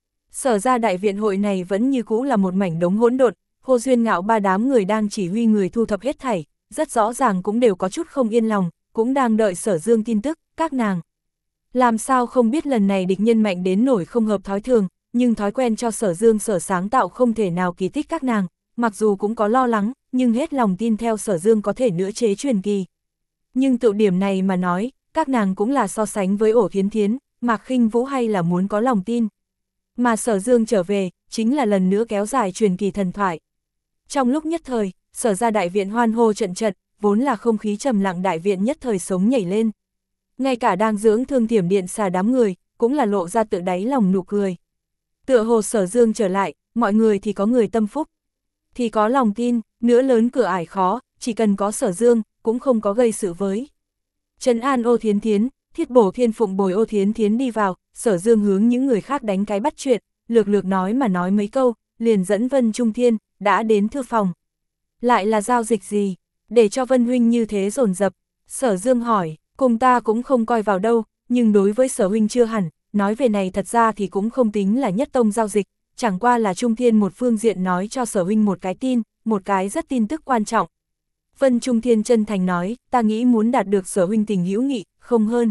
Sở ra đại viện hội này vẫn như cũ là một mảnh đống hỗn độn, Hồ Duyên Ngạo ba đám người đang chỉ huy người thu thập hết thảy, rất rõ ràng cũng đều có chút không yên lòng, cũng đang đợi Sở Dương tin tức, các nàng. Làm sao không biết lần này địch nhân mạnh đến nổi không hợp thói thường, nhưng thói quen cho Sở Dương Sở sáng tạo không thể nào kỳ tích các nàng, mặc dù cũng có lo lắng, nhưng hết lòng tin theo Sở Dương có thể nữa chế truyền kỳ. Nhưng tự điểm này mà nói, các nàng cũng là so sánh với Ổ Thiến Thiến, Mạc Khinh Vũ hay là muốn có lòng tin. Mà Sở Dương trở về, chính là lần nữa kéo dài truyền kỳ thần thoại. Trong lúc nhất thời, Sở ra đại viện hoan hô trận trận, vốn là không khí trầm lặng đại viện nhất thời sống nhảy lên. Ngay cả đang dưỡng thương Thiểm Điện xà đám người, cũng là lộ ra tự đáy lòng nụ cười. Tựa hồ Sở Dương trở lại, mọi người thì có người tâm phúc, thì có lòng tin, nữa lớn cửa ải khó, chỉ cần có Sở Dương, cũng không có gây sự với. Trấn an Ô Thiến Thiến, Thiết Bổ Thiên phụng bồi Ô Thiến Thiến đi vào, Sở Dương hướng những người khác đánh cái bắt chuyện, lược lược nói mà nói mấy câu, liền dẫn Vân Trung Thiên, đã đến thư phòng. Lại là giao dịch gì, để cho Vân huynh như thế dồn dập? Sở Dương hỏi, cùng ta cũng không coi vào đâu, nhưng đối với Sở huynh chưa hẳn, nói về này thật ra thì cũng không tính là nhất tông giao dịch, chẳng qua là Trung Thiên một phương diện nói cho Sở huynh một cái tin, một cái rất tin tức quan trọng. Vân Trung Thiên chân thành nói, ta nghĩ muốn đạt được Sở huynh tình hữu nghị, không hơn.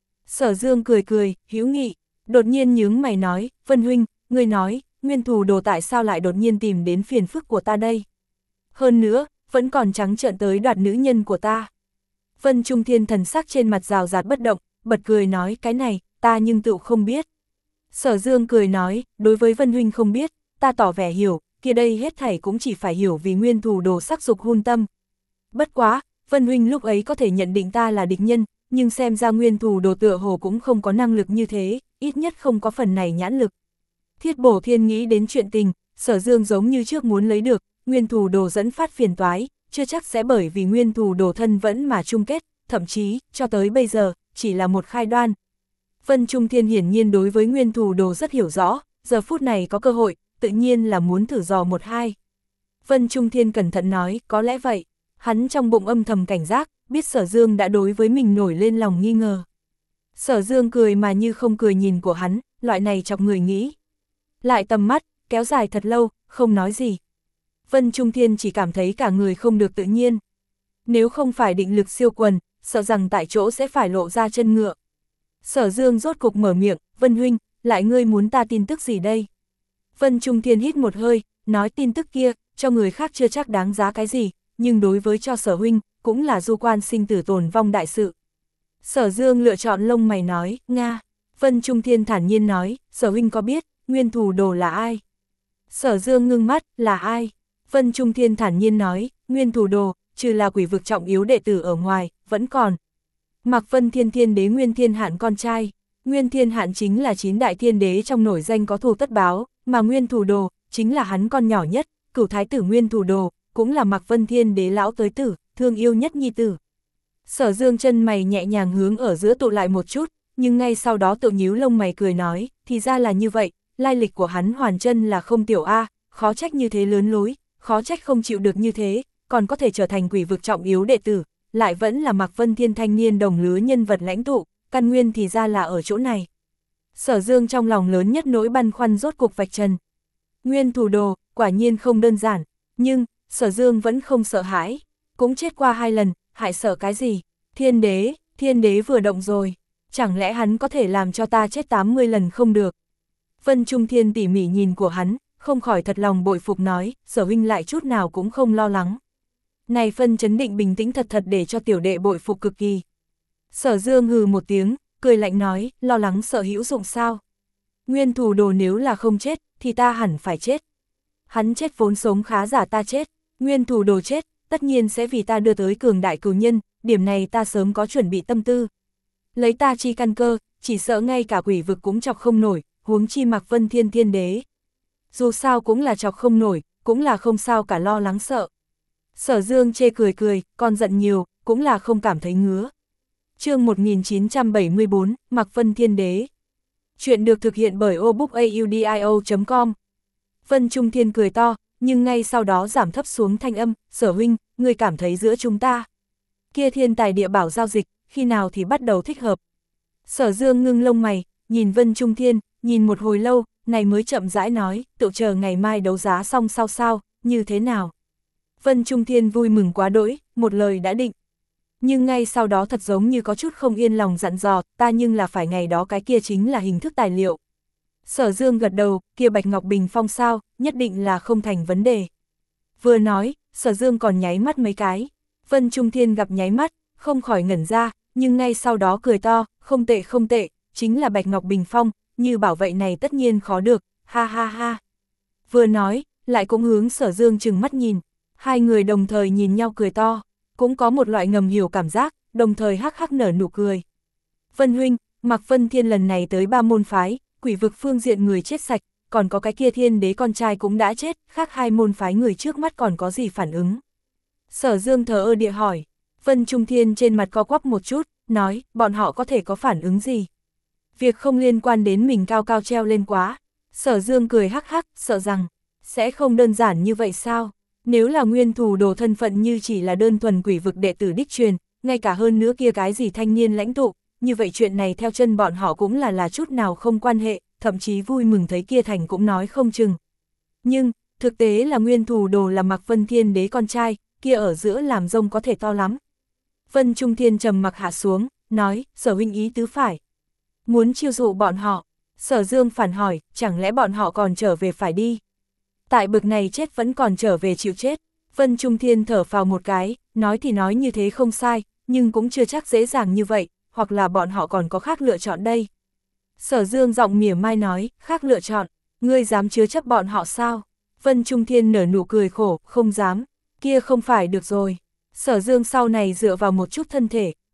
Sở Dương cười cười, hữu nghị, đột nhiên nhướng mày nói, Vân huynh, ngươi nói, Nguyên Thù Đồ tại sao lại đột nhiên tìm đến phiền phức của ta đây? Hơn nữa, vẫn còn trắng trợn tới đoạt nữ nhân của ta. Vân Trung Thiên thần sắc trên mặt rào rạt bất động, bật cười nói, cái này, ta nhưng tự không biết. Sở Dương cười nói, đối với Vân huynh không biết, ta tỏ vẻ hiểu, kia đây hết thảy cũng chỉ phải hiểu vì Nguyên Thù Đồ sắc dục hun tâm. Bất quá, Vân huynh lúc ấy có thể nhận định ta là địch nhân, nhưng xem ra nguyên thủ đồ tựa hồ cũng không có năng lực như thế, ít nhất không có phần này nhãn lực. Thiết Bổ Thiên nghĩ đến chuyện tình, Sở Dương giống như trước muốn lấy được, nguyên thủ đồ dẫn phát phiền toái, chưa chắc sẽ bởi vì nguyên thủ đồ thân vẫn mà chung kết, thậm chí, cho tới bây giờ, chỉ là một khai đoan. Vân Trung Thiên hiển nhiên đối với nguyên thủ đồ rất hiểu rõ, giờ phút này có cơ hội, tự nhiên là muốn thử dò một hai. Vân Trung Thiên cẩn thận nói, có lẽ vậy, hắn trong bụng âm thầm cảnh giác, biết Sở Dương đã đối với mình nổi lên lòng nghi ngờ. Sở Dương cười mà như không cười nhìn của hắn, loại này chọc người nghĩ. Lại tầm mắt, kéo dài thật lâu, không nói gì. Vân Trung Thiên chỉ cảm thấy cả người không được tự nhiên. Nếu không phải định lực siêu quần, sợ rằng tại chỗ sẽ phải lộ ra chân ngựa. Sở Dương rốt cục mở miệng, Vân huynh, lại ngươi muốn ta tin tức gì đây? Vân Trung Thiên hít một hơi, nói tin tức kia, cho người khác chưa chắc đáng giá cái gì, nhưng đối với cho Sở huynh, cũng là du quan sinh tử tồn vong đại sự. Sở Dương lựa chọn lông mày nói, Nga. Vân Trung Thiên thản nhiên nói, Sở huynh có biết, nguyên thủ đồ là ai? Sở Dương ngưng mắt, là ai? Vân Trung Thiên thản nhiên nói, nguyên thủ đồ, trừ là quỷ vực trọng yếu đệ tử ở ngoài, vẫn còn. Mạc Vân Thiên Thiên Đế Nguyên Thiên Hạn con trai, Nguyên Thiên Hạn chính là chín đại thiên đế trong nổi danh có thù tất báo, mà Nguyên thủ đồ, chính là hắn con nhỏ nhất, cửu thái tử Nguyên thủ đồ, cũng là Mạc Vân Thiên Đế lão tới tử, thương yêu nhất nhi tử. Sở Dương chân mày nhẹ nhàng hướng ở giữa tụ lại một chút, nhưng ngay sau đó tự nhíu lông mày cười nói, thì ra là như vậy, lai lịch của hắn hoàn chân là không tiểu A, khó trách như thế lớn lối, khó trách không chịu được như thế, còn có thể trở thành quỷ vực trọng yếu đệ tử, lại vẫn là Mạc Vân Thiên thanh niên đồng lứa nhân vật lãnh tụ, căn nguyên thì ra là ở chỗ này. Sở Dương trong lòng lớn nhất nỗi băn khoăn rốt cục vạch trần. Nguyên thủ đồ, quả nhiên không đơn giản, nhưng, Sở Dương vẫn không sợ hãi, cũng chết qua hai lần, hại sợ cái gì? Thiên đế, thiên đế vừa động rồi, chẳng lẽ hắn có thể làm cho ta chết tám mươi lần không được? Vân Trung Thiên tỉ mỉ nhìn của hắn, không khỏi thật lòng bội phục nói, Sở huynh lại chút nào cũng không lo lắng. Này phân chấn định bình tĩnh thật thật để cho tiểu đệ bội phục cực kỳ. Sở Dương hừ một tiếng, cười lạnh nói, lo lắng sợ hữu dụng sao? Nguyên thủ đồ nếu là không chết, thì ta hẳn phải chết. Hắn chết vốn sống khá giả ta chết, nguyên thủ đồ chết, tất nhiên sẽ vì ta đưa tới cường đại cửu nhân, điểm này ta sớm có chuẩn bị tâm tư. Lấy ta chi căn cơ, chỉ sợ ngay cả quỷ vực cũng chọc không nổi, huống chi Mạc Vân Thiên Thiên Đế. Dù sao cũng là chọc không nổi, cũng là không sao cả lo lắng sợ. Sở Dương chê cười cười, con giận nhiều, cũng là không cảm thấy ngứa. Chương một nghìn chín trăm bảy mươi bốn, Mạc Vân Thiên Đế. Chuyện được thực hiện bởi obookaudio chấm com. Vân Trung Thiên cười to, nhưng ngay sau đó giảm thấp xuống thanh âm, Sở huynh, người cảm thấy giữa chúng ta. Kia thiên tài địa bảo giao dịch, khi nào thì bắt đầu thích hợp. Sở Dương ngưng lông mày, nhìn Vân Trung Thiên, nhìn một hồi lâu, này mới chậm rãi nói, tự chờ ngày mai đấu giá xong sao sao, như thế nào. Vân Trung Thiên vui mừng quá đỗi, một lời đã định. Nhưng ngay sau đó thật giống như có chút không yên lòng dặn dò, ta nhưng là phải ngày đó cái kia chính là hình thức tài liệu. Sở Dương gật đầu, kia Bạch Ngọc Bình Phong sao, nhất định là không thành vấn đề. Vừa nói, Sở Dương còn nháy mắt mấy cái. Vân Trung Thiên gặp nháy mắt, không khỏi ngẩn ra, nhưng ngay sau đó cười to, không tệ không tệ, chính là Bạch Ngọc Bình Phong, như bảo vậy này tất nhiên khó được, ha ha ha. Vừa nói, lại cũng hướng Sở Dương chừng mắt nhìn, hai người đồng thời nhìn nhau cười to, cũng có một loại ngầm hiểu cảm giác, đồng thời hắc hắc nở nụ cười. Vân huynh, Mạc Vân Thiên lần này tới ba môn phái, quỷ vực phương diện người chết sạch, còn có cái kia thiên đế con trai cũng đã chết, khác hai môn phái người trước mắt còn có gì phản ứng? Sở Dương thờ ơ địa hỏi, Vân Trung Thiên trên mặt co quắp một chút, nói, bọn họ có thể có phản ứng gì? Việc không liên quan đến mình cao cao treo lên quá. Sở Dương cười hắc hắc, sợ rằng, sẽ không đơn giản như vậy sao? Nếu là nguyên thủ đồ thân phận như chỉ là đơn thuần quỷ vực đệ tử đích truyền, ngay cả hơn nữa kia cái gì thanh niên lãnh tụ, như vậy chuyện này theo chân bọn họ cũng là là chút nào không quan hệ, thậm chí vui mừng thấy kia thành cũng nói không chừng. Nhưng, thực tế là nguyên thủ đồ là Mạc Vân Thiên Đế con trai, kia ở giữa làm rông có thể to lắm. Vân Trung Thiên trầm mặc hạ xuống, nói, Sở huynh ý tứ phải. Muốn chiêu dụ bọn họ, Sở Dương phản hỏi, chẳng lẽ bọn họ còn trở về phải đi? Tại bực này chết vẫn còn trở về chịu chết. Vân Trung Thiên thở phào một cái, nói thì nói như thế không sai, nhưng cũng chưa chắc dễ dàng như vậy, hoặc là bọn họ còn có khác lựa chọn đây. Sở Dương giọng mỉa mai nói, khác lựa chọn, ngươi dám chứa chấp bọn họ sao? Vân Trung Thiên nở nụ cười khổ, không dám, kia không phải được rồi. Sở Dương sau này dựa vào một chút thân thể,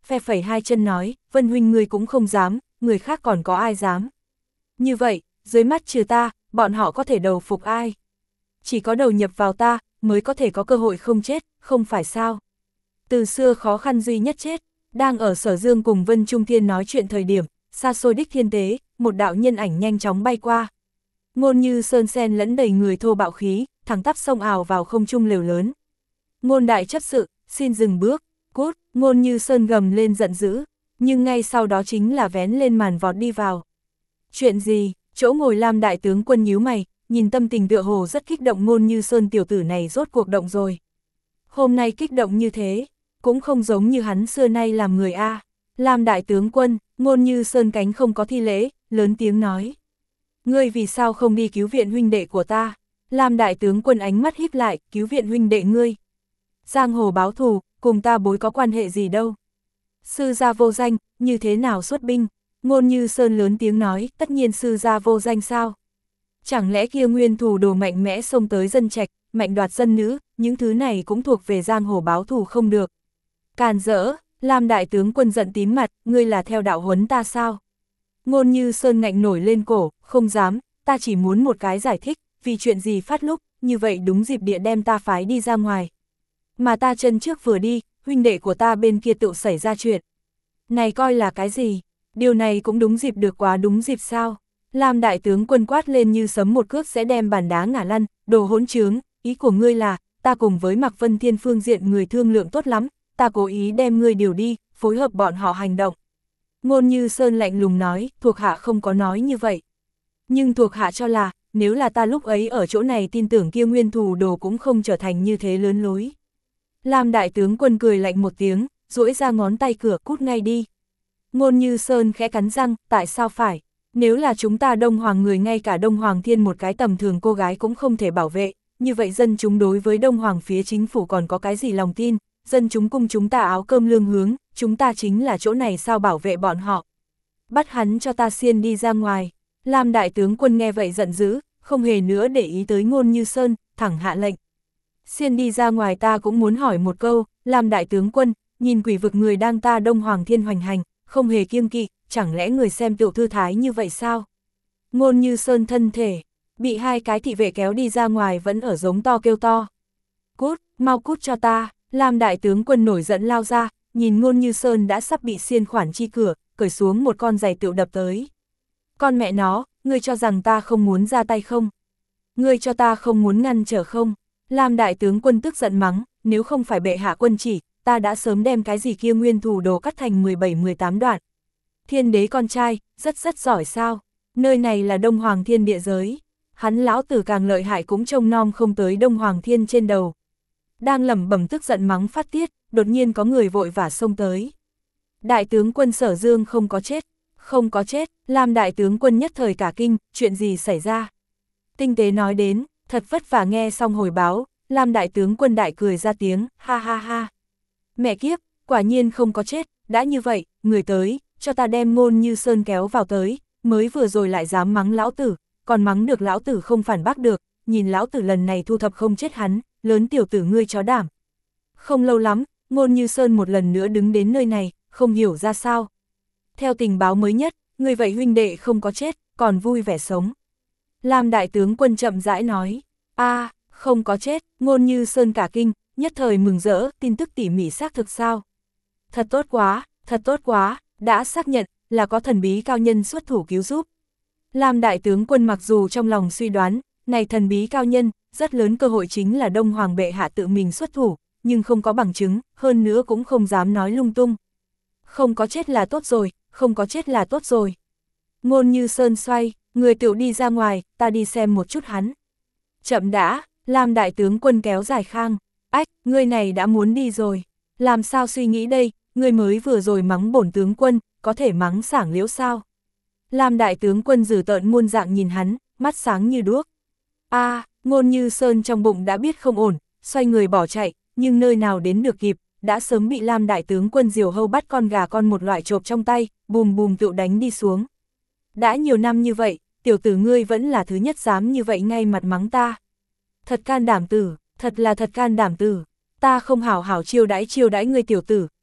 phe phẩy hai chân nói, Vân huynh ngươi cũng không dám, người khác còn có ai dám. Như vậy, dưới mắt trừ ta, bọn họ có thể đầu phục ai? Chỉ có đầu nhập vào ta, mới có thể có cơ hội không chết, không phải sao? Từ xưa khó khăn duy nhất chết, đang ở Sở Dương cùng Vân Trung Thiên nói chuyện thời điểm, xa xôi đích thiên tế, một đạo nhân ảnh nhanh chóng bay qua. Ngôn Như Sơn sen lẫn đầy người thô bạo khí, thẳng tắp xông ào vào không trung lều lớn. Ngôn đại chấp sự, xin dừng bước, cút, Ngôn Như Sơn gầm lên giận dữ, nhưng ngay sau đó chính là vén lên màn vọt đi vào. Chuyện gì? Chỗ ngồi Lam đại tướng quân nhíu mày, nhìn tâm tình tựa hồ rất kích động Ngôn Như Sơn tiểu tử này rốt cuộc động rồi. Hôm nay kích động như thế, cũng không giống như hắn xưa nay làm người A. Lam đại tướng quân, Ngôn Như Sơn cánh không có thi lễ, lớn tiếng nói. Ngươi vì sao không đi cứu viện huynh đệ của ta? Lam đại tướng quân ánh mắt híp lại, cứu viện huynh đệ ngươi. Giang hồ báo thù, cùng ta bối có quan hệ gì đâu. Sư gia vô danh, như thế nào xuất binh? Ngôn Như Sơn lớn tiếng nói, tất nhiên sư gia vô danh sao? Chẳng lẽ kia nguyên thủ đồ mạnh mẽ xông tới dân trạch, mạnh đoạt dân nữ, những thứ này cũng thuộc về giang hồ báo thù không được. Càn rỡ, Lam đại tướng quân giận tím mặt, ngươi là theo đạo huấn ta sao? Ngôn Như Sơn ngạnh nổi lên cổ, không dám, ta chỉ muốn một cái giải thích, vì chuyện gì phát lúc, như vậy đúng dịp địa đem ta phái đi ra ngoài. Mà ta chân trước vừa đi, huynh đệ của ta bên kia tự xảy ra chuyện. Này coi là cái gì? Điều này cũng đúng dịp được quá đúng dịp sao? Lam đại tướng quân quát lên như sấm một cước sẽ đem bàn đá ngả lăn, đồ hỗn trướng, ý của ngươi là, ta cùng với Mạc Vân Thiên phương diện người thương lượng tốt lắm, ta cố ý đem ngươi điều đi, phối hợp bọn họ hành động. Ngôn Như Sơn lạnh lùng nói, thuộc hạ không có nói như vậy. Nhưng thuộc hạ cho là, nếu là ta lúc ấy ở chỗ này tin tưởng kia nguyên thủ đồ cũng không trở thành như thế lớn lối. Lam đại tướng quân cười lạnh một tiếng, duỗi ra ngón tay cửa cút ngay đi. Ngôn Như Sơn khẽ cắn răng, tại sao phải? Nếu là chúng ta Đông Hoàng người ngay cả Đông Hoàng Thiên một cái tầm thường cô gái cũng không thể bảo vệ, như vậy dân chúng đối với Đông Hoàng phía chính phủ còn có cái gì lòng tin, dân chúng cung chúng ta áo cơm lương hướng, chúng ta chính là chỗ này sao bảo vệ bọn họ. Bắt hắn cho ta xiên đi ra ngoài. Lam đại tướng quân nghe vậy giận dữ, không hề nữa để ý tới Ngôn Như Sơn, thẳng hạ lệnh. Xiên đi ra ngoài ta cũng muốn hỏi một câu, Lam đại tướng quân, nhìn quỷ vực người đang ta Đông Hoàng Thiên hoành hành, không hề kiêng kỵ, chẳng lẽ người xem tiểu thư thái như vậy sao? Ngôn Như Sơn thân thể, bị hai cái thị vệ kéo đi ra ngoài vẫn ở giống to kêu to. Cút, mau cút cho ta, Lam đại tướng quân nổi giận lao ra, nhìn Ngôn Như Sơn đã sắp bị xiên khoản chi cửa, cởi xuống một con giày tựu đập tới. Con mẹ nó, ngươi cho rằng ta không muốn ra tay không? Ngươi cho ta không muốn ngăn trở không? Lam đại tướng quân tức giận mắng, nếu không phải bệ hạ quân chỉ, ta đã sớm đem cái gì kia nguyên thủ đồ cắt thành mười bảy mười tám đoạn. Thiên đế con trai, rất rất giỏi sao? Nơi này là Đông Hoàng Thiên địa giới. Hắn lão tử càng lợi hại cũng trông nom không tới Đông Hoàng Thiên trên đầu. Đang lẩm bẩm tức giận mắng phát tiết, đột nhiên có người vội vã xông tới. Đại tướng quân Sở Dương không có chết, không có chết, Lam đại tướng quân nhất thời cả kinh, chuyện gì xảy ra? Tinh tế nói đến, thật vất vả nghe xong hồi báo, Lam đại tướng quân đại cười ra tiếng, ha ha ha. Mẹ kiếp, quả nhiên không có chết, đã như vậy, người tới, cho ta đem Ngôn Như Sơn kéo vào tới, mới vừa rồi lại dám mắng lão tử, còn mắng được lão tử không phản bác được, nhìn lão tử lần này thu thập không chết hắn, lớn tiểu tử ngươi chó đảm. Không lâu lắm, Ngôn Như Sơn một lần nữa đứng đến nơi này, không hiểu ra sao. Theo tình báo mới nhất, người vậy huynh đệ không có chết, còn vui vẻ sống. Lam đại tướng quân chậm rãi nói, a không có chết, Ngôn Như Sơn cả kinh, nhất thời mừng rỡ, tin tức tỉ mỉ xác thực sao. Thật tốt quá, thật tốt quá, đã xác nhận là có thần bí cao nhân xuất thủ cứu giúp. Lam đại tướng quân mặc dù trong lòng suy đoán, này thần bí cao nhân, rất lớn cơ hội chính là Đông Hoàng bệ hạ tự mình xuất thủ, nhưng không có bằng chứng, hơn nữa cũng không dám nói lung tung. Không có chết là tốt rồi, không có chết là tốt rồi. Ngôn Như Sơn xoay, người tựu đi ra ngoài, ta đi xem một chút hắn. Chậm đã, Lam đại tướng quân kéo dài khang, ách, ngươi này đã muốn đi rồi, làm sao suy nghĩ đây, ngươi mới vừa rồi mắng bổn tướng quân, có thể mắng sảng liễu sao? Lam đại tướng quân dử tợn muôn dạng nhìn hắn, mắt sáng như đuốc. A, à, Ngôn Như Sơn trong bụng đã biết không ổn, xoay người bỏ chạy, nhưng nơi nào đến được kịp, đã sớm bị Lam đại tướng quân diều hâu bắt con gà con một loại chộp trong tay, bùm bùm tựu đánh đi xuống. Đã nhiều năm như vậy, tiểu tử ngươi vẫn là thứ nhất dám như vậy ngay mặt mắng ta. Thật can đảm tử, thật là thật can đảm tử, ta không hảo hảo chiêu đãi chiêu đãi ngươi tiểu tử,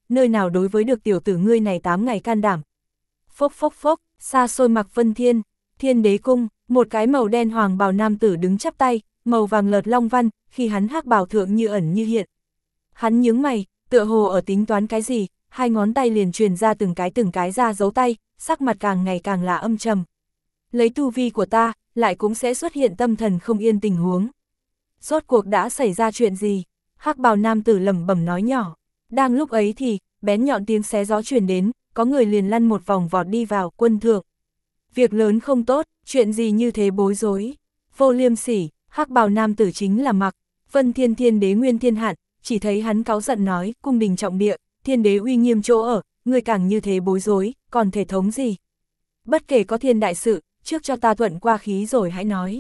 nơi nào đối với được tiểu tử ngươi này tám ngày can đảm. Phốc phốc phốc, xa xôi Mạc Vân Thiên, Thiên Đế cung, một cái màu đen hoàng bào nam tử đứng chắp tay, màu vàng lợt long văn, khi hắn hắc bào thượng như ẩn như hiện. Hắn nhướng mày, tựa hồ ở tính toán cái gì, hai ngón tay liền truyền ra từng cái từng cái ra dấu tay, sắc mặt càng ngày càng là âm trầm. Lấy tu vi của ta, lại cũng sẽ xuất hiện tâm thần không yên tình huống. Rốt cuộc đã xảy ra chuyện gì? Hắc bào nam tử lẩm bẩm nói nhỏ. Đang lúc ấy thì, bén nhọn tiếng xé gió truyền đến, có người liền lăn một vòng vọt đi vào, quân thượng. Việc lớn không tốt, chuyện gì như thế bối rối. Vô liêm sỉ, hắc bào nam tử chính là Mạc Vân Thiên Thiên Đế Nguyên Thiên Hạn, chỉ thấy hắn cáu giận nói, cung đình trọng địa, thiên đế uy nghiêm chỗ ở, người càng như thế bối rối, còn thể thống gì? Bất kể có thiên đại sự, trước cho ta thuận qua khí rồi hãy nói.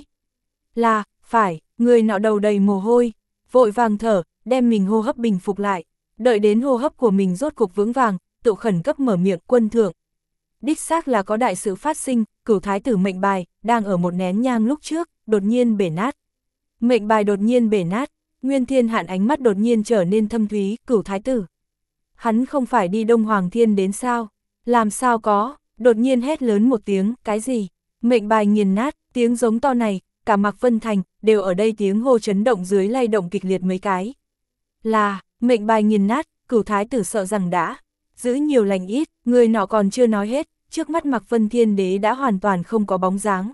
Là, phải, người nọ đầu đầy mồ hôi, vội vàng thở, đem mình hô hấp bình phục lại, đợi đến hô hấp của mình rốt cục vững vàng, tự khẩn cấp mở miệng, quân thượng. Đích xác là có đại sự phát sinh, cửu thái tử mệnh bài, đang ở một nén nhang lúc trước, đột nhiên bể nát. Mệnh bài đột nhiên bể nát, Nguyên Thiên Hạn ánh mắt đột nhiên trở nên thâm thúy, cửu thái tử. Hắn không phải đi Đông Hoàng Thiên đến sao? Làm sao có? Đột nhiên hét lớn một tiếng, cái gì? Mệnh bài nghiền nát, tiếng giống to này, cả Mạc Vân Thành, đều ở đây tiếng hô chấn động dưới lay động kịch liệt mấy cái. Là, mệnh bài nghiền nát, cửu thái tử sợ rằng đã giữ nhiều lành ít, người nọ còn chưa nói hết, trước mắt Mạc Vân Thiên Đế đã hoàn toàn không có bóng dáng.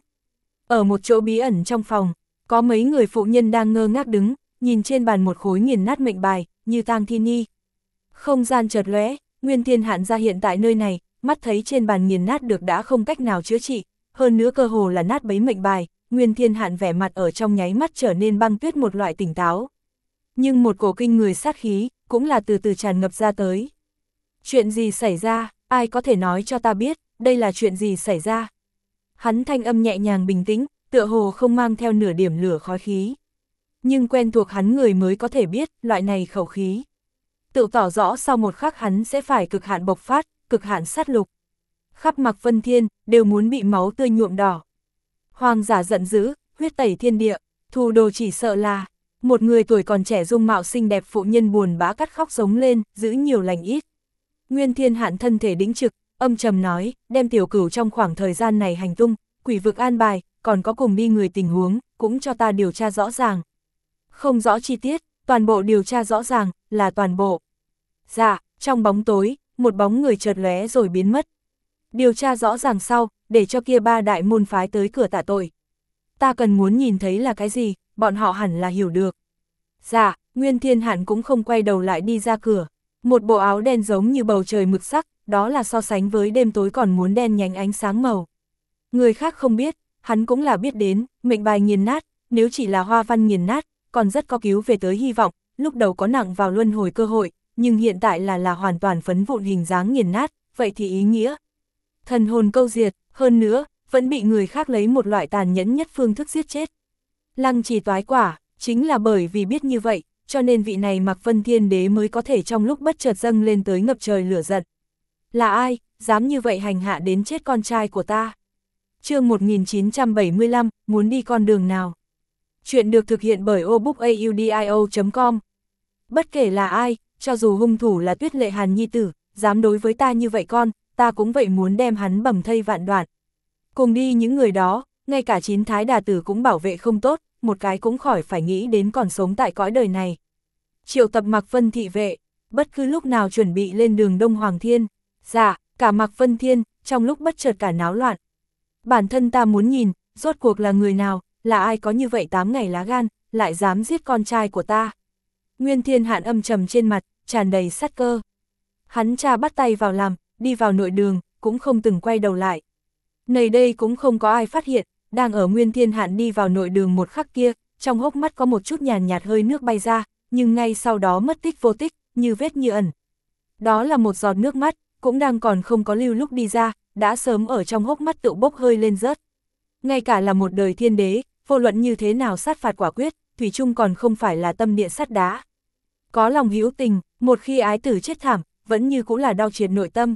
Ở một chỗ bí ẩn trong phòng, có mấy người phụ nhân đang ngơ ngác đứng, nhìn trên bàn một khối nghiền nát mệnh bài, như tang thi ni. Không gian chợt lóe, Nguyên Thiên Hạn ra hiện tại nơi này, mắt thấy trên bàn nghiền nát được đã không cách nào chữa trị, hơn nữa cơ hồ là nát bấy mệnh bài, Nguyên Thiên Hạn vẻ mặt ở trong nháy mắt trở nên băng tuyết một loại tỉnh táo. Nhưng một cổ kinh người sát khí, cũng là từ từ tràn ngập ra tới. Chuyện gì xảy ra, ai có thể nói cho ta biết, đây là chuyện gì xảy ra? Hắn thanh âm nhẹ nhàng bình tĩnh, tựa hồ không mang theo nửa điểm lửa khói khí. Nhưng quen thuộc hắn người mới có thể biết, loại này khẩu khí. Tự tỏ rõ sau một khắc hắn sẽ phải cực hạn bộc phát, cực hạn sát lục. Khắp Mạc Vân Thiên, đều muốn bị máu tươi nhuộm đỏ. Hoàng giả giận dữ, huyết tẩy thiên địa, thù đồ chỉ sợ là, một người tuổi còn trẻ dung mạo xinh đẹp phụ nhân buồn bã cắt khóc giống lên, giữ nhiều lành ít. Nguyên Thiên Hạn thân thể đĩnh trực, âm trầm nói, đem tiểu cửu trong khoảng thời gian này hành tung, quỷ vực an bài, còn có cùng đi người tình huống, cũng cho ta điều tra rõ ràng. Không rõ chi tiết, toàn bộ điều tra rõ ràng, là toàn bộ. Dạ, trong bóng tối, một bóng người chợt lóe rồi biến mất. Điều tra rõ ràng sau, để cho kia ba đại môn phái tới cửa tạ tội. Ta cần muốn nhìn thấy là cái gì, bọn họ hẳn là hiểu được. Dạ, Nguyên Thiên Hạn cũng không quay đầu lại đi ra cửa. Một bộ áo đen giống như bầu trời mực sắc, đó là so sánh với đêm tối còn muốn đen nhánh ánh sáng màu. Người khác không biết, hắn cũng là biết đến, mệnh bài nghiền nát, nếu chỉ là hoa văn nghiền nát, còn rất có cứu về tới hy vọng, lúc đầu có nặng vào luân hồi cơ hội, nhưng hiện tại là là hoàn toàn phấn vụn hình dáng nghiền nát, vậy thì ý nghĩa. Thần hồn câu diệt, hơn nữa, vẫn bị người khác lấy một loại tàn nhẫn nhất phương thức giết chết. Lăng Trì toái quả, chính là bởi vì biết như vậy, cho nên vị này Mạc Vân Thiên Đế mới có thể trong lúc bất chợt dâng lên tới ngập trời lửa giận. Là ai, dám như vậy hành hạ đến chết con trai của ta? Chương một nghìn chín trăm bảy mươi lăm, muốn đi con đường nào? Chuyện được thực hiện bởi obookaudio chấm com. Bất kể là ai, cho dù hung thủ là Tuyết Lệ Hàn nhi tử, dám đối với ta như vậy con, ta cũng vậy muốn đem hắn bầm thây vạn đoạn. Cùng đi những người đó, ngay cả chín thái đà tử cũng bảo vệ không tốt, một cái cũng khỏi phải nghĩ đến còn sống tại cõi đời này. Triệu tập Mạc Vân thị vệ, bất cứ lúc nào chuẩn bị lên đường Đông Hoàng Thiên. Dạ, cả Mạc Vân Thiên, trong lúc bất chợt cả náo loạn. Bản thân ta muốn nhìn, rốt cuộc là người nào, là ai có như vậy tám ngày lá gan, lại dám giết con trai của ta. Nguyên Thiên Hạn âm trầm trên mặt, tràn đầy sát cơ. Hắn cha bắt tay vào làm, đi vào nội đường, cũng không từng quay đầu lại. Này đây cũng không có ai phát hiện, đang ở Nguyên Thiên Hạn đi vào nội đường một khắc kia, trong hốc mắt có một chút nhàn nhạt hơi nước bay ra, nhưng ngay sau đó mất tích vô tích, như vết như ẩn. Đó là một giọt nước mắt, cũng đang còn không có lưu lúc đi ra, đã sớm ở trong hốc mắt tự bốc hơi lên rớt. Ngay cả là một đời thiên đế, vô luận như thế nào sát phạt quả quyết, thủy chung còn không phải là tâm địa sắt đá. Có lòng hữu tình, một khi ái tử chết thảm, vẫn như cũng là đau triệt nội tâm.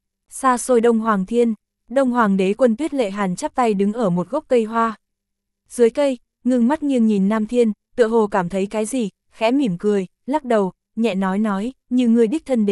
Xa xôi Đông Hoàng Thiên, Đông Hoàng đế quân Tuyết Lệ Hàn chắp tay đứng ở một gốc cây hoa. Dưới cây, ngưng mắt nghiêng nhìn Nam Thiên, tựa hồ cảm thấy cái gì, khẽ mỉm cười, lắc đầu, nhẹ nói nói, như người đích thân đến,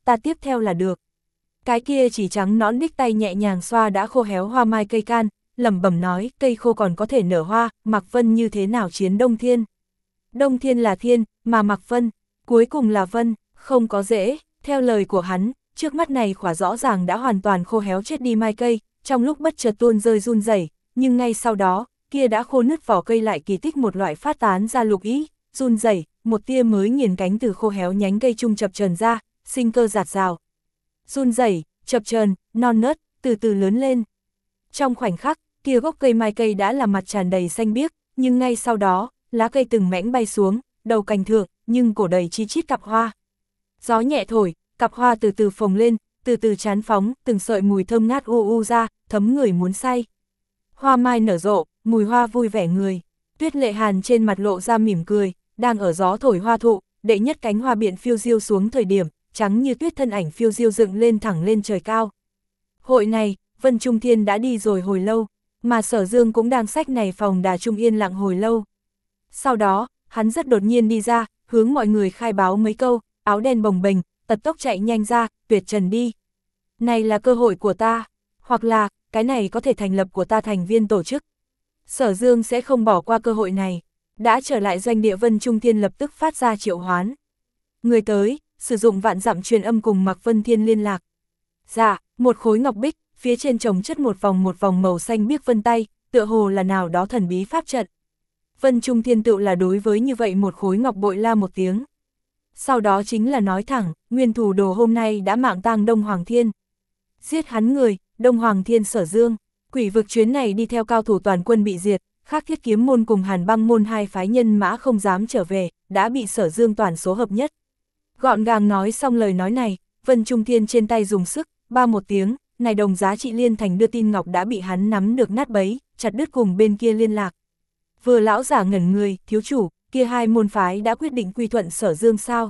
ta tiếp theo là được. Cái kia chỉ trắng nõn đích tay nhẹ nhàng xoa đã khô héo hoa mai cây can, lẩm bẩm nói, cây khô còn có thể nở hoa, Mạc Vân như thế nào chiến Đông Thiên. Đông Thiên là thiên, mà Mạc Vân, cuối cùng là vân, không có dễ, theo lời của hắn, trước mắt này khỏa rõ ràng đã hoàn toàn khô héo chết đi mai cây, trong lúc bất chợt tuôn rơi run rẩy, nhưng ngay sau đó, kia đã khô nứt vỏ cây lại kỳ tích một loại phát tán ra lục ý, run rẩy, một tia mới nghiền cánh từ khô héo nhánh cây trung chập chờn ra, sinh cơ rạt rào. Run rẩy, chập chờn, non nớt, từ từ lớn lên. Trong khoảnh khắc, kia gốc cây mai cây đã là mặt tràn đầy xanh biếc, nhưng ngay sau đó, lá cây từng mảnh bay xuống, đầu cành thượng, nhưng cổ đầy chi chít cặp hoa. Gió nhẹ thổi, cặp hoa từ từ phồng lên, từ từ chán phóng, từng sợi mùi thơm ngát u u ra, thấm người muốn say. Hoa mai nở rộ, mùi hoa vui vẻ người. Tuyết Lệ Hàn trên mặt lộ ra mỉm cười, đang ở gió thổi hoa thụ, đệ nhất cánh hoa biện phiêu diêu xuống thời điểm, trắng như tuyết thân ảnh phiêu diêu dựng lên thẳng lên trời cao. Hội này, Vân Trung Thiên đã đi rồi hồi lâu, mà Sở Dương cũng đang xách này phòng đà trung yên lặng hồi lâu. Sau đó, hắn rất đột nhiên đi ra, hướng mọi người khai báo mấy câu, áo đen bồng bềnh, tật tốc chạy nhanh ra, tuyệt trần đi. Này là cơ hội của ta, hoặc là, cái này có thể thành lập của ta thành viên tổ chức. Sở Dương sẽ không bỏ qua cơ hội này. Đã trở lại doanh địa, Vân Trung Thiên lập tức phát ra triệu hoán. Người tới, sử dụng vạn dặm truyền âm cùng Mạc Vân Thiên liên lạc. Dạ, một khối ngọc bích, phía trên trồng chất một vòng một vòng màu xanh biếc vân tay, tựa hồ là nào đó thần bí pháp trận. Vân Trung Thiên tự là đối với như vậy một khối ngọc bội la một tiếng. Sau đó chính là nói thẳng, nguyên thủ đồ hôm nay đã mạng tang Đông Hoàng Thiên. Giết hắn người, Đông Hoàng Thiên Sở Dương, quỷ vực chuyến này đi theo cao thủ toàn quân bị diệt, khác Thiết Kiếm môn cùng Hàn Băng môn hai phái nhân mã không dám trở về, đã bị Sở Dương toàn số hợp nhất. Gọn gàng nói xong lời nói này, Vân Trung Thiên trên tay dùng sức, ba một tiếng, này đồng giá trị liên thành đưa tin ngọc đã bị hắn nắm được nát bấy, chặt đứt cùng bên kia liên lạc. Vừa lão giả ngẩn người, thiếu chủ, kia hai môn phái đã quyết định quy thuận Sở Dương sao?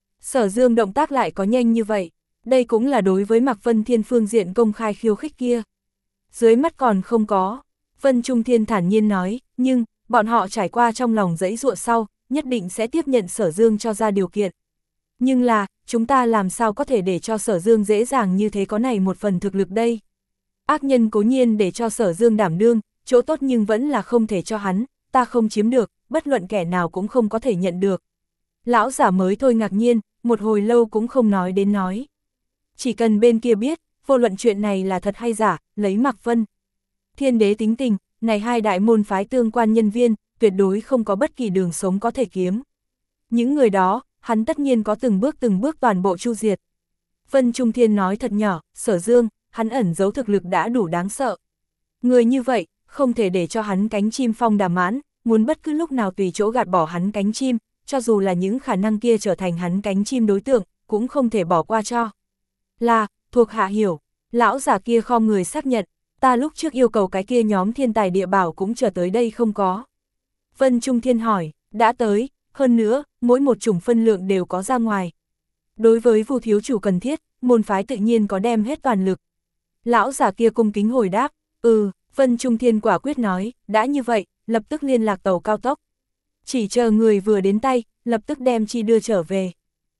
Sở Dương động tác lại có nhanh như vậy, đây cũng là đối với Mạc Vân Thiên phương diện công khai khiêu khích kia. Dưới mắt còn không có, Vân Trung Thiên thản nhiên nói, nhưng, bọn họ trải qua trong lòng dãy dụa sau, nhất định sẽ tiếp nhận Sở Dương cho ra điều kiện. Nhưng là, chúng ta làm sao có thể để cho Sở Dương dễ dàng như thế có này một phần thực lực đây? Ác nhân cố nhiên để cho Sở Dương đảm đương, chỗ tốt nhưng vẫn là không thể cho hắn, ta không chiếm được, bất luận kẻ nào cũng không có thể nhận được. Lão giả mới thôi ngạc nhiên, một hồi lâu cũng không nói đến nói. Chỉ cần bên kia biết, vô luận chuyện này là thật hay giả, lấy Mạc Vân Thiên đế tính tình, này hai đại môn phái tương quan nhân viên, tuyệt đối không có bất kỳ đường sống có thể kiếm. Những người đó, hắn tất nhiên có từng bước từng bước toàn bộ chu diệt. Vân Trung Thiên nói thật nhỏ, Sở Dương, hắn ẩn giấu thực lực đã đủ đáng sợ. Người như vậy, không thể để cho hắn cánh chim phong đà mãn, muốn bất cứ lúc nào tùy chỗ gạt bỏ hắn cánh chim, cho dù là những khả năng kia trở thành hắn cánh chim đối tượng, cũng không thể bỏ qua cho. Là, thuộc hạ hiểu, lão giả kia khom người xác nhận, ta lúc trước yêu cầu cái kia nhóm thiên tài địa bảo cũng trở tới đây không có. Vân Trung Thiên hỏi, đã tới, hơn nữa, mỗi một chủng phân lượng đều có ra ngoài. Đối với Vu thiếu chủ cần thiết, môn phái tự nhiên có đem hết toàn lực. Lão giả kia cung kính hồi đáp, ừ, Vân Trung Thiên quả quyết nói, đã như vậy, lập tức liên lạc tàu cao tốc. Chỉ chờ người vừa đến tay, lập tức đem chi đưa trở về.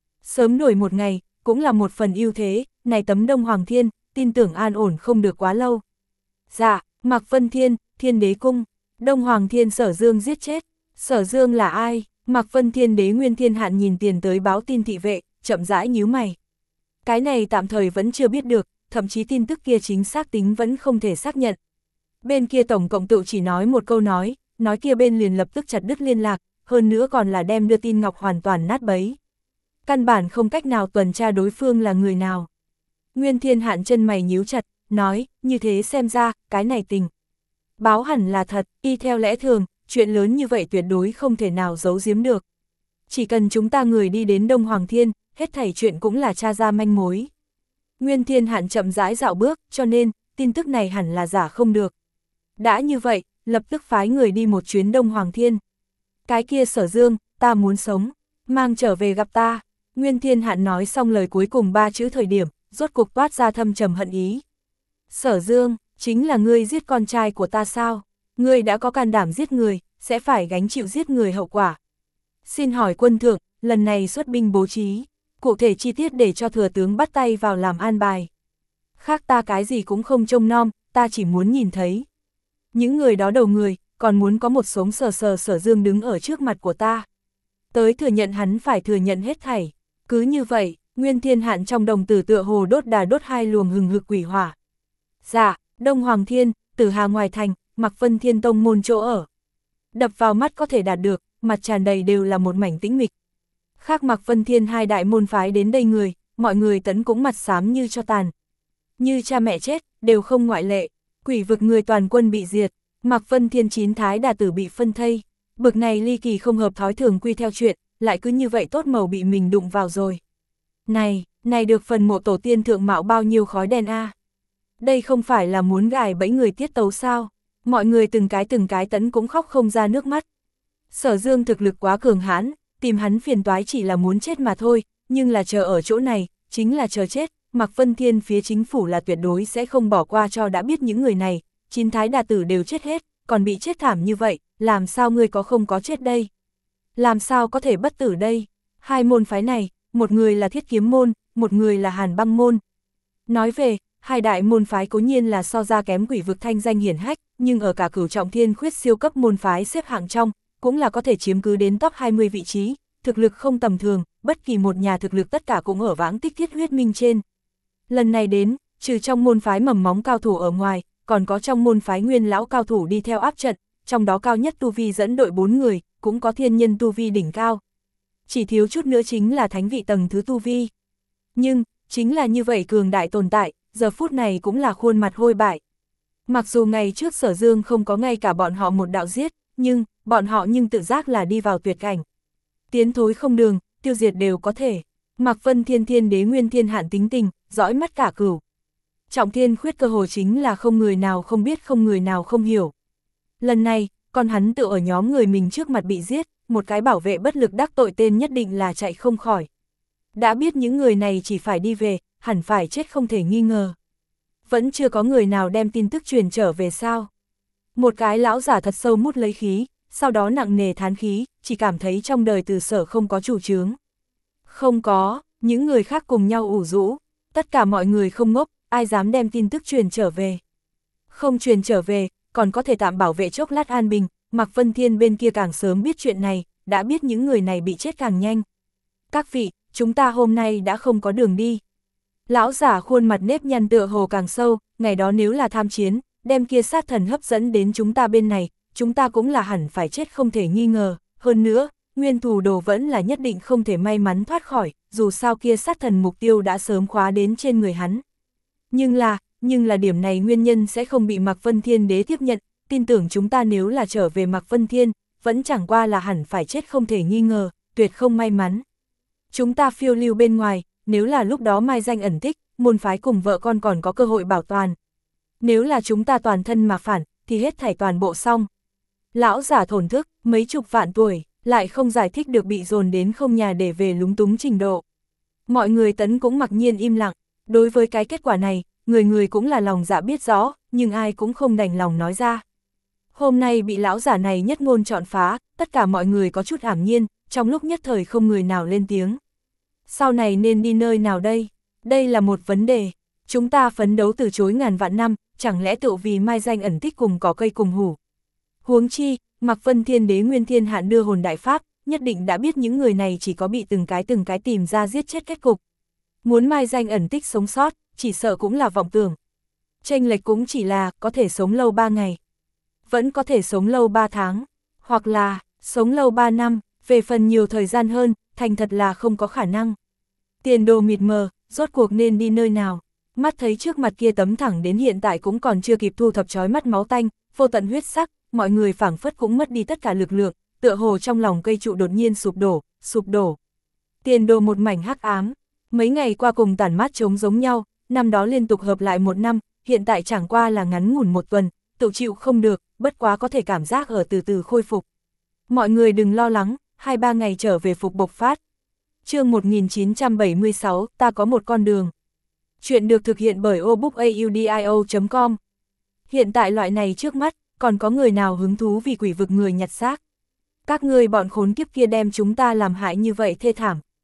Sớm nổi một ngày, cũng là một phần ưu thế, này tấm Đông Hoàng Thiên, tin tưởng an ổn không được quá lâu. Dạ, Mạc Vân Thiên, Thiên Đế Cung, Đông Hoàng Thiên Sở Dương giết chết. Sở Dương là ai? Mạc Vân Thiên Đế Nguyên Thiên Hạn nhìn tiền tới báo tin thị vệ, chậm rãi nhíu mày. Cái này tạm thời vẫn chưa biết được, thậm chí tin tức kia chính xác tính vẫn không thể xác nhận. Bên kia tổng cộng tự chỉ nói một câu nói, nói kia bên liền lập tức chặt đứt liên lạc, hơn nữa còn là đem đưa tin ngọc hoàn toàn nát bấy. Căn bản không cách nào tuần tra đối phương là người nào. Nguyên Thiên Hạn chân mày nhíu chặt, nói, như thế xem ra, cái này tình báo hẳn là thật, y theo lẽ thường, chuyện lớn như vậy tuyệt đối không thể nào giấu giếm được. Chỉ cần chúng ta người đi đến Đông Hoàng Thiên, hết thảy chuyện cũng là tra ra manh mối. Nguyên Thiên Hạn chậm rãi dạo bước, cho nên, tin tức này hẳn là giả không được. Đã như vậy, lập tức phái người đi một chuyến Đông Hoàng Thiên. Cái kia Sở Dương, ta muốn sống, mang trở về gặp ta. Nguyên Thiên Hạn nói xong lời cuối cùng ba chữ thời điểm, rốt cục toát ra thâm trầm hận ý. Sở Dương, chính là ngươi giết con trai của ta sao? Ngươi đã có can đảm giết người, sẽ phải gánh chịu giết người hậu quả. Xin hỏi quân thượng, lần này xuất binh bố trí, cụ thể chi tiết để cho thừa tướng bắt tay vào làm an bài. Khác ta cái gì cũng không trông nom, ta chỉ muốn nhìn thấy. Những người đó đầu người, còn muốn có một sống sờ sờ Sở Dương đứng ở trước mặt của ta. Tới thừa nhận hắn phải thừa nhận hết thảy. Cứ như vậy, Nguyên Thiên Hạn trong đồng tử tựa hồ đốt đà đốt hai luồng hừng hực quỷ hỏa. Dạ, Đông Hoàng Thiên, Tử Hà ngoài thành, Mạc Vân Thiên tông môn chỗ ở. Đập vào mắt có thể đạt được, mặt tràn đầy đều là một mảnh tĩnh mịch. Khác Mạc Vân Thiên hai đại môn phái đến đây người, mọi người tấn cũng mặt xám như cho tàn. Như cha mẹ chết, đều không ngoại lệ. Quỷ vực người toàn quân bị diệt, Mạc Vân Thiên chín thái đà tử bị phân thây. Bực này ly kỳ không hợp thói thường quy theo chuyện, lại cứ như vậy tốt màu bị mình đụng vào rồi. Này, này được phần mộ tổ tiên thượng mạo bao nhiêu khói đen a. Đây không phải là muốn gài bẫy người tiết tấu sao? Mọi người từng cái từng cái tấn cũng khóc không ra nước mắt. Sở Dương thực lực quá cường hãn, tìm hắn phiền toái chỉ là muốn chết mà thôi, nhưng là chờ ở chỗ này, chính là chờ chết. Mạc Vân Thiên phía chính phủ là tuyệt đối sẽ không bỏ qua cho đã biết những người này, chín thái đà tử đều chết hết, còn bị chết thảm như vậy, làm sao ngươi có không có chết đây? Làm sao có thể bất tử đây? Hai môn phái này, một người là Thiết Kiếm môn, một người là Hàn Băng môn. Nói về, hai đại môn phái cố nhiên là so ra kém quỷ vực thanh danh hiển hách, nhưng ở cả Cửu Trọng Thiên Khuyết siêu cấp môn phái xếp hạng trong, cũng là có thể chiếm cứ đến top hai mươi vị trí, thực lực không tầm thường, bất kỳ một nhà thực lực tất cả cũng ở vãng tích thiết huyết minh trên. Lần này đến, trừ trong môn phái mầm móng cao thủ ở ngoài, còn có trong môn phái nguyên lão cao thủ đi theo áp trận, trong đó cao nhất tu vi dẫn đội bốn người, cũng có thiên nhân tu vi đỉnh cao. Chỉ thiếu chút nữa chính là thánh vị tầng thứ tu vi. Nhưng, chính là như vậy cường đại tồn tại, giờ phút này cũng là khuôn mặt hôi bại. Mặc dù ngày trước Sở Dương không có ngay cả bọn họ một đạo giết, nhưng, bọn họ nhưng tự giác là đi vào tuyệt cảnh. Tiến thối không đường, tiêu diệt đều có thể. Mạc Vân Thiên Thiên Đế Nguyên Thiên Hạn tính tình, dõi mắt cả cửu. Trọng Thiên Khuyết cơ hồ chính là không người nào không biết không người nào không hiểu. Lần này, con hắn tự ở nhóm người mình trước mặt bị giết, một cái bảo vệ bất lực đắc tội tên nhất định là chạy không khỏi. Đã biết những người này chỉ phải đi về, hẳn phải chết không thể nghi ngờ. Vẫn chưa có người nào đem tin tức truyền trở về sao. Một cái lão giả thật sâu mút lấy khí, sau đó nặng nề thán khí, chỉ cảm thấy trong đời từ Sở không có chủ chướng. Không có, những người khác cùng nhau ủ rũ, tất cả mọi người không ngốc, ai dám đem tin tức truyền trở về. Không truyền trở về, còn có thể tạm bảo vệ chốc lát an bình, Mạc Vân Thiên bên kia càng sớm biết chuyện này, đã biết những người này bị chết càng nhanh. Các vị, chúng ta hôm nay đã không có đường đi. Lão giả khuôn mặt nếp nhăn tựa hồ càng sâu, ngày đó nếu là tham chiến, đem kia sát thần hấp dẫn đến chúng ta bên này, chúng ta cũng là hẳn phải chết không thể nghi ngờ, hơn nữa, nguyên thù đồ vẫn là nhất định không thể may mắn thoát khỏi, dù sao kia sát thần mục tiêu đã sớm khóa đến trên người hắn. Nhưng là, nhưng là điểm này nguyên nhân sẽ không bị Mạc Vân Thiên Đế tiếp nhận, tin tưởng chúng ta nếu là trở về Mạc Vân Thiên, vẫn chẳng qua là hẳn phải chết không thể nghi ngờ, tuyệt không may mắn. Chúng ta phiêu lưu bên ngoài, nếu là lúc đó mai danh ẩn tích, môn phái cùng vợ con còn có cơ hội bảo toàn. Nếu là chúng ta toàn thân mà phản, thì hết thảy toàn bộ xong. Lão giả thổn thức, mấy chục vạn tuổi, lại không giải thích được bị dồn đến không nhà để về lúng túng trình độ. Mọi người tấn cũng mặc nhiên im lặng, đối với cái kết quả này, người người cũng là lòng dạ biết rõ, nhưng ai cũng không đành lòng nói ra. Hôm nay bị lão giả này nhất ngôn chọn phá, tất cả mọi người có chút ảm nhiên, trong lúc nhất thời không người nào lên tiếng. Sau này nên đi nơi nào đây? Đây là một vấn đề. Chúng ta phấn đấu từ chối ngàn vạn năm, chẳng lẽ tự vì mai danh ẩn tích cùng cỏ cây cùng hủ. Huống chi, Mạc Vân Thiên Đế Nguyên Thiên Hạn đưa hồn đại pháp, nhất định đã biết những người này chỉ có bị từng cái từng cái tìm ra giết chết kết cục. Muốn mai danh ẩn tích sống sót, chỉ sợ cũng là vọng tưởng. Chênh lệch cũng chỉ là có thể sống lâu ba ngày, vẫn có thể sống lâu ba tháng, hoặc là sống lâu ba năm, về phần nhiều thời gian hơn, thành thật là không có khả năng. Tiền đồ mịt mờ, rốt cuộc nên đi nơi nào? Mắt thấy trước mặt kia tấm thẳng đến hiện tại cũng còn chưa kịp thu thập chói mắt máu tanh, vô tận huyết sắc, mọi người phảng phất cũng mất đi tất cả lực lượng, tựa hồ trong lòng cây trụ đột nhiên sụp đổ, sụp đổ. Tiền đồ một mảnh hắc ám, mấy ngày qua cùng tản mát trống giống nhau, năm đó liên tục hợp lại một năm, hiện tại chẳng qua là ngắn ngủn một tuần, tự chịu không được, bất quá có thể cảm giác ở từ từ khôi phục. Mọi người đừng lo lắng, hai ba ngày trở về phục bộc phát. Chương một nghìn chín trăm bảy mươi sáu, ta có một con đường. Chuyện được thực hiện bởi obookaudio chấm com. Hiện tại loại này trước mắt, còn có người nào hứng thú vì quỷ vực người nhặt xác? Các ngươi bọn khốn kiếp kia đem chúng ta làm hại như vậy thê thảm.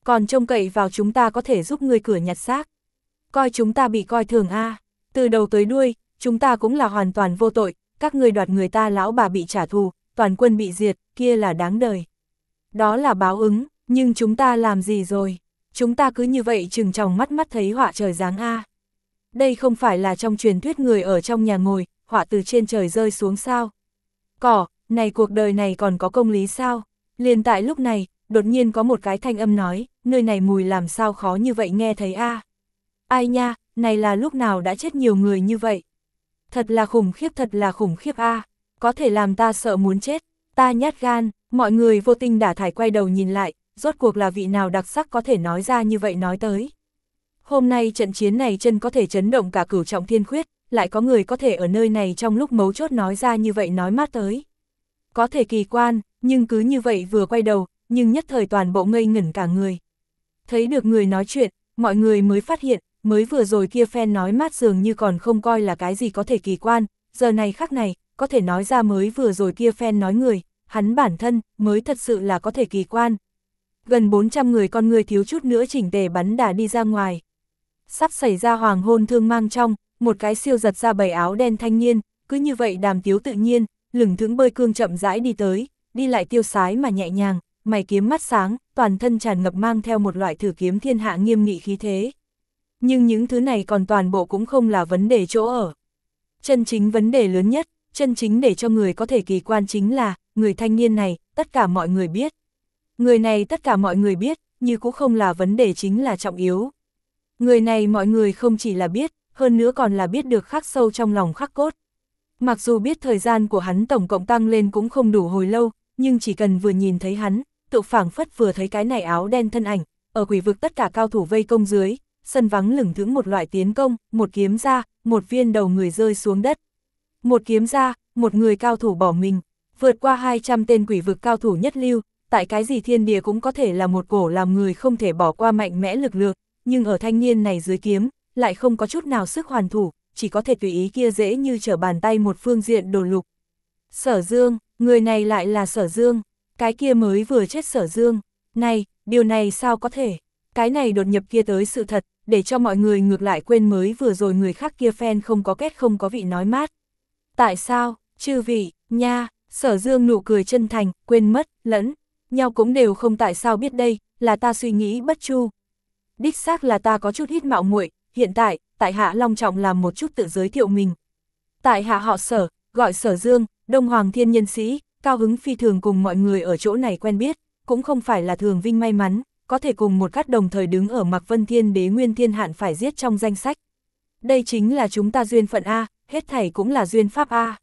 Còn trông cậy vào chúng ta có thể giúp ngươi cửa nhặt xác. Coi chúng ta bị coi thường a. Từ đầu tới đuôi, chúng ta cũng là hoàn toàn vô tội, các ngươi đoạt người ta lão bà bị trả thù, toàn quân bị diệt, kia là đáng đời. Đó là báo ứng, nhưng chúng ta làm gì rồi? Chúng ta cứ như vậy chừng tròng mắt mắt thấy họa trời giáng a. Đây không phải là trong truyền thuyết người ở trong nhà ngồi, họa từ trên trời rơi xuống sao? Cỏ, này cuộc đời này còn có công lý sao? Liền tại lúc này, đột nhiên có một cái thanh âm nói, nơi này mùi làm sao khó như vậy nghe thấy a. Ai nha, này là lúc nào đã chết nhiều người như vậy? Thật là khủng khiếp, thật là khủng khiếp a. Có thể làm ta sợ muốn chết, ta nhát gan, mọi người vô tình đả thải quay đầu nhìn lại, rốt cuộc là vị nào đặc sắc có thể nói ra như vậy nói tới. Hôm nay trận chiến này chân có thể chấn động cả cửu trọng thiên khuyết, lại có người có thể ở nơi này trong lúc mấu chốt nói ra như vậy nói mát tới. Có thể kỳ quan, nhưng cứ như vậy vừa quay đầu, nhưng nhất thời toàn bộ ngây ngẩn cả người. Thấy được người nói chuyện, mọi người mới phát hiện, mới vừa rồi kia phen nói mát dường như còn không coi là cái gì có thể kỳ quan, giờ này khắc này, có thể nói ra mới vừa rồi kia phen nói người, hắn bản thân, mới thật sự là có thể kỳ quan. Gần bốn trăm người con người thiếu chút nữa chỉnh tề bắn đà đi ra ngoài. Sắp xảy ra hoàng hôn thương mang trong, một cái siêu giật ra bầy áo đen thanh niên, cứ như vậy đàm tiếu tự nhiên, lửng thững bơi cương chậm rãi đi tới, đi lại tiêu sái mà nhẹ nhàng, mày kiếm mắt sáng, toàn thân tràn ngập mang theo một loại thử kiếm thiên hạ nghiêm nghị khí thế. Nhưng những thứ này còn toàn bộ cũng không là vấn đề chỗ ở. Chân chính vấn đề lớn nhất, chân chính để cho người có thể kỳ quan chính là, người thanh niên này, tất cả mọi người biết. Người này tất cả mọi người biết, nhưng cũng không là vấn đề chính là trọng yếu. Người này mọi người không chỉ là biết, hơn nữa còn là biết được khắc sâu trong lòng khắc cốt. Mặc dù biết thời gian của hắn tổng cộng tăng lên cũng không đủ hồi lâu, nhưng chỉ cần vừa nhìn thấy hắn, tự phảng phất vừa thấy cái này áo đen thân ảnh, ở quỷ vực tất cả cao thủ vây công dưới, sân vắng lửng thững một loại tiến công, một kiếm ra, một viên đầu người rơi xuống đất. Một kiếm ra, một người cao thủ bỏ mình, vượt qua hai trăm tên quỷ vực cao thủ nhất lưu, tại cái gì thiên địa cũng có thể là một cổ làm người không thể bỏ qua mạnh mẽ lực lượng, nhưng ở thanh niên này dưới kiếm, lại không có chút nào sức hoàn thủ, chỉ có thể tùy ý kia dễ như trở bàn tay một phương diện đồ lục. Sở Dương, người này lại là Sở Dương, cái kia mới vừa chết Sở Dương, này, điều này sao có thể, cái này đột nhập kia tới sự thật, để cho mọi người ngược lại quên mới vừa rồi người khác kia phen không có kết không có vị nói mát. Tại sao, chư vị, nha, Sở Dương nụ cười chân thành, quên mất, lẫn, nhau cũng đều không tại sao biết đây, là ta suy nghĩ bất chu. Đích xác là ta có chút hít mạo muội, hiện tại, tại hạ long trọng làm một chút tự giới thiệu mình. Tại hạ họ Sở, gọi Sở Dương, Đông Hoàng Thiên nhân sĩ, cao hứng phi thường cùng mọi người ở chỗ này quen biết, cũng không phải là thường vinh may mắn, có thể cùng một cách đồng thời đứng ở Mạc Vân Thiên Đế Nguyên Thiên Hạn phải giết trong danh sách. Đây chính là chúng ta duyên phận A, hết thảy cũng là duyên pháp A.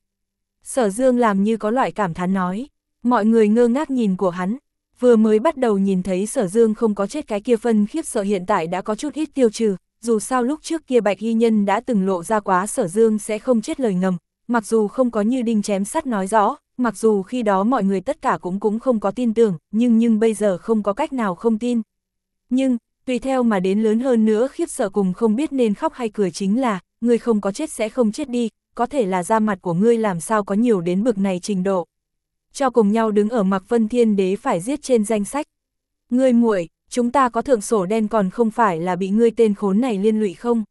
Sở Dương làm như có loại cảm thán nói, mọi người ngơ ngác nhìn của hắn, vừa mới bắt đầu nhìn thấy Sở Dương không có chết cái kia phân khiếp sợ hiện tại đã có chút ít tiêu trừ, dù sao lúc trước kia Bạch Y Nhân đã từng lộ ra quá Sở Dương sẽ không chết lời ngầm, mặc dù không có như đinh chém sắt nói rõ, mặc dù khi đó mọi người tất cả cũng cũng không có tin tưởng, nhưng nhưng bây giờ không có cách nào không tin. Nhưng, tùy theo mà đến lớn hơn nữa khiếp sợ cùng không biết nên khóc hay cười chính là, ngươi không có chết sẽ không chết đi, có thể là da mặt của ngươi làm sao có nhiều đến bực này trình độ. Cho cùng nhau đứng ở Mạc Vân Thiên Đế phải giết trên danh sách. Ngươi muội, chúng ta có thượng sổ đen còn không phải là bị ngươi tên khốn này liên lụy không?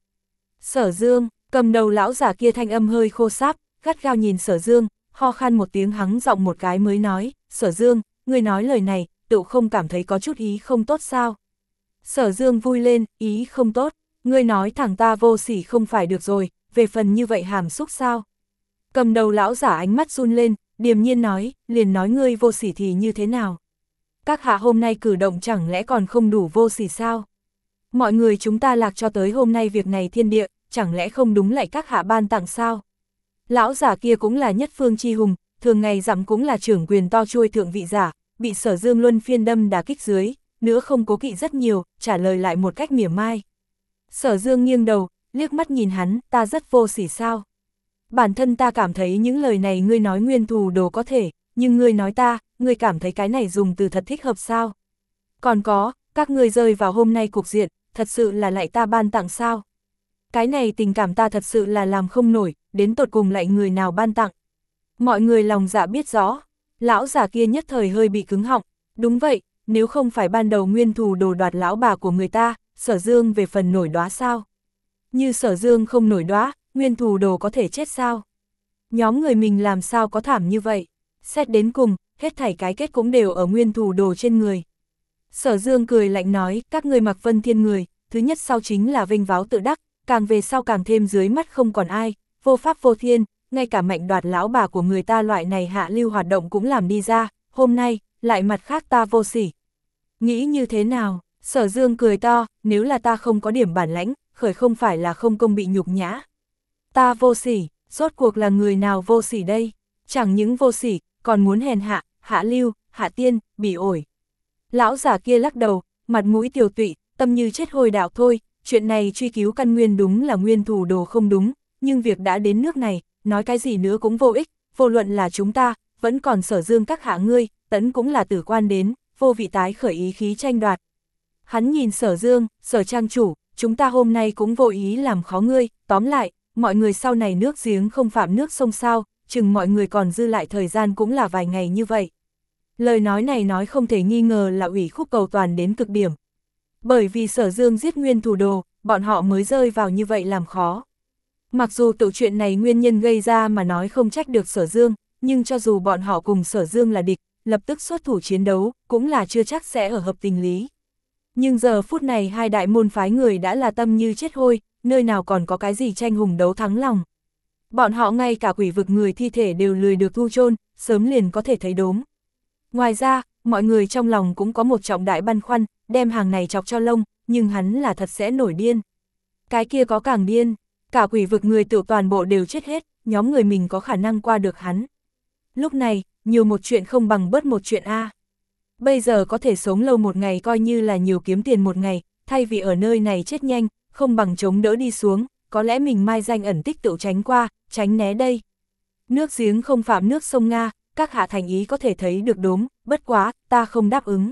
Sở Dương, cầm đầu lão giả kia thanh âm hơi khô sáp, gắt gao nhìn Sở Dương, ho khan một tiếng hắng giọng một cái mới nói, Sở Dương, ngươi nói lời này, tự không cảm thấy có chút ý không tốt sao? Sở Dương vui lên, ý không tốt, ngươi nói thẳng ta vô sỉ không phải được rồi, về phần như vậy hàm xúc sao? Cầm đầu lão giả ánh mắt run lên, điềm nhiên nói, liền nói ngươi vô sỉ thì như thế nào? Các hạ hôm nay cử động chẳng lẽ còn không đủ vô sỉ sao? Mọi người chúng ta lạc cho tới hôm nay việc này thiên địa, chẳng lẽ không đúng lại các hạ ban tặng sao? Lão giả kia cũng là nhất phương chi hùng, thường ngày dặm cũng là trưởng quyền to chuôi thượng vị giả, bị Sở Dương luân phiên đâm đả kích dưới, nữa không cố kỵ rất nhiều, trả lời lại một cách mỉa mai. Sở Dương nghiêng đầu, liếc mắt nhìn hắn, ta rất vô sỉ sao? Bản thân ta cảm thấy những lời này ngươi nói nguyên thù đồ có thể, nhưng ngươi nói ta, ngươi cảm thấy cái này dùng từ thật thích hợp sao? Còn có, các ngươi rơi vào hôm nay cục diện, thật sự là lại ta ban tặng sao? Cái này tình cảm ta thật sự là làm không nổi, đến tột cùng lại người nào ban tặng? Mọi người lòng dạ biết rõ, lão giả kia nhất thời hơi bị cứng họng, đúng vậy, nếu không phải ban đầu nguyên thù đồ đoạt lão bà của người ta, Sở Dương về phần nổi đoá sao? Như Sở Dương không nổi đoá, nguyên thù đồ có thể chết sao? Nhóm người mình làm sao có thảm như vậy? Xét đến cùng, hết thảy cái kết cũng đều ở nguyên thù đồ trên người. Sở Dương cười lạnh nói, các ngươi Mạc Vân Thiên người, thứ nhất sau chính là vênh váo tự đắc, càng về sau càng thêm dưới mắt không còn ai, vô pháp vô thiên, ngay cả mạnh đoạt lão bà của người ta loại này hạ lưu hoạt động cũng làm đi ra, hôm nay, lại mặt khác ta vô sỉ. Nghĩ như thế nào? Sở Dương cười to, nếu là ta không có điểm bản lãnh, khởi không phải là không công bị nhục nhã. Ta vô sỉ, rốt cuộc là người nào vô sỉ đây? Chẳng những vô sỉ, còn muốn hèn hạ, hạ lưu, hạ tiên, bỉ ổi. Lão giả kia lắc đầu, mặt mũi tiều tụy, tâm như chết hồi đạo thôi, chuyện này truy cứu căn nguyên đúng là nguyên thủ đồ không đúng, nhưng việc đã đến nước này, nói cái gì nữa cũng vô ích, vô luận là chúng ta, vẫn còn Sở Dương các hạ ngươi, tẫn cũng là tử quan đến, vô vị tái khởi ý khí tranh đoạt. Hắn nhìn Sở Dương, Sở trang chủ, chúng ta hôm nay cũng vô ý làm khó ngươi, tóm lại, mọi người sau này nước giếng không phạm nước sông sao, chừng mọi người còn dư lại thời gian cũng là vài ngày như vậy. Lời nói này nói không thể nghi ngờ là ủy khúc cầu toàn đến cực điểm. Bởi vì Sở Dương giết nguyên thủ đồ, bọn họ mới rơi vào như vậy làm khó. Mặc dù tự chuyện này nguyên nhân gây ra mà nói không trách được Sở Dương, nhưng cho dù bọn họ cùng Sở Dương là địch, lập tức xuất thủ chiến đấu, cũng là chưa chắc sẽ ở hợp tình lý. Nhưng giờ phút này hai đại môn phái người đã là tâm như chết hôi, nơi nào còn có cái gì tranh hùng đấu thắng lòng. Bọn họ ngay cả quỷ vực người thi thể đều lười được thu chôn, sớm liền có thể thấy đốm. Ngoài ra, mọi người trong lòng cũng có một trọng đại băn khoăn, đem hàng này chọc cho lông, nhưng hắn là thật sẽ nổi điên. Cái kia có càng điên, cả quỷ vực người tự toàn bộ đều chết hết, nhóm người mình có khả năng qua được hắn. Lúc này, nhiều một chuyện không bằng bớt một chuyện A. Bây giờ có thể sống lâu một ngày coi như là nhiều kiếm tiền một ngày, thay vì ở nơi này chết nhanh, không bằng chống đỡ đi xuống, có lẽ mình mai danh ẩn tích tự tránh qua, tránh né đây. Nước giếng không phạm nước sông Nga, các hạ thành ý có thể thấy được đốm, bất quá, ta không đáp ứng.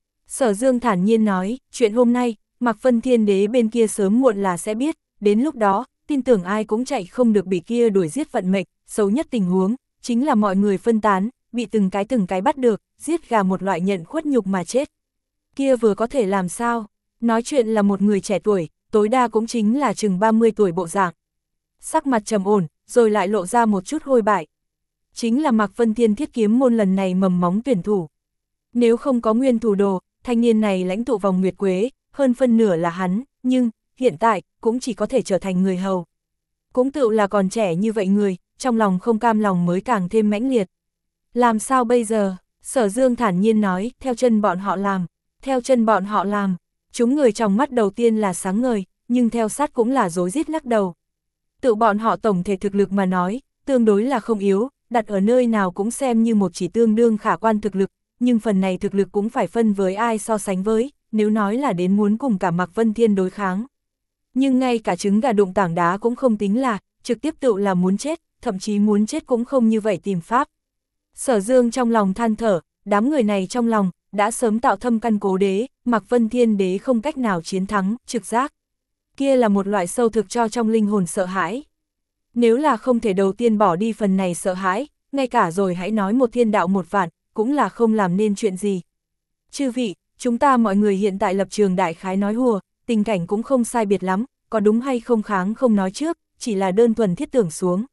Sở Dương thản nhiên nói, chuyện hôm nay, Mạc Vân Thiên Đế bên kia sớm muộn là sẽ biết, đến lúc đó, tin tưởng ai cũng chạy không được bị kia đuổi giết vận mệnh, xấu nhất tình huống, chính là mọi người phân tán, bị từng cái từng cái bắt được, giết gà một loại nhận khuất nhục mà chết. Kia vừa có thể làm sao? Nói chuyện là một người trẻ tuổi, tối đa cũng chính là chừng ba mươi tuổi bộ dạng. Sắc mặt trầm ổn, rồi lại lộ ra một chút hôi bại. Chính là Mạc Vân Thiên Thiết Kiếm môn lần này mầm móng tuyển thủ. Nếu không có nguyên thủ đồ, thanh niên này lãnh tụ vòng nguyệt quế, hơn phân nửa là hắn, nhưng, hiện tại, cũng chỉ có thể trở thành người hầu. Cũng tự là còn trẻ như vậy người, trong lòng không cam lòng mới càng thêm mãnh liệt. Làm sao bây giờ? Sở Dương thản nhiên nói, theo chân bọn họ làm, theo chân bọn họ làm. Chúng người trong mắt đầu tiên là sáng ngời, nhưng theo sát cũng là rối rít lắc đầu. Tự bọn họ tổng thể thực lực mà nói, tương đối là không yếu, đặt ở nơi nào cũng xem như một chỉ tương đương khả quan thực lực, nhưng phần này thực lực cũng phải phân với ai so sánh với, nếu nói là đến muốn cùng cả Mạc Vân Thiên đối kháng. Nhưng ngay cả trứng gà đụng tảng đá cũng không tính là, trực tiếp tự là muốn chết, thậm chí muốn chết cũng không như vậy tìm pháp. Sở Dương trong lòng than thở, đám người này trong lòng, đã sớm tạo thâm căn cố đế, Mạc Vân Thiên Đế không cách nào chiến thắng, trực giác. Kia là một loại sâu thực cho trong linh hồn sợ hãi. Nếu là không thể đầu tiên bỏ đi phần này sợ hãi, ngay cả rồi hãy nói một thiên đạo một vạn, cũng là không làm nên chuyện gì. Chư vị, chúng ta mọi người hiện tại lập trường đại khái nói hùa, tình cảnh cũng không sai biệt lắm, có đúng hay không kháng không nói trước, chỉ là đơn thuần thiết tưởng xuống.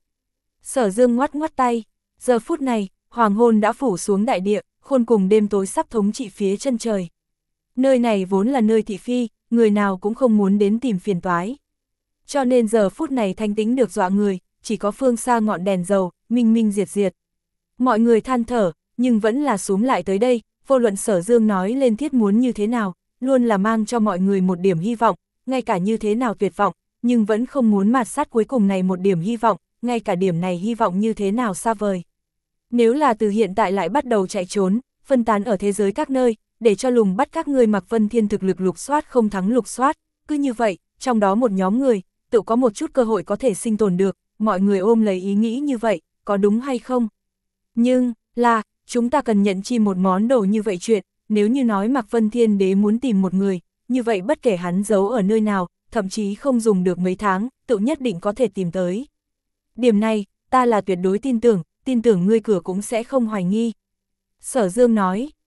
Sở Dương ngoắt ngoắt tay, giờ phút này, hoàng hôn đã phủ xuống đại địa, khôn cùng đêm tối sắp thống trị phía chân trời. Nơi này vốn là nơi thị phi, người nào cũng không muốn đến tìm phiền toái. Cho nên giờ phút này thanh tĩnh được dọa người, chỉ có phương xa ngọn đèn dầu, minh minh diệt diệt. Mọi người than thở, nhưng vẫn là xuống lại tới đây, vô luận Sở Dương nói lên thiết muốn như thế nào, luôn là mang cho mọi người một điểm hy vọng, ngay cả như thế nào tuyệt vọng, nhưng vẫn không muốn mạt sát cuối cùng này một điểm hy vọng, ngay cả điểm này hy vọng như thế nào xa vời. Nếu là từ hiện tại lại bắt đầu chạy trốn, phân tán ở thế giới các nơi, để cho lùng bắt các ngươi Mạc Vân Thiên thực lực lục soát không thắng lục soát, cứ như vậy, trong đó một nhóm người, tự có một chút cơ hội có thể sinh tồn được, mọi người ôm lấy ý nghĩ như vậy, có đúng hay không? Nhưng, là, chúng ta cần nhận chi một món đồ như vậy chuyện, nếu như nói Mạc Vân Thiên Đế muốn tìm một người, như vậy bất kể hắn giấu ở nơi nào, thậm chí không dùng được mấy tháng, tự nhất định có thể tìm tới. Điểm này, ta là tuyệt đối tin tưởng, tin tưởng ngươi cửa cũng sẽ không hoài nghi. Sở Dương nói,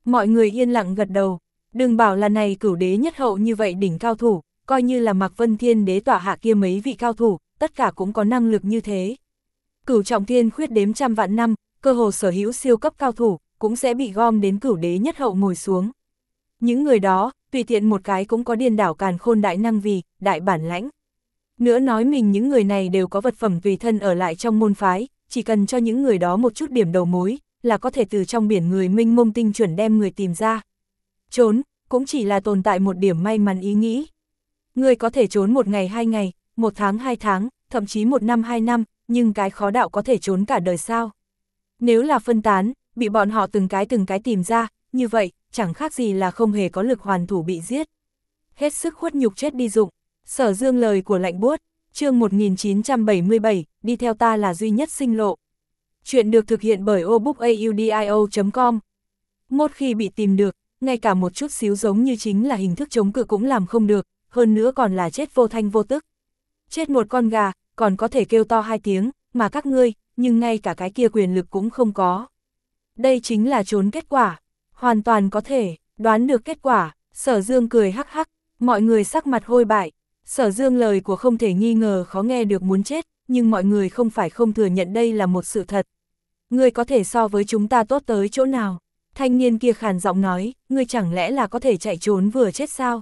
Mọi người yên lặng gật đầu, đừng bảo là này cửu đế nhất hậu như vậy đỉnh cao thủ, coi như là Mạc Vân Thiên đế tỏa hạ kia mấy vị cao thủ, tất cả cũng có năng lực như thế. Cửu trọng thiên khuyết đếm trăm vạn năm, cơ hồ sở hữu siêu cấp cao thủ, cũng sẽ bị gom đến cửu đế nhất hậu ngồi xuống. Những người đó, tùy tiện một cái cũng có điên đảo càn khôn đại năng vì, đại bản lãnh. Nữa nói mình những người này đều có vật phẩm tùy thân ở lại trong môn phái, chỉ cần cho những người đó một chút điểm đầu mối, là có thể từ trong biển người minh mông tinh chuẩn đem người tìm ra. Trốn, cũng chỉ là tồn tại một điểm may mắn ý nghĩ. Người có thể trốn một ngày hai ngày, một tháng hai tháng, thậm chí một năm hai năm, nhưng cái khó đạo có thể trốn cả đời sao. Nếu là phân tán, bị bọn họ từng cái từng cái tìm ra, như vậy, chẳng khác gì là không hề có lực hoàn thủ bị giết. Hết sức khuất nhục chết đi dụng. Sở Dương lời của lạnh buốt, chương một nghìn chín trăm bảy mươi bảy, đi theo ta là duy nhất sinh lộ. Chuyện được thực hiện bởi obookaudio chấm com. Một khi bị tìm được, ngay cả một chút xíu giống như chính là hình thức chống cự cũng làm không được, hơn nữa còn là chết vô thanh vô tức. Chết một con gà, còn có thể kêu to hai tiếng, mà các ngươi, nhưng ngay cả cái kia quyền lực cũng không có. Đây chính là trốn kết quả, hoàn toàn có thể, đoán được kết quả. Sở Dương cười hắc hắc, mọi người sắc mặt hôi bại. Sở Dương lời của không thể nghi ngờ khó nghe được muốn chết, nhưng mọi người không phải không thừa nhận đây là một sự thật. Ngươi có thể so với chúng ta tốt tới chỗ nào? Thanh niên kia khàn giọng nói, ngươi chẳng lẽ là có thể chạy trốn vừa chết sao?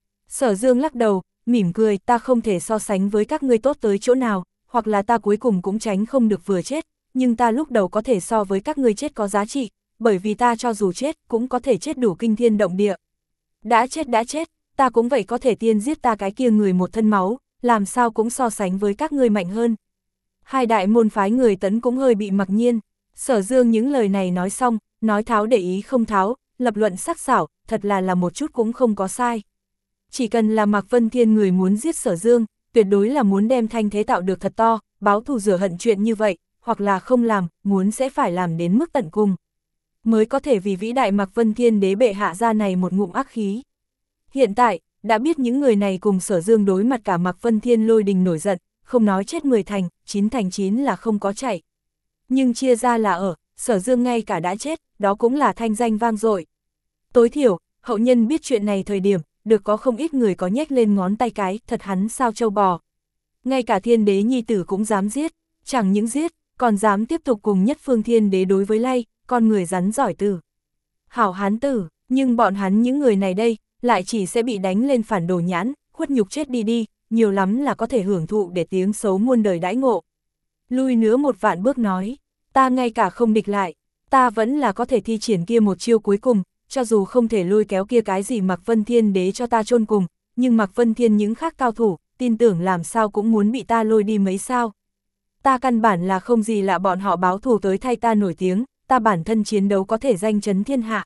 Sở Dương lắc đầu, mỉm cười, ta không thể so sánh với các ngươi tốt tới chỗ nào, hoặc là ta cuối cùng cũng tránh không được vừa chết, nhưng ta lúc đầu có thể so với các ngươi chết có giá trị, bởi vì ta cho dù chết cũng có thể chết đủ kinh thiên động địa. Đã chết đã chết, ta cũng vậy có thể tiên giết ta cái kia người một thân máu, làm sao cũng so sánh với các ngươi mạnh hơn. Hai đại môn phái người Tấn cũng hơi bị mặc nhiên. Sở Dương những lời này nói xong, nói tháo để ý không tháo, lập luận sắc sảo, thật là là một chút cũng không có sai. Chỉ cần là Mạc Vân Thiên người muốn giết Sở Dương, tuyệt đối là muốn đem thanh thế tạo được thật to, báo thù rửa hận chuyện như vậy, hoặc là không làm, muốn sẽ phải làm đến mức tận cùng. Mới có thể vì vĩ đại Mạc Vân Thiên đế bệ hạ ra này một ngụm ác khí. Hiện tại, đã biết những người này cùng Sở Dương đối mặt cả Mạc Vân Thiên lôi đình nổi giận, không nói chết mười thành, chín thành chín là không có chạy. Nhưng chia ra là ở, Sở Dương ngay cả đã chết, đó cũng là thanh danh vang dội. Tối thiểu, hậu nhân biết chuyện này thời điểm, được có không ít người có nhếch lên ngón tay cái, thật hắn sao châu bò. Ngay cả thiên đế nhi tử cũng dám giết, chẳng những giết, còn dám tiếp tục cùng nhất phương thiên đế đối với lay, con người rắn giỏi tử. Hảo hán tử, nhưng bọn hắn những người này đây, lại chỉ sẽ bị đánh lên phản đồ nhãn, khuất nhục chết đi đi, nhiều lắm là có thể hưởng thụ để tiếng xấu muôn đời đãi ngộ. Lui nữa một vạn bước nói, ta ngay cả không địch lại, ta vẫn là có thể thi triển kia một chiêu cuối cùng, cho dù không thể lôi kéo kia cái gì Mạc Vân Thiên đế cho ta chôn cùng, nhưng Mạc Vân Thiên những khác cao thủ, tin tưởng làm sao cũng muốn bị ta lôi đi mấy sao. Ta căn bản là không gì lạ bọn họ báo thù tới thay ta nổi tiếng, ta bản thân chiến đấu có thể danh chấn thiên hạ.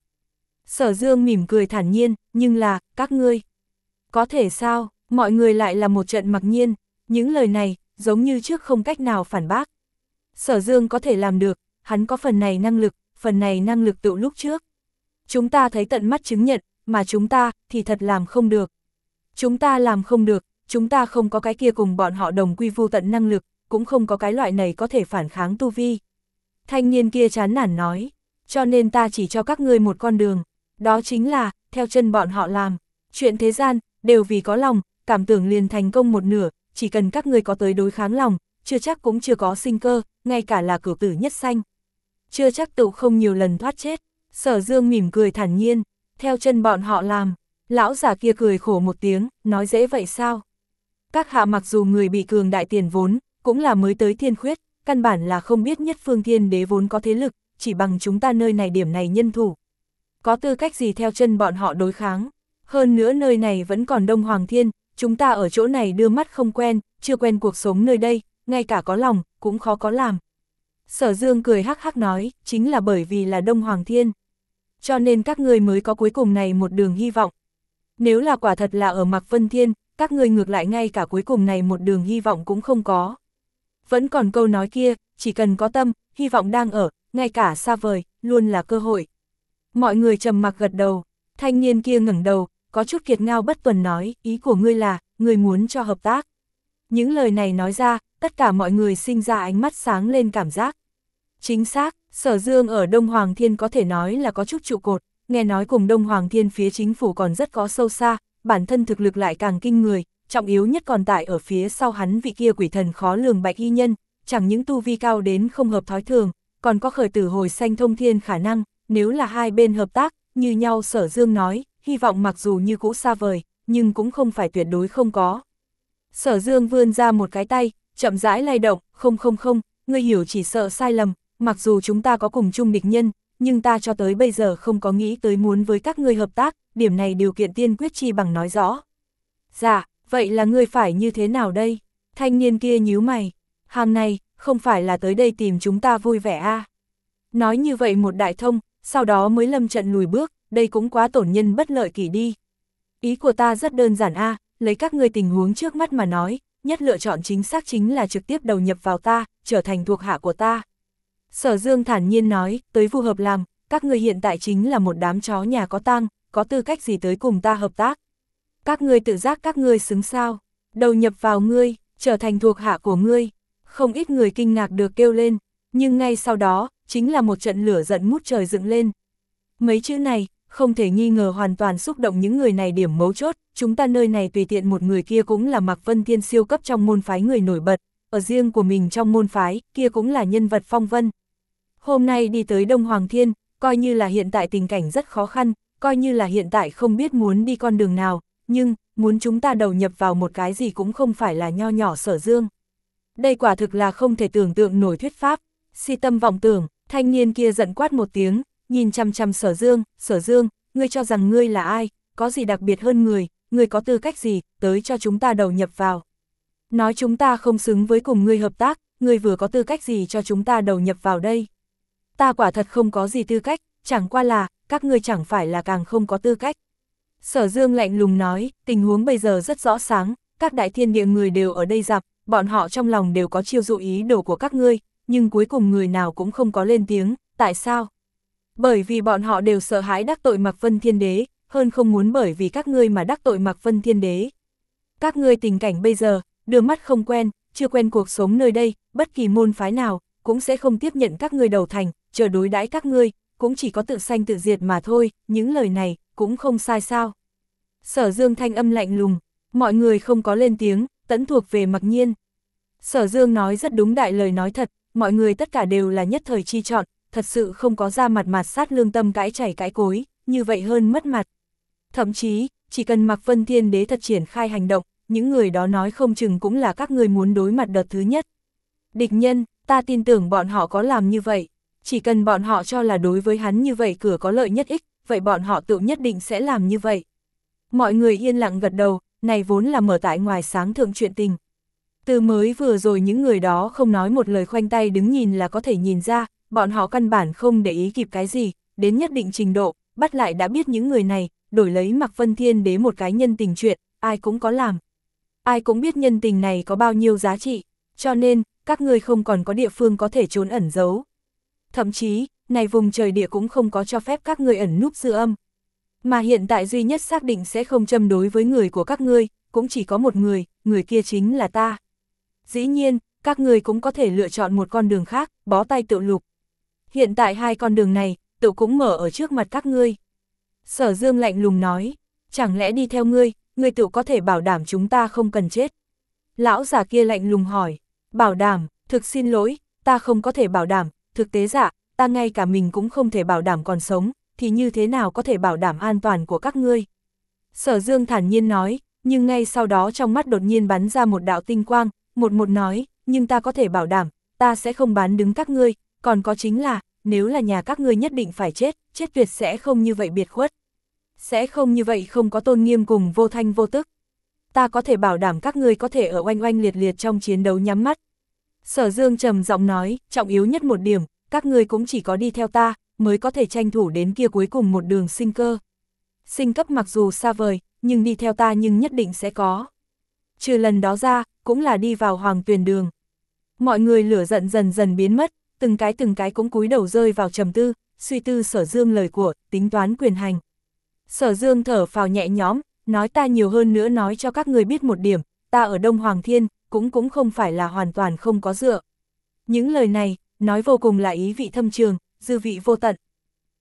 Sở Dương mỉm cười thản nhiên, nhưng là, các ngươi. Có thể sao, mọi người lại là một trận mặc nhiên, những lời này, giống như trước không cách nào phản bác. Sở Dương có thể làm được, hắn có phần này năng lực, phần này năng lực tự lúc trước. Chúng ta thấy tận mắt chứng nhận, mà chúng ta, thì thật làm không được. Chúng ta làm không được, chúng ta không có cái kia cùng bọn họ đồng quy vu tận năng lực, cũng không có cái loại này có thể phản kháng tu vi. Thanh niên kia chán nản nói, cho nên ta chỉ cho các ngươi một con đường, đó chính là, theo chân bọn họ làm. Chuyện thế gian, đều vì có lòng, cảm tưởng liền thành công một nửa, chỉ cần các ngươi có tới đối kháng lòng, chưa chắc cũng chưa có sinh cơ, ngay cả là cửu tử nhất sanh. Chưa chắc tự không nhiều lần thoát chết. Sở Dương mỉm cười thản nhiên, theo chân bọn họ làm. Lão giả kia cười khổ một tiếng, nói dễ vậy sao? Các hạ mặc dù người bị cường đại tiền vốn, cũng là mới tới thiên khuyết, căn bản là không biết nhất phương thiên đế vốn có thế lực, chỉ bằng chúng ta nơi này điểm này nhân thủ. Có tư cách gì theo chân bọn họ đối kháng? Hơn nữa nơi này vẫn còn Đông Hoàng Thiên, chúng ta ở chỗ này đưa mắt không quen, chưa quen cuộc sống nơi đây, ngay cả có lòng, cũng khó có làm. Sở Dương cười hắc hắc nói, chính là bởi vì là Đông Hoàng Thiên. Cho nên các ngươi mới có cuối cùng này một đường hy vọng. Nếu là quả thật là ở Mạc Vân Thiên, các ngươi ngược lại ngay cả cuối cùng này một đường hy vọng cũng không có. Vẫn còn câu nói kia, chỉ cần có tâm, hy vọng đang ở, ngay cả xa vời, luôn là cơ hội. Mọi người trầm mặc gật đầu, thanh niên kia ngẩng đầu, có chút kiệt ngao bất tuần nói, ý của ngươi là, ngươi muốn cho hợp tác. Những lời này nói ra, tất cả mọi người sinh ra ánh mắt sáng lên cảm giác. Chính xác, Sở Dương ở Đông Hoàng Thiên có thể nói là có chút trụ cột, nghe nói cùng Đông Hoàng Thiên phía chính phủ còn rất có sâu xa, bản thân thực lực lại càng kinh người, trọng yếu nhất còn tại ở phía sau hắn vị kia quỷ thần khó lường bạch y nhân, chẳng những tu vi cao đến không hợp thói thường, còn có khởi tử hồi sanh thông thiên khả năng, nếu là hai bên hợp tác, như nhau Sở Dương nói, hy vọng mặc dù như cũ xa vời, nhưng cũng không phải tuyệt đối không có. Sở Dương vươn ra một cái tay, chậm rãi lay động, không không không, ngươi hiểu chỉ sợ sai lầm, mặc dù chúng ta có cùng chung địch nhân, nhưng ta cho tới bây giờ không có nghĩ tới muốn với các ngươi hợp tác, điểm này điều kiện tiên quyết chi bằng nói rõ. Dạ, vậy là ngươi phải như thế nào đây? Thanh niên kia nhíu mày, hàng này, không phải là tới đây tìm chúng ta vui vẻ à? Nói như vậy một đại thông, sau đó mới lâm trận lùi bước, đây cũng quá tổn nhân bất lợi kỷ đi. Ý của ta rất đơn giản a, à, lấy các ngươi tình huống trước mắt mà nói, nhất lựa chọn chính xác chính là trực tiếp đầu nhập vào ta, trở thành thuộc hạ của ta. Sở Dương thản nhiên nói, tới phù hợp làm, các ngươi hiện tại chính là một đám chó nhà có tang, có tư cách gì tới cùng ta hợp tác. Các ngươi tự giác các ngươi xứng sao, đầu nhập vào ngươi, trở thành thuộc hạ của ngươi. Không ít người kinh ngạc được kêu lên, nhưng ngay sau đó, chính là một trận lửa giận ngút trời dựng lên. Mấy chữ này, không thể nghi ngờ hoàn toàn xúc động những người này điểm mấu chốt, chúng ta nơi này tùy tiện một người kia cũng là Mạc Vân Thiên siêu cấp trong môn phái người nổi bật, ở riêng của mình trong môn phái, kia cũng là nhân vật phong vân. Hôm nay đi tới Đông Hoàng Thiên, coi như là hiện tại tình cảnh rất khó khăn, coi như là hiện tại không biết muốn đi con đường nào, nhưng, muốn chúng ta đầu nhập vào một cái gì cũng không phải là nho nhỏ Sở Dương. Đây quả thực là không thể tưởng tượng nổi thuyết pháp, si tâm vọng tưởng, thanh niên kia giận quát một tiếng, nhìn chăm chăm Sở Dương, Sở Dương, ngươi cho rằng ngươi là ai, có gì đặc biệt hơn người, ngươi có tư cách gì, tới cho chúng ta đầu nhập vào. Nói chúng ta không xứng với cùng ngươi hợp tác, ngươi vừa có tư cách gì cho chúng ta đầu nhập vào đây. Ta quả thật không có gì tư cách, chẳng qua là, các ngươi chẳng phải là càng không có tư cách. Sở Dương lạnh lùng nói, tình huống bây giờ rất rõ sáng, các đại thiên địa người đều ở đây dạp, bọn họ trong lòng đều có chiêu dụ ý đồ của các ngươi, nhưng cuối cùng người nào cũng không có lên tiếng, tại sao? Bởi vì bọn họ đều sợ hãi đắc tội Mạc Vân Thiên Đế, hơn không muốn bởi vì các ngươi mà đắc tội Mạc Vân Thiên Đế. Các ngươi tình cảnh bây giờ, đưa mắt không quen, chưa quen cuộc sống nơi đây, bất kỳ môn phái nào, cũng sẽ không tiếp nhận các ngươi đầu thành, chờ đối đãi các ngươi, cũng chỉ có tự sanh tự diệt mà thôi, những lời này, cũng không sai sao. Sở Dương thanh âm lạnh lùng, mọi người không có lên tiếng, tẫn thuộc về Mặc Nhiên. Sở Dương nói rất đúng đại lời nói thật, mọi người tất cả đều là nhất thời chi chọn, thật sự không có ra mặt mặt sát lương tâm cãi chảy cãi cối, như vậy hơn mất mặt. Thậm chí, chỉ cần Mạc Vân Thiên Đế thật triển khai hành động, những người đó nói không chừng cũng là các người muốn đối mặt đợt thứ nhất. Địch nhân, ta tin tưởng bọn họ có làm như vậy, chỉ cần bọn họ cho là đối với hắn như vậy cửa có lợi nhất ích, vậy bọn họ tự nhất định sẽ làm như vậy. Mọi người yên lặng gật đầu, này vốn là mở tại ngoài sáng thượng chuyện tình. Từ mới vừa rồi những người đó không nói một lời khoanh tay đứng nhìn là có thể nhìn ra, bọn họ căn bản không để ý kịp cái gì, đến nhất định trình độ, bắt lại đã biết những người này, đổi lấy Mạc Vân Thiên Đế một cái nhân tình chuyện, ai cũng có làm. Ai cũng biết nhân tình này có bao nhiêu giá trị, cho nên, các ngươi không còn có địa phương có thể trốn ẩn giấu. Thậm chí, này vùng trời địa cũng không có cho phép các ngươi ẩn núp dư âm. Mà hiện tại duy nhất xác định sẽ không châm đối với người của các ngươi, cũng chỉ có một người, người kia chính là ta. Dĩ nhiên, các ngươi cũng có thể lựa chọn một con đường khác, bó tay tự lục. Hiện tại hai con đường này, tự cũng mở ở trước mặt các ngươi. Sở Dương lạnh lùng nói, chẳng lẽ đi theo ngươi, ngươi tự có thể bảo đảm chúng ta không cần chết. Lão già kia lạnh lùng hỏi, bảo đảm, thực xin lỗi, ta không có thể bảo đảm, thực tế dạ, ta ngay cả mình cũng không thể bảo đảm còn sống, thì như thế nào có thể bảo đảm an toàn của các ngươi. Sở Dương thản nhiên nói, nhưng ngay sau đó trong mắt đột nhiên bắn ra một đạo tinh quang, một một nói, nhưng ta có thể bảo đảm, ta sẽ không bán đứng các ngươi, còn có chính là, nếu là nhà các ngươi nhất định phải chết, chết tuyệt sẽ không như vậy biệt khuất. Sẽ không như vậy không có tôn nghiêm cùng vô thanh vô tức. Ta có thể bảo đảm các ngươi có thể ở oanh oanh liệt liệt trong chiến đấu nhắm mắt. Sở Dương trầm giọng nói, trọng yếu nhất một điểm, các ngươi cũng chỉ có đi theo ta, mới có thể tranh thủ đến kia cuối cùng một đường sinh cơ. Sinh cấp mặc dù xa vời, nhưng đi theo ta nhưng nhất định sẽ có. Trừ lần đó ra, cũng là đi vào hoàng tuyền đường. Mọi người lửa giận dần dần biến mất, từng cái từng cái cũng cúi đầu rơi vào trầm tư, suy tư Sở Dương lời của, tính toán quyền hành. Sở Dương thở phào nhẹ nhõm, nói ta nhiều hơn nữa nói cho các người biết một điểm, ta ở Đông Hoàng Thiên, cũng cũng không phải là hoàn toàn không có dựa. Những lời này, nói vô cùng là ý vị thâm trường, dư vị vô tận.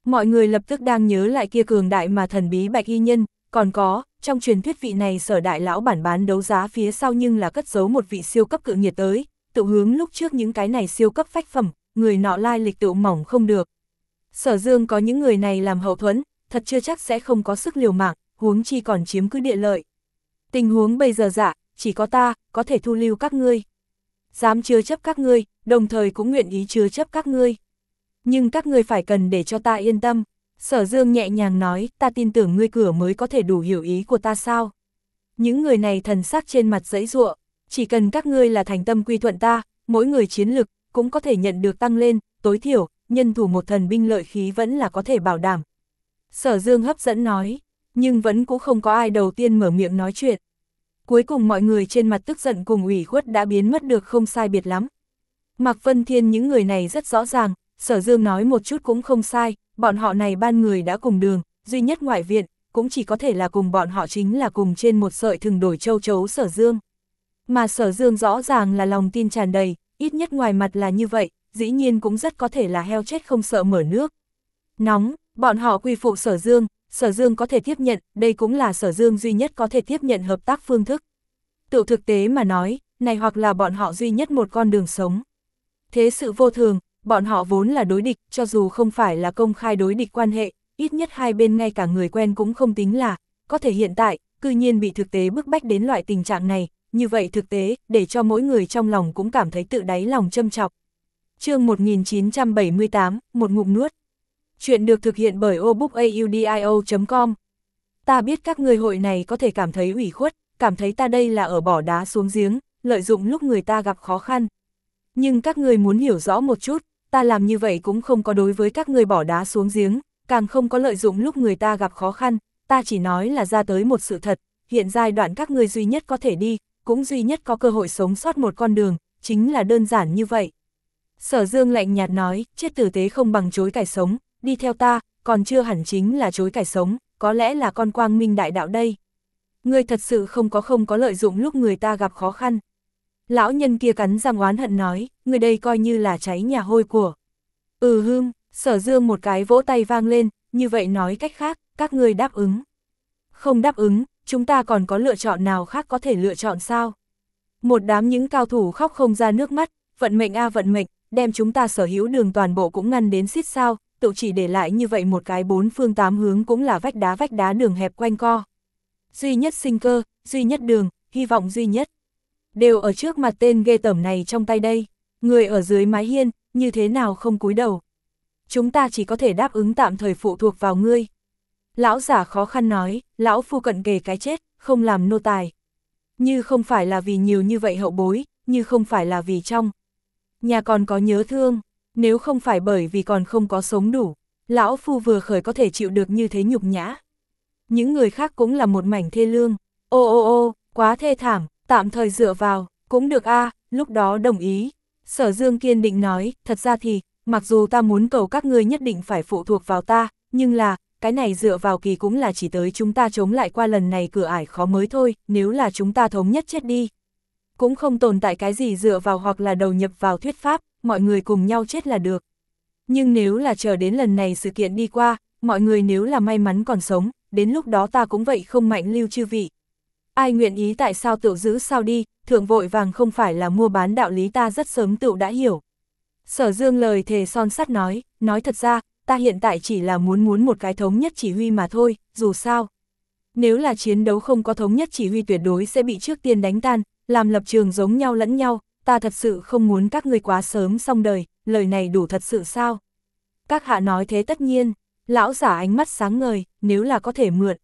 Mọi người lập tức đang nhớ lại kia cường đại mà thần bí bạch y nhân, còn có, trong truyền thuyết vị này Sở đại lão bản bán đấu giá phía sau nhưng là cất giấu một vị siêu cấp cự nhiệt tới, tự hướng lúc trước những cái này siêu cấp phách phẩm, người nọ lai lịch tự mỏng không được. Sở Dương có những người này làm hậu thuẫn, thật chưa chắc sẽ không có sức liều mạng, huống chi còn chiếm cứ địa lợi. Tình huống bây giờ dạ, chỉ có ta, có thể thu lưu các ngươi. Dám chứa chấp các ngươi, đồng thời cũng nguyện ý chứa chấp các ngươi. Nhưng các ngươi phải cần để cho ta yên tâm. Sở Dương nhẹ nhàng nói, ta tin tưởng ngươi cửa mới có thể đủ hiểu ý của ta sao. Những người này thần sắc trên mặt giãy giụa, chỉ cần các ngươi là thành tâm quy thuận ta, mỗi người chiến lực cũng có thể nhận được tăng lên, tối thiểu, nhân thủ một thần binh lợi khí vẫn là có thể bảo đảm. Sở Dương hấp dẫn nói, nhưng vẫn cũng không có ai đầu tiên mở miệng nói chuyện. Cuối cùng mọi người trên mặt tức giận cùng ủy khuất đã biến mất được không sai biệt lắm. Mạc Vân Thiên những người này rất rõ ràng, Sở Dương nói một chút cũng không sai, bọn họ này ban người đã cùng đường, duy nhất ngoại viện, cũng chỉ có thể là cùng bọn họ chính là cùng trên một sợi thừng đổi châu chấu Sở Dương. Mà Sở Dương rõ ràng là lòng tin tràn đầy, ít nhất ngoài mặt là như vậy, dĩ nhiên cũng rất có thể là heo chết không sợ mở nước. Nóng, bọn họ quy phụ Sở Dương, Sở Dương có thể tiếp nhận, đây cũng là Sở Dương duy nhất có thể tiếp nhận hợp tác phương thức. Tự thực tế mà nói, này hoặc là bọn họ duy nhất một con đường sống. Thế sự vô thường, bọn họ vốn là đối địch, cho dù không phải là công khai đối địch quan hệ, ít nhất hai bên ngay cả người quen cũng không tính là, có thể hiện tại, cư nhiên bị thực tế bức bách đến loại tình trạng này, như vậy thực tế, để cho mỗi người trong lòng cũng cảm thấy tự đáy lòng châm chọc. Chương một nghìn chín trăm bảy mươi tám, một ngụm nuốt. Chuyện được thực hiện bởi obookaudio chấm com. Ta biết các người hội này có thể cảm thấy ủy khuất, cảm thấy ta đây là ở bỏ đá xuống giếng, lợi dụng lúc người ta gặp khó khăn. Nhưng các người muốn hiểu rõ một chút, ta làm như vậy cũng không có đối với các người bỏ đá xuống giếng, càng không có lợi dụng lúc người ta gặp khó khăn, ta chỉ nói là ra tới một sự thật, hiện giai đoạn các người duy nhất có thể đi, cũng duy nhất có cơ hội sống sót một con đường, chính là đơn giản như vậy. Sở Dương lạnh nhạt nói, chết tử tế không bằng chối cải sống, đi theo ta, còn chưa hẳn chính là chối cải sống, có lẽ là con quang minh đại đạo đây. Ngươi thật sự không có không có lợi dụng lúc người ta gặp khó khăn. Lão nhân kia cắn răng oán hận nói, người đây coi như là cháy nhà hôi của. Ừ hưm, Sở Dương một cái vỗ tay vang lên, như vậy nói cách khác, các ngươi đáp ứng. Không đáp ứng, chúng ta còn có lựa chọn nào khác có thể lựa chọn sao? Một đám những cao thủ khóc không ra nước mắt, vận mệnh a vận mệnh, đem chúng ta sở hữu đường toàn bộ cũng ngăn đến xít sao, tự chỉ để lại như vậy một cái bốn phương tám hướng cũng là vách đá vách đá đường hẹp quanh co. Duy nhất sinh cơ, duy nhất đường, hy vọng duy nhất. Đều ở trước mặt tên ghê tởm này trong tay đây, người ở dưới mái hiên, như thế nào không cúi đầu. Chúng ta chỉ có thể đáp ứng tạm thời phụ thuộc vào ngươi. Lão giả khó khăn nói, lão phu cận kề cái chết, không làm nô tài. Như không phải là vì nhiều như vậy hậu bối, như không phải là vì trong nhà còn có nhớ thương, nếu không phải bởi vì còn không có sống đủ, lão phu vừa khởi có thể chịu được như thế nhục nhã. Những người khác cũng là một mảnh thê lương, ô ô ô, quá thê thảm, tạm thời dựa vào, cũng được a, lúc đó đồng ý. Sở Dương kiên định nói, thật ra thì, mặc dù ta muốn cầu các ngươi nhất định phải phụ thuộc vào ta, nhưng là, cái này dựa vào kỳ cũng là chỉ tới chúng ta chống lại qua lần này cửa ải khó mới thôi, nếu là chúng ta thống nhất chết đi. Cũng không tồn tại cái gì dựa vào hoặc là đầu nhập vào thuyết pháp, mọi người cùng nhau chết là được. Nhưng nếu là chờ đến lần này sự kiện đi qua, mọi người nếu là may mắn còn sống, đến lúc đó ta cũng vậy không mạnh lưu chư vị. Ai nguyện ý tại sao tự giữ sao đi, thượng vội vàng không phải là mua bán đạo lý ta rất sớm tự đã hiểu. Sở Dương lời thề son sắt nói, nói thật ra, ta hiện tại chỉ là muốn muốn một cái thống nhất chỉ huy mà thôi, dù sao. Nếu là chiến đấu không có thống nhất chỉ huy tuyệt đối sẽ bị trước tiên đánh tan, làm lập trường giống nhau lẫn nhau, ta thật sự không muốn các ngươi quá sớm xong đời, lời này đủ thật sự sao? Các hạ nói thế tất nhiên, lão giả ánh mắt sáng ngời, nếu là có thể mượn.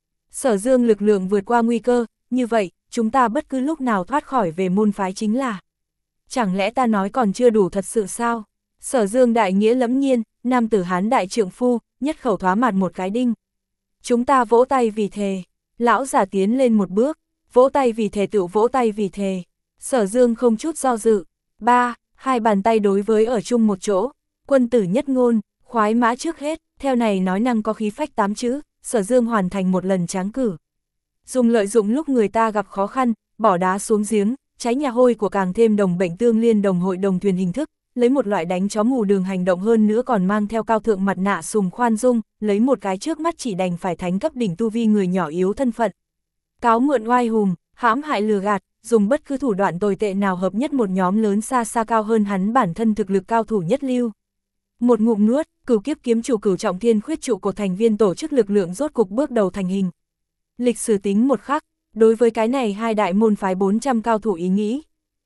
Sở Dương lực lượng vượt qua nguy cơ, như vậy, chúng ta bất cứ lúc nào thoát khỏi về môn phái chính là. Chẳng lẽ ta nói còn chưa đủ thật sự sao? Sở Dương đại nghĩa lẫm nhiên, nam tử hán đại trượng phu, nhất khẩu thoá mặt một cái đinh. Chúng ta vỗ tay vì thề, lão giả tiến lên một bước, vỗ tay vì thề tự vỗ tay vì thề. Sở Dương không chút do dự, ba, hai bàn tay đối với ở chung một chỗ, quân tử nhất ngôn, khoái mã trước hết, theo này nói năng có khí phách tám chữ, Sở Dương hoàn thành một lần tráng cử. Dùng lợi dụng lúc người ta gặp khó khăn, bỏ đá xuống giếng, cháy nhà hôi của càng thêm đồng bệnh tương liên đồng hội đồng thuyền hình thức, lấy một loại đánh chó mù đường hành động, hơn nữa còn mang theo cao thượng mặt nạ sùng khoan dung, lấy một cái trước mắt chỉ đành phải thánh cấp đỉnh tu vi người nhỏ yếu thân phận. Cáo mượn oai hùng, hãm hại lừa gạt, dùng bất cứ thủ đoạn tồi tệ nào hợp nhất một nhóm lớn xa xa cao hơn hắn bản thân thực lực cao thủ nhất lưu. Một ngụm nuốt, Cửu Kiếp kiếm chủ Cửu Trọng Thiên Khuyết trụ cột thành viên tổ chức lực lượng rốt cục bước đầu thành hình. Lịch sử tính một khắc, đối với cái này hai đại môn phái bốn trăm cao thủ ý nghĩ.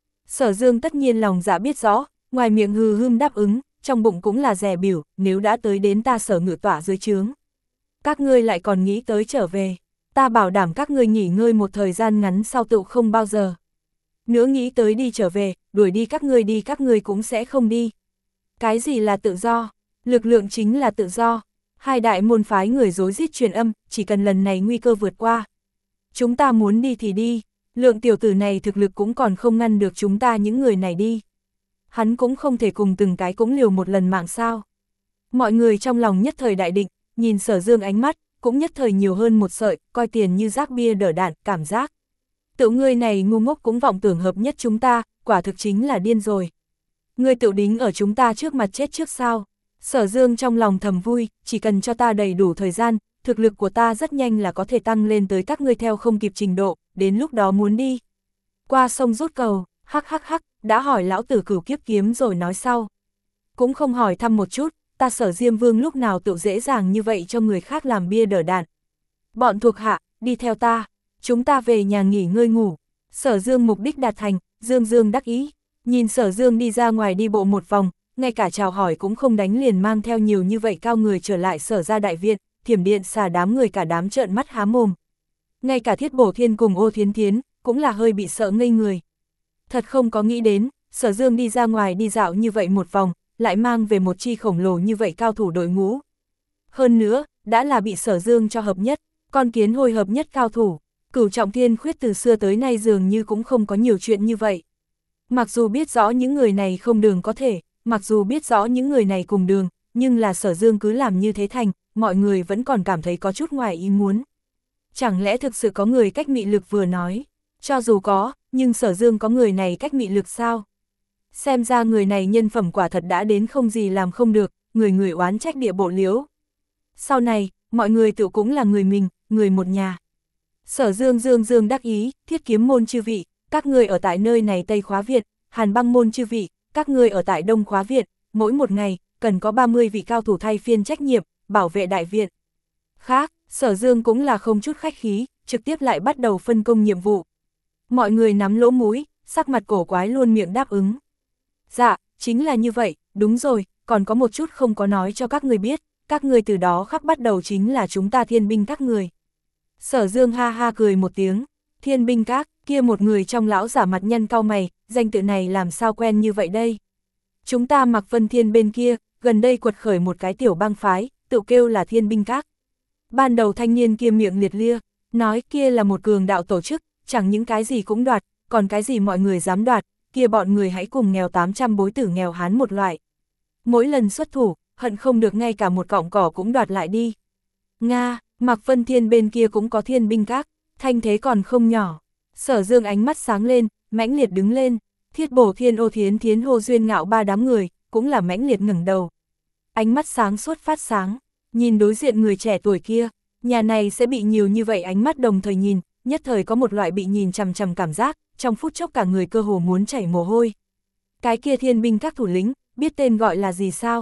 Sở Dương tất nhiên lòng dạ biết rõ, ngoài miệng hừ hưng đáp ứng, trong bụng cũng là dè biểu, nếu đã tới đến ta Sở Ngự tỏa dưới trướng. Các ngươi lại còn nghĩ tới trở về, ta bảo đảm các ngươi nghỉ ngơi một thời gian ngắn sau tựu không bao giờ. Nữa nghĩ tới đi trở về, đuổi đi các ngươi đi các ngươi cũng sẽ không đi. Cái gì là tự do? Lực lượng chính là tự do. Hai đại môn phái người rối rít truyền âm, chỉ cần lần này nguy cơ vượt qua. Chúng ta muốn đi thì đi, lượng tiểu tử này thực lực cũng còn không ngăn được chúng ta những người này đi. Hắn cũng không thể cùng từng cái cũng liều một lần mạng sao. Mọi người trong lòng nhất thời đại định, nhìn Sở Dương ánh mắt, cũng nhất thời nhiều hơn một sợi, coi tiền như rác bia đỡ đạn, cảm giác. Tự ngươi này ngu ngốc cũng vọng tưởng hợp nhất chúng ta, quả thực chính là điên rồi. Ngươi tự đính ở chúng ta trước mặt chết trước sao. Sở Dương trong lòng thầm vui, chỉ cần cho ta đầy đủ thời gian, thực lực của ta rất nhanh là có thể tăng lên tới các ngươi theo không kịp trình độ, đến lúc đó muốn đi. Qua sông rút cầu, hắc hắc hắc, đã hỏi lão tử Cửu Kiếp kiếm rồi nói sau. Cũng không hỏi thăm một chút, ta Sở Diêm Vương lúc nào tự dễ dàng như vậy cho người khác làm bia đỡ đạn. Bọn thuộc hạ, đi theo ta, chúng ta về nhà nghỉ ngơi ngủ. Sở Dương mục đích đạt thành, Dương Dương đắc ý, nhìn Sở Dương đi ra ngoài đi bộ một vòng, ngay cả chào hỏi cũng không đánh liền mang theo nhiều như vậy cao người trở lại Sở ra đại viện, Thiểm Điện xà đám người cả đám trợn mắt há mồm. Ngay cả Thiết Bổ Thiên cùng Ô Thiến Thiến, cũng là hơi bị sợ ngây người. Thật không có nghĩ đến, Sở Dương đi ra ngoài đi dạo như vậy một vòng, lại mang về một chi khổng lồ như vậy cao thủ đội ngũ. Hơn nữa, đã là bị Sở Dương cho hợp nhất, con kiến hồi hợp nhất cao thủ. Cửu Trọng Thiên Khuyết từ xưa tới nay dường như cũng không có nhiều chuyện như vậy. Mặc dù biết rõ những người này không đường có thể, mặc dù biết rõ những người này cùng đường, nhưng là Sở Dương cứ làm như thế thành, mọi người vẫn còn cảm thấy có chút ngoài ý muốn. Chẳng lẽ thực sự có người cách mị lực vừa nói? Cho dù có, nhưng Sở Dương có người này cách mị lực sao? Xem ra người này nhân phẩm quả thật đã đến không gì làm không được, người người oán trách địa bộ liễu. Sau này, mọi người tự cũng là người mình, người một nhà. Sở Dương Dương Dương đắc ý, Thiết Kiếm môn chư vị, các ngươi ở tại nơi này Tây Khóa Viện, Hàn Băng môn chư vị, các ngươi ở tại Đông Khóa Viện, mỗi một ngày, cần có ba mươi vị cao thủ thay phiên trách nhiệm, bảo vệ đại viện. Khác, Sở Dương cũng là không chút khách khí, trực tiếp lại bắt đầu phân công nhiệm vụ. Mọi người nắm lỗ mũi, sắc mặt cổ quái luôn miệng đáp ứng. Dạ, chính là như vậy, đúng rồi, còn có một chút không có nói cho các người biết, các người từ đó khắc bắt đầu chính là chúng ta thiên binh các người. Sở Dương ha ha cười một tiếng, thiên binh các, kia một người trong lão giả mặt nhân cau mày, danh tự này làm sao quen như vậy đây? Chúng ta Mặc Vân Thiên bên kia, gần đây quật khởi một cái tiểu bang phái, tự kêu là thiên binh các. Ban đầu thanh niên kia miệng liệt lia, nói kia là một cường đạo tổ chức, chẳng những cái gì cũng đoạt, còn cái gì mọi người dám đoạt, kia bọn người hãy cùng nghèo tám trăm bối tử nghèo hán một loại. Mỗi lần xuất thủ, hận không được ngay cả một cọng cỏ cũng đoạt lại đi. Nga, Mặc Vân Thiên bên kia cũng có thiên binh các, thanh thế còn không nhỏ. Sở Dương ánh mắt sáng lên, mãnh liệt đứng lên, Thiết Bổ Thiên Ô Thiến Thiến Hồ Duyên Ngạo ba đám người, cũng là mãnh liệt ngẩng đầu. Ánh mắt sáng suốt phát sáng, nhìn đối diện người trẻ tuổi kia, nhà này sẽ bị nhiều như vậy ánh mắt đồng thời nhìn, nhất thời có một loại bị nhìn chằm chằm cảm giác, trong phút chốc cả người cơ hồ muốn chảy mồ hôi. Cái kia thiên binh các thủ lĩnh, biết tên gọi là gì sao?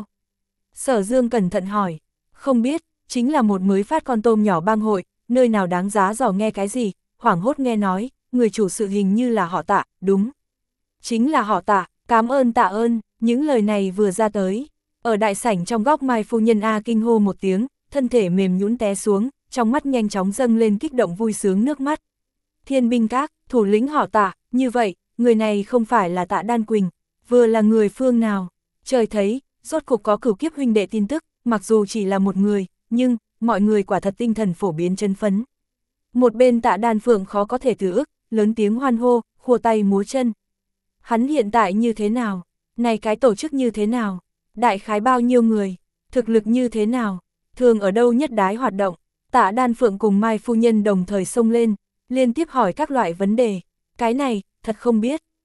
Sở Dương cẩn thận hỏi, không biết, chính là một mới phát con tôm nhỏ bang hội, nơi nào đáng giá dò nghe cái gì, hoảng hốt nghe nói, người chủ sự hình như là họ Tạ, đúng. Chính là họ Tạ, cảm ơn tạ ơn, những lời này vừa ra tới. Ở đại sảnh trong góc Mai phu nhân A kinh hô một tiếng, thân thể mềm nhũn té xuống, trong mắt nhanh chóng dâng lên kích động vui sướng nước mắt. Thiên binh các, thủ lĩnh họ Tạ, như vậy, người này không phải là Tạ Đan Quỳnh, vừa là người phương nào. Trời thấy, rốt cục có Cửu Kiếp huynh đệ tin tức, mặc dù chỉ là một người, nhưng, mọi người quả thật tinh thần phổ biến chân phấn. Một bên Tạ Đan Phượng khó có thể từ ức, lớn tiếng hoan hô, khua tay múa chân. Hắn hiện tại như thế nào? Này cái tổ chức như thế nào? Đại khái bao nhiêu người? Thực lực như thế nào? Thường ở đâu nhất đái hoạt động? Tạ Đan Phượng cùng Mai phu nhân đồng thời xông lên, liên tiếp hỏi các loại vấn đề. Cái này, thật không biết.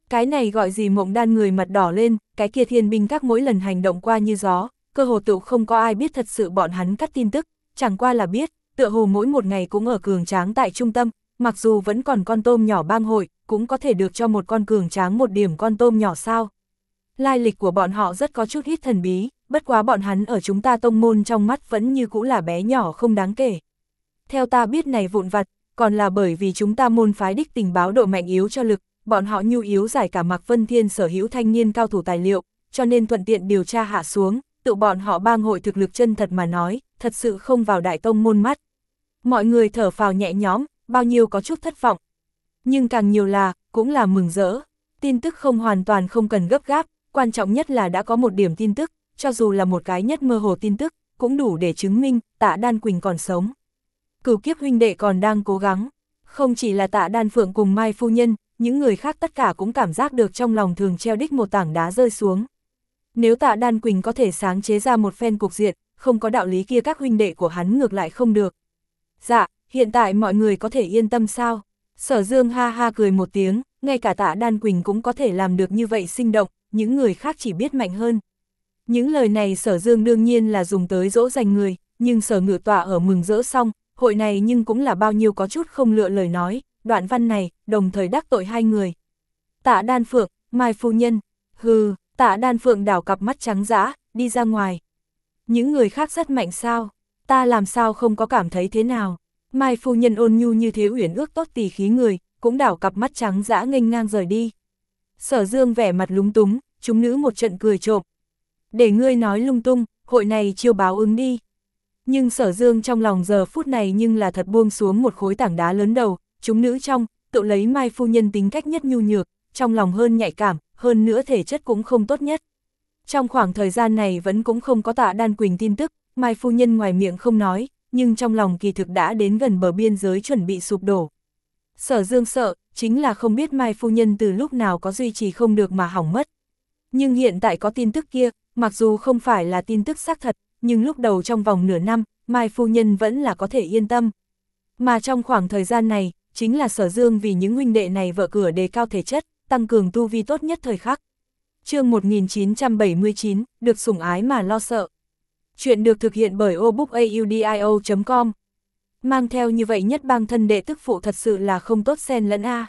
Cái này gọi gì Mộng Đan người mặt đỏ lên, cái kia thiên binh các mỗi lần hành động qua như gió, cơ hồ tựu không có ai biết thật sự bọn hắn cắt tin tức, chẳng qua là biết, tựa hồ mỗi một ngày cũng ở cường tráng tại trung tâm, mặc dù vẫn còn con tôm nhỏ bang hội, cũng có thể được cho một con cường tráng một điểm con tôm nhỏ sao. Lai lịch của bọn họ rất có chút ít thần bí, bất quá bọn hắn ở chúng ta tông môn trong mắt vẫn như cũ là bé nhỏ không đáng kể. Theo ta biết này vụn vặt, còn là bởi vì chúng ta môn phái đích tình báo độ mạnh yếu cho lực, bọn họ nhu yếu giải cả Mạc Vân Thiên sở hữu thanh niên cao thủ tài liệu, cho nên thuận tiện điều tra hạ xuống, tự bọn họ bang hội thực lực chân thật mà nói, thật sự không vào đại tông môn mắt. Mọi người thở phào nhẹ nhõm, bao nhiêu có chút thất vọng. Nhưng càng nhiều là, cũng là mừng rỡ. Tin tức không hoàn toàn không cần gấp gáp, quan trọng nhất là đã có một điểm tin tức, cho dù là một cái nhất mơ hồ tin tức, cũng đủ để chứng minh Tạ Đan Quỳnh còn sống. Cửu Kiếp huynh đệ còn đang cố gắng. Không chỉ là Tạ Đan Phượng cùng Mai phu nhân, những người khác tất cả cũng cảm giác được trong lòng thường treo đích một tảng đá rơi xuống. Nếu Tạ Đan Quỳnh có thể sáng chế ra một phen cục diện, không có đạo lý kia các huynh đệ của hắn ngược lại không được. Dạ, hiện tại mọi người có thể yên tâm sao? Sở Dương ha ha cười một tiếng, ngay cả Tạ Đan Quỳnh cũng có thể làm được như vậy sinh động, những người khác chỉ biết mạnh hơn. Những lời này Sở Dương đương nhiên là dùng tới dỗ dành người, nhưng Sở Ngự Tọa ở mừng rỡ xong, hội này nhưng cũng là bao nhiêu có chút không lựa lời nói, đoạn văn này, đồng thời đắc tội hai người. Tạ Đan Phượng, Mai phu nhân, hừ, Tạ Đan Phượng đảo cặp mắt trắng dã, đi ra ngoài. Những người khác rất mạnh sao, ta làm sao không có cảm thấy thế nào. Mai phu nhân ôn nhu như thế uyển ước tốt tỳ khí người, cũng đảo cặp mắt trắng dã nghênh ngang rời đi. Sở Dương vẻ mặt lúng túng, chúng nữ một trận cười trộm. Để ngươi nói lung tung, hội này chiêu báo ứng đi. Nhưng Sở Dương trong lòng giờ phút này nhưng là thật buông xuống một khối tảng đá lớn đầu, chúng nữ trong, tự lấy Mai phu nhân tính cách nhất nhu nhược, trong lòng hơn nhạy cảm, hơn nữa thể chất cũng không tốt nhất. Trong khoảng thời gian này vẫn cũng không có Tạ Đan Quỳnh tin tức, Mai phu nhân ngoài miệng không nói, nhưng trong lòng kỳ thực đã đến gần bờ biên giới chuẩn bị sụp đổ. Sở Dương sợ, chính là không biết Mai phu nhân từ lúc nào có duy trì không được mà hỏng mất. Nhưng hiện tại có tin tức kia, mặc dù không phải là tin tức xác thật, nhưng lúc đầu trong vòng nửa năm, Mai phu nhân vẫn là có thể yên tâm. Mà trong khoảng thời gian này, chính là Sở Dương vì những huynh đệ này vợ cửa đề cao thể chất, tăng cường tu vi tốt nhất thời khắc. Chương một nghìn chín trăm bảy mươi chín, được sủng ái mà lo sợ. Chuyện được thực hiện bởi obookaudio chấm com. Mang theo như vậy nhất bang thân đệ tức phụ thật sự là không tốt xen lẫn a.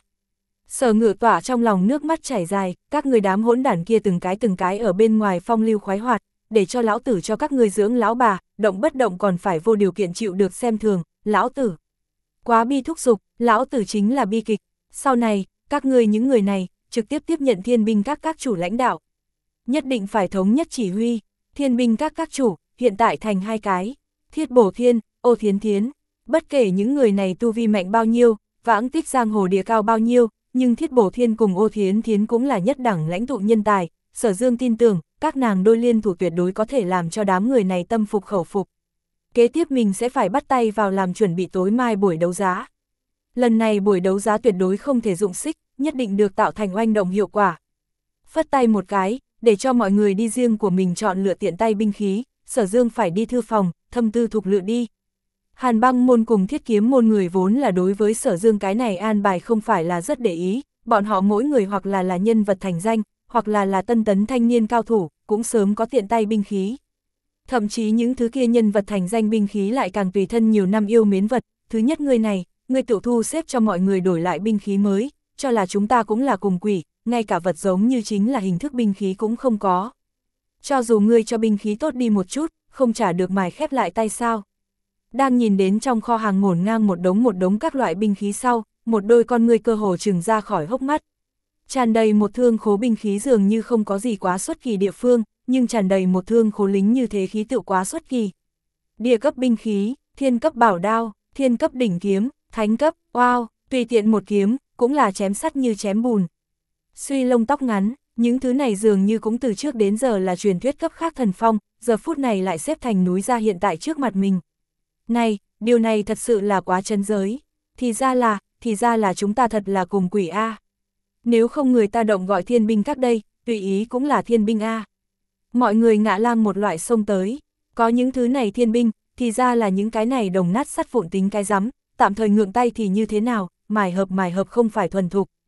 Sở Ngự Tỏa trong lòng nước mắt chảy dài, các người đám hỗn đản kia từng cái từng cái ở bên ngoài phong lưu khoái hoạt, để cho lão tử cho các người dưỡng lão bà, động bất động còn phải vô điều kiện chịu được xem thường, lão tử. Quá bi thúc giục, lão tử chính là bi kịch. Sau này, các ngươi những người này, trực tiếp tiếp nhận thiên binh các các chủ lãnh đạo. Nhất định phải thống nhất chỉ huy, thiên binh các các chủ, hiện tại thành hai cái, Thiết Bổ Thiên, Ô Thiến Thiến. Bất kể những người này tu vi mạnh bao nhiêu, vãng tích giang hồ địa cao bao nhiêu, nhưng Thiết Bổ Thiên cùng Ô Thiến Thiến cũng là nhất đẳng lãnh tụ nhân tài, Sở Dương tin tưởng, các nàng đôi liên thủ tuyệt đối có thể làm cho đám người này tâm phục khẩu phục. Kế tiếp mình sẽ phải bắt tay vào làm chuẩn bị tối mai buổi đấu giá. Lần này buổi đấu giá tuyệt đối không thể dụng xích, nhất định được tạo thành oanh động hiệu quả. Phất tay một cái, để cho mọi người đi riêng của mình chọn lựa tiện tay binh khí, Sở Dương phải đi thư phòng, thâm tư thục lựa đi. Hàn Băng môn cùng Thiết Kiếm môn người vốn là đối với Sở Dương cái này an bài không phải là rất để ý, bọn họ mỗi người hoặc là là nhân vật thành danh, hoặc là là tân tấn thanh niên cao thủ, cũng sớm có tiện tay binh khí. Thậm chí những thứ kia nhân vật thành danh binh khí lại càng tùy thân nhiều năm yêu mến vật, thứ nhất người này, người tự thu xếp cho mọi người đổi lại binh khí mới, cho là chúng ta cũng là cùng quỷ, ngay cả vật giống như chính là hình thức binh khí cũng không có. Cho dù ngươi cho binh khí tốt đi một chút, không trả được mài khép lại tay sao. Đang nhìn đến trong kho hàng ngổn ngang một đống một đống các loại binh khí sau, một đôi con ngươi cơ hồ trừng ra khỏi hốc mắt. Tràn đầy một thương khố binh khí dường như không có gì quá xuất kỳ địa phương, nhưng tràn đầy một thương khố lính như thế khí tự quá xuất kỳ. Địa cấp binh khí, thiên cấp bảo đao, thiên cấp đỉnh kiếm, thánh cấp, wow, tùy tiện một kiếm, cũng là chém sắt như chém bùn. Suy lông tóc ngắn, những thứ này dường như cũng từ trước đến giờ là truyền thuyết cấp khác thần phong, giờ phút này lại xếp thành núi ra hiện tại trước mặt mình. Này, điều này thật sự là quá chấn giới. Thì ra là, thì ra là chúng ta thật là cùng quỷ A. Nếu không người ta động gọi thiên binh các đây, tùy ý cũng là thiên binh A. Mọi người ngã lang một loại sông tới. Có những thứ này thiên binh, thì ra là những cái này đồng nát sắt vụn tính cái rắm, tạm thời ngượng tay thì như thế nào, mài hợp mài hợp không phải thuần thục.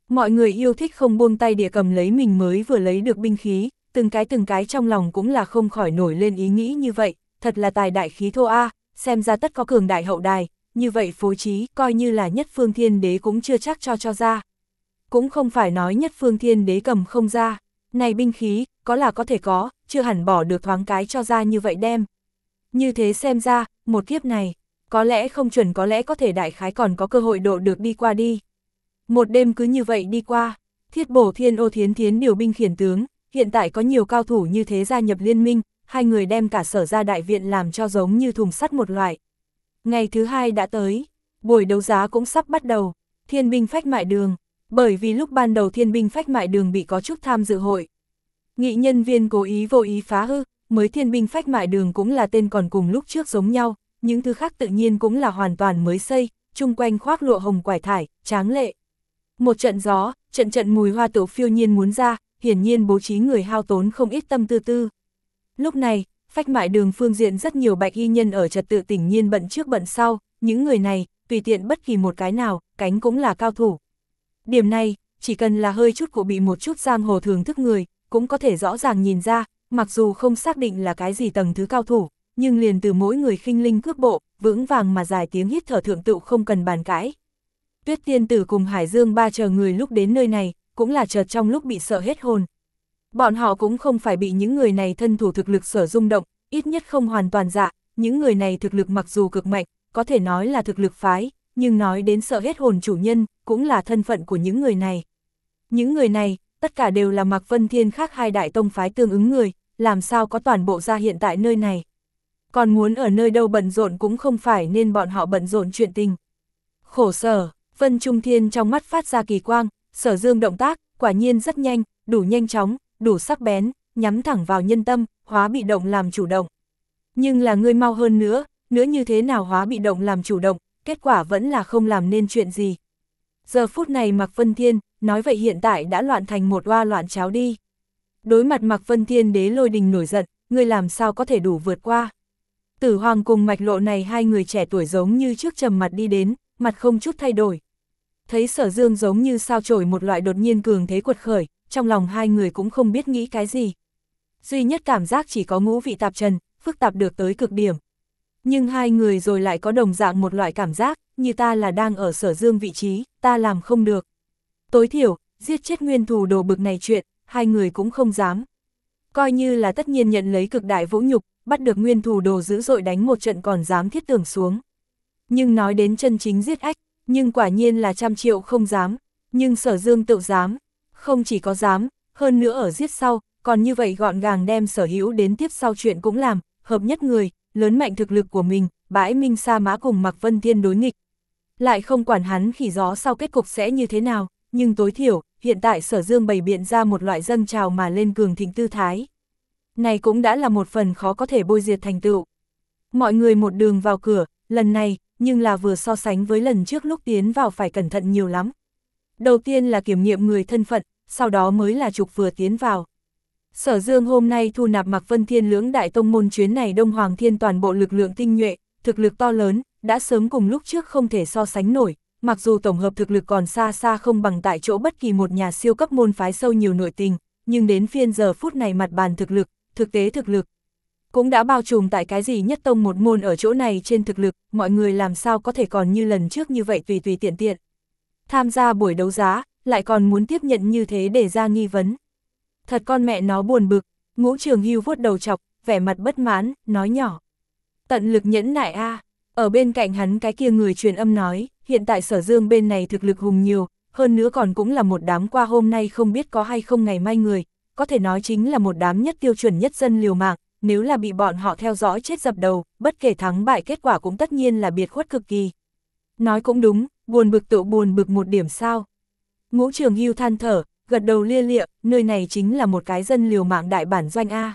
Mọi người yêu thích không buông tay địa cầm lấy mình mới vừa lấy được binh khí, từng cái từng cái trong lòng cũng là không khỏi nổi lên ý nghĩ như vậy, thật là tài đại khí thô a, xem ra tất có cường đại hậu đài, như vậy phối trí coi như là Nhất Phương Thiên Đế cũng chưa chắc cho cho ra. Cũng không phải nói Nhất Phương Thiên Đế cầm không ra, này binh khí, có là có thể có, chưa hẳn bỏ được thoáng cái cho ra như vậy đem. Như thế xem ra, một kiếp này, có lẽ không chuẩn có lẽ có thể đại khái còn có cơ hội độ được đi qua đi. Một đêm cứ như vậy đi qua, Thiết Bổ Thiên Ô Thiến Thiến điều binh khiển tướng, hiện tại có nhiều cao thủ như thế gia nhập liên minh, hai người đem cả Sở Gia đại viện làm cho giống như thùng sắt một loại. Ngày thứ hai đã tới, buổi đấu giá cũng sắp bắt đầu, Thiên binh phách mại đường, bởi vì lúc ban đầu Thiên binh phách mại đường bị có chút tham dự hội. Nghị nhân viên cố ý vô ý phá hư, mới Thiên binh phách mại đường cũng là tên còn cùng lúc trước giống nhau, những thứ khác tự nhiên cũng là hoàn toàn mới xây, chung quanh khoác lụa hồng quải thải, tráng lệ. Một trận gió, trận trận mùi hoa tựu phiêu nhiên muốn ra, hiển nhiên bố trí người hao tốn không ít tâm tư tư. Lúc này, phách mại đường phương diện rất nhiều bạch y nhân ở trật tự tỉnh nhiên bận trước bận sau, những người này, tùy tiện bất kỳ một cái nào, cánh cũng là cao thủ. Điểm này, chỉ cần là hơi chút của bị một chút giang hồ thường thức người, cũng có thể rõ ràng nhìn ra, mặc dù không xác định là cái gì tầng thứ cao thủ, nhưng liền từ mỗi người khinh linh cước bộ, vững vàng mà dài tiếng hít thở thượng tựu không cần bàn cãi. Tuyết Tiên Tử cùng Hải Dương ba chờ người lúc đến nơi này, cũng là chợt trong lúc bị sợ hết hồn. Bọn họ cũng không phải bị những người này thân thủ thực lực sở rung động, ít nhất không hoàn toàn dạ, những người này thực lực mặc dù cực mạnh, có thể nói là thực lực phái, nhưng nói đến sợ hết hồn chủ nhân, cũng là thân phận của những người này. Những người này, tất cả đều là Mạc Vân Thiên khác hai đại tông phái tương ứng người, làm sao có toàn bộ ra hiện tại nơi này. Còn muốn ở nơi đâu bận rộn cũng không phải nên bọn họ bận rộn chuyện tình. Khổ sở, Vân Trung Thiên trong mắt phát ra kỳ quang, Sở Dương động tác, quả nhiên rất nhanh, đủ nhanh chóng, đủ sắc bén, nhắm thẳng vào nhân tâm, hóa bị động làm chủ động. Nhưng là ngươi mau hơn nữa, nữa như thế nào hóa bị động làm chủ động, kết quả vẫn là không làm nên chuyện gì. Giờ phút này Mạc Vân Thiên, nói vậy hiện tại đã loạn thành một oa loạn cháo đi. Đối mặt Mạc Vân Thiên đế lôi đình nổi giận, ngươi làm sao có thể đủ vượt qua. Tử Hoàng cùng Mạch Lộ này hai người trẻ tuổi giống như trước trầm mặt đi đến, mặt không chút thay đổi. Thấy Sở Dương giống như sao chổi một loại đột nhiên cường thế quật khởi, trong lòng hai người cũng không biết nghĩ cái gì. Duy nhất cảm giác chỉ có ngũ vị tạp trần, phức tạp được tới cực điểm. Nhưng hai người rồi lại có đồng dạng một loại cảm giác, như ta là đang ở Sở Dương vị trí, ta làm không được. Tối thiểu, giết chết nguyên thù đồ bực này chuyện, hai người cũng không dám. Coi như là tất nhiên nhận lấy cực đại vũ nhục, bắt được nguyên thù đồ dữ dội đánh một trận còn dám thiết tưởng xuống. Nhưng nói đến chân chính giết ách, nhưng quả nhiên là trăm triệu không dám, nhưng Sở Dương tự dám, không chỉ có dám, hơn nữa ở giết sau, còn như vậy gọn gàng đem sở hữu đến tiếp sau chuyện cũng làm, hợp nhất người, lớn mạnh thực lực của mình, bãi minh sa mã cùng Mạc Vân Thiên đối nghịch. Lại không quản hắn khỉ gió sau kết cục sẽ như thế nào, nhưng tối thiểu, hiện tại Sở Dương bày biện ra một loại dâng trào mà lên cường thịnh tư thái. Này cũng đã là một phần khó có thể bôi diệt thành tựu. Mọi người một đường vào cửa, lần này, nhưng là vừa so sánh với lần trước lúc tiến vào phải cẩn thận nhiều lắm. Đầu tiên là kiểm nghiệm người thân phận, sau đó mới là trục vừa tiến vào. Sở Dương hôm nay thu nạp Mạc Vân Thiên lưỡng đại tông môn chuyến này Đông Hoàng Thiên toàn bộ lực lượng tinh nhuệ, thực lực to lớn, đã sớm cùng lúc trước không thể so sánh nổi, mặc dù tổng hợp thực lực còn xa xa không bằng tại chỗ bất kỳ một nhà siêu cấp môn phái sâu nhiều nội tình, nhưng đến phiên giờ phút này mặt bàn thực lực, thực tế thực lực, cũng đã bao trùm tại cái gì nhất tông một môn ở chỗ này trên thực lực, mọi người làm sao có thể còn như lần trước như vậy tùy tùy tiện tiện. Tham gia buổi đấu giá, lại còn muốn tiếp nhận như thế để ra nghi vấn. Thật con mẹ nó buồn bực, Ngũ Trường Hưu vuốt đầu chọc, vẻ mặt bất mãn, nói nhỏ. Tận lực nhẫn nại a. À. Ở bên cạnh hắn cái kia người truyền âm nói, hiện tại Sở Dương bên này thực lực hùng nhiều, hơn nữa còn cũng là một đám qua hôm nay không biết có hay không ngày mai người, có thể nói chính là một đám nhất tiêu chuẩn nhất dân liều mạng, nếu là bị bọn họ theo dõi chết dập đầu, bất kể thắng bại kết quả cũng tất nhiên là biệt khuất cực kỳ. Nói cũng đúng, buồn bực tự buồn bực một điểm sao. Ngũ Trường Hưu than thở, gật đầu lia lịa, nơi này chính là một cái dân liều mạng đại bản doanh A.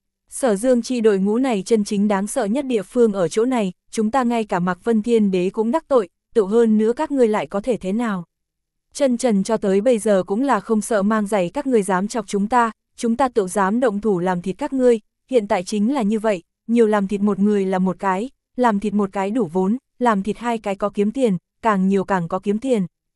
Sở Dương chi đội ngũ này chân chính đáng sợ nhất địa phương ở chỗ này, chúng ta ngay cả Mạc Vân Thiên đế cũng đắc tội, tự hơn nữa các ngươi lại có thể thế nào. Chân trần cho tới bây giờ cũng là không sợ mang giày các ngươi dám chọc chúng ta, chúng ta tự dám động thủ làm thịt các ngươi, hiện tại chính là như vậy, nhiều làm thịt một người là một cái, làm thịt một cái đủ vốn, làm thịt hai cái có kiếm tiền, càng nhiều càng có kiếm tiền.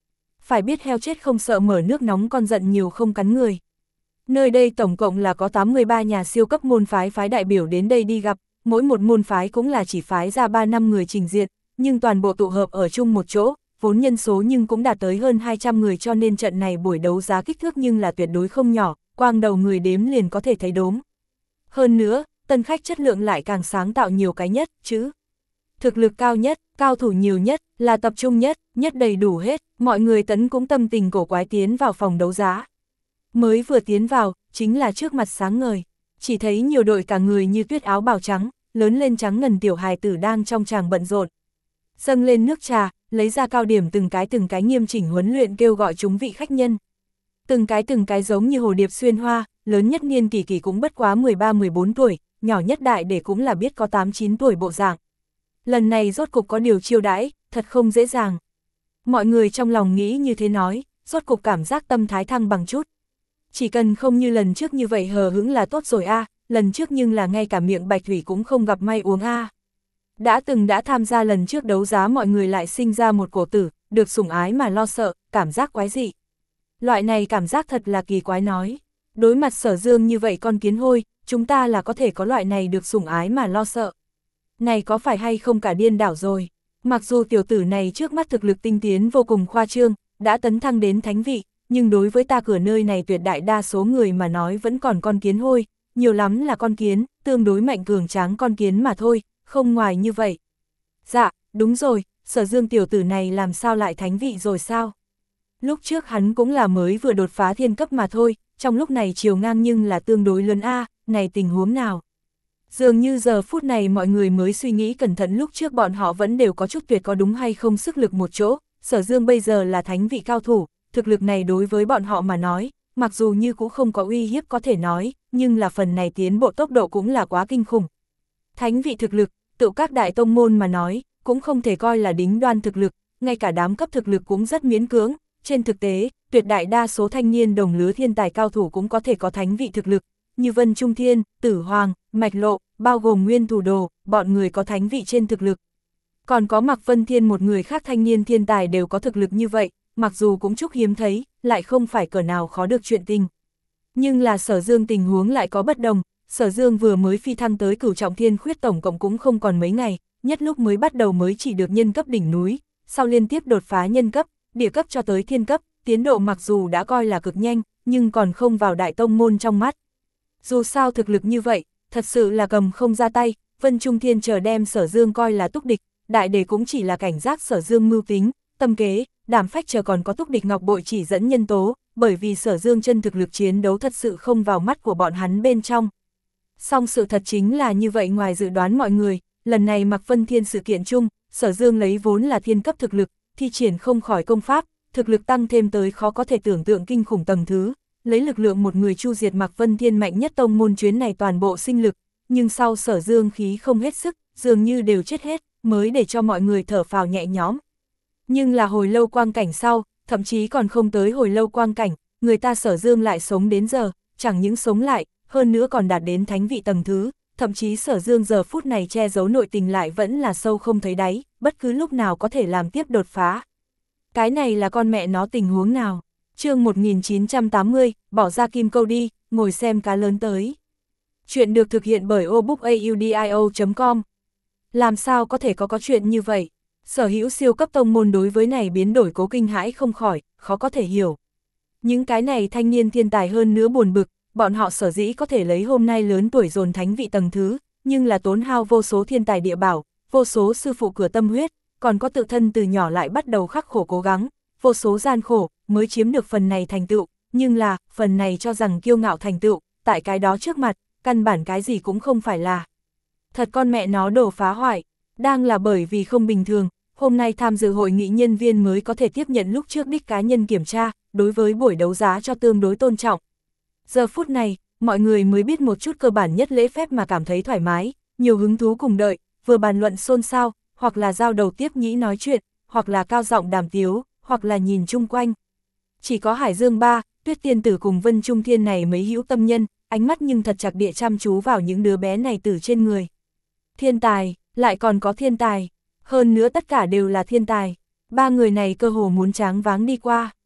phải biết heo chết không sợ mở nước nóng con giận nhiều không cắn người. Nơi đây tổng cộng là có tám mươi ba nhà siêu cấp môn phái phái đại biểu đến đây đi gặp, mỗi một môn phái cũng là chỉ phái ra ba năm người trình diện, nhưng toàn bộ tụ hợp ở chung một chỗ, vốn nhân số nhưng cũng đạt tới hơn hai trăm người cho nên trận này buổi đấu giá kích thước nhưng là tuyệt đối không nhỏ, quang đầu người đếm liền có thể thấy đốm. Hơn nữa, tân khách chất lượng lại càng sáng tạo nhiều cái nhất, chứ. Thực lực cao nhất, cao thủ nhiều nhất, là tập trung nhất, nhất đầy đủ hết, mọi người tấn cũng tâm tình cổ quái tiến vào phòng đấu giá. Mới vừa tiến vào, chính là trước mặt sáng ngời, chỉ thấy nhiều đội cả người như tuyết áo bào trắng, lớn lên trắng ngần tiểu hài tử đang trong tràng bận rộn. Dâng lên nước trà, lấy ra cao điểm từng cái từng cái nghiêm chỉnh huấn luyện kêu gọi chúng vị khách nhân. Từng cái từng cái giống như hồ điệp xuyên hoa, lớn nhất niên kỳ kỳ cũng bất quá mười ba mười bốn tuổi, nhỏ nhất đại để cũng là biết có tám chín tuổi bộ dạng. Lần này rốt cục có điều chiêu đãi, thật không dễ dàng. Mọi người trong lòng nghĩ như thế nói, rốt cục cảm giác tâm thái thăng bằng chút. Chỉ cần không như lần trước như vậy hờ hững là tốt rồi a, à, lần trước nhưng là ngay cả miệng bạch thủy cũng không gặp may uống a. À. Đã từng đã tham gia lần trước đấu giá mọi người lại sinh ra một cổ tử, được sủng ái mà lo sợ, cảm giác quái dị. Loại này cảm giác thật là kỳ quái nói. Đối mặt Sở Dương như vậy con kiến hôi, chúng ta là có thể có loại này được sủng ái mà lo sợ. Này có phải hay không cả điên đảo rồi. Mặc dù tiểu tử này trước mắt thực lực tinh tiến vô cùng khoa trương, đã tấn thăng đến thánh vị, nhưng đối với ta cửa nơi này tuyệt đại đa số người mà nói vẫn còn con kiến hôi, nhiều lắm là con kiến, tương đối mạnh cường tráng con kiến mà thôi, không ngoài như vậy. Dạ, đúng rồi, Sở Dương tiểu tử này làm sao lại thánh vị rồi sao? Lúc trước hắn cũng là mới vừa đột phá thiên cấp mà thôi, trong lúc này chiều ngang nhưng là tương đối lớn a, này tình huống nào? Dường như giờ phút này mọi người mới suy nghĩ cẩn thận lúc trước bọn họ vẫn đều có chút tuyệt có đúng hay không sức lực một chỗ, Sở Dương bây giờ là thánh vị cao thủ, thực lực này đối với bọn họ mà nói, mặc dù như cũng không có uy hiếp có thể nói, nhưng là phần này tiến bộ tốc độ cũng là quá kinh khủng. Thánh vị thực lực, tự các đại tông môn mà nói, cũng không thể coi là đính đoan thực lực, ngay cả đám cấp thực lực cũng rất miễn cưỡng, trên thực tế, tuyệt đại đa số thanh niên đồng lứa thiên tài cao thủ cũng có thể có thánh vị thực lực, như Vân Trung Thiên, Tử Hoàng, Mạch Lộ, bao gồm Nguyên Thủ Đồ, bọn người có thánh vị trên thực lực. Còn có Mạc Vân Thiên một người khác thanh niên thiên tài đều có thực lực như vậy, mặc dù cũng chút hiếm thấy, lại không phải cỡ nào khó được chuyện tình. Nhưng là Sở Dương tình huống lại có bất đồng, Sở Dương vừa mới phi thăng tới cửu trọng thiên khuyết tổng cộng cũng không còn mấy ngày, nhất lúc mới bắt đầu mới chỉ được nhân cấp đỉnh núi, sau liên tiếp đột phá nhân cấp, địa cấp cho tới thiên cấp, tiến độ mặc dù đã coi là cực nhanh, nhưng còn không vào đại tông môn trong mắt. Dù sao thực lực như vậy, thật sự là cầm không ra tay, Vân Trung Thiên chờ đem Sở Dương coi là túc địch, đại đề cũng chỉ là cảnh giác Sở Dương mưu tính, tâm kế, đảm phách chờ còn có túc địch ngọc bội chỉ dẫn nhân tố, bởi vì Sở Dương chân thực lực chiến đấu thật sự không vào mắt của bọn hắn bên trong. Song sự thật chính là như vậy ngoài dự đoán mọi người, lần này Mạc Vân Thiên sự kiện chung, Sở Dương lấy vốn là thiên cấp thực lực, thi triển không khỏi công pháp, thực lực tăng thêm tới khó có thể tưởng tượng kinh khủng tầng thứ, lấy lực lượng một người chu diệt Mạc Vân Thiên mạnh nhất tông môn chuyến này toàn bộ sinh lực, nhưng sau Sở Dương khí không hết sức, dường như đều chết hết, mới để cho mọi người thở phào nhẹ nhõm. Nhưng là hồi lâu quang cảnh sau, thậm chí còn không tới hồi lâu quang cảnh, người ta Sở Dương lại sống đến giờ, chẳng những sống lại, hơn nữa còn đạt đến thánh vị tầng thứ, thậm chí Sở Dương giờ phút này che giấu nội tình lại vẫn là sâu không thấy đáy, bất cứ lúc nào có thể làm tiếp đột phá. Cái này là con mẹ nó tình huống nào? Chương một nghìn chín trăm tám mươi, bỏ ra kim câu đi, ngồi xem cá lớn tới. Chuyện được thực hiện bởi obookaudio chấm com. Làm sao có thể có có chuyện như vậy? Sở hữu siêu cấp tông môn đối với này biến đổi cố kinh hãi không khỏi, khó có thể hiểu. Những cái này thanh niên thiên tài hơn nữa buồn bực, bọn họ sở dĩ có thể lấy hôm nay lớn tuổi dồn thánh vị tầng thứ, nhưng là tốn hao vô số thiên tài địa bảo, vô số sư phụ cửa tâm huyết, còn có tự thân từ nhỏ lại bắt đầu khắc khổ cố gắng, vô số gian khổ, mới chiếm được phần này thành tựu, nhưng là, phần này cho rằng kiêu ngạo thành tựu, tại cái đó trước mặt, căn bản cái gì cũng không phải là. Thật con mẹ nó đổ phá hoại, đang là bởi vì không bình thường, hôm nay tham dự hội nghị nhân viên mới có thể tiếp nhận lúc trước đích cá nhân kiểm tra, đối với buổi đấu giá cho tương đối tôn trọng. Giờ phút này, mọi người mới biết một chút cơ bản nhất lễ phép mà cảm thấy thoải mái, nhiều hứng thú cùng đợi, vừa bàn luận xôn xao, hoặc là giao đầu tiếp nhĩ nói chuyện, hoặc là cao giọng đàm tiếu, hoặc là nhìn chung quanh. Chỉ có Hải Dương Ba, Tuyết Tiên Tử cùng Vân Trung Thiên này mấy hữu tâm nhân, ánh mắt nhưng thật chặt địa chăm chú vào những đứa bé này từ trên người. Thiên tài, lại còn có thiên tài, hơn nữa tất cả đều là thiên tài. Ba người này cơ hồ muốn tráng váng đi qua.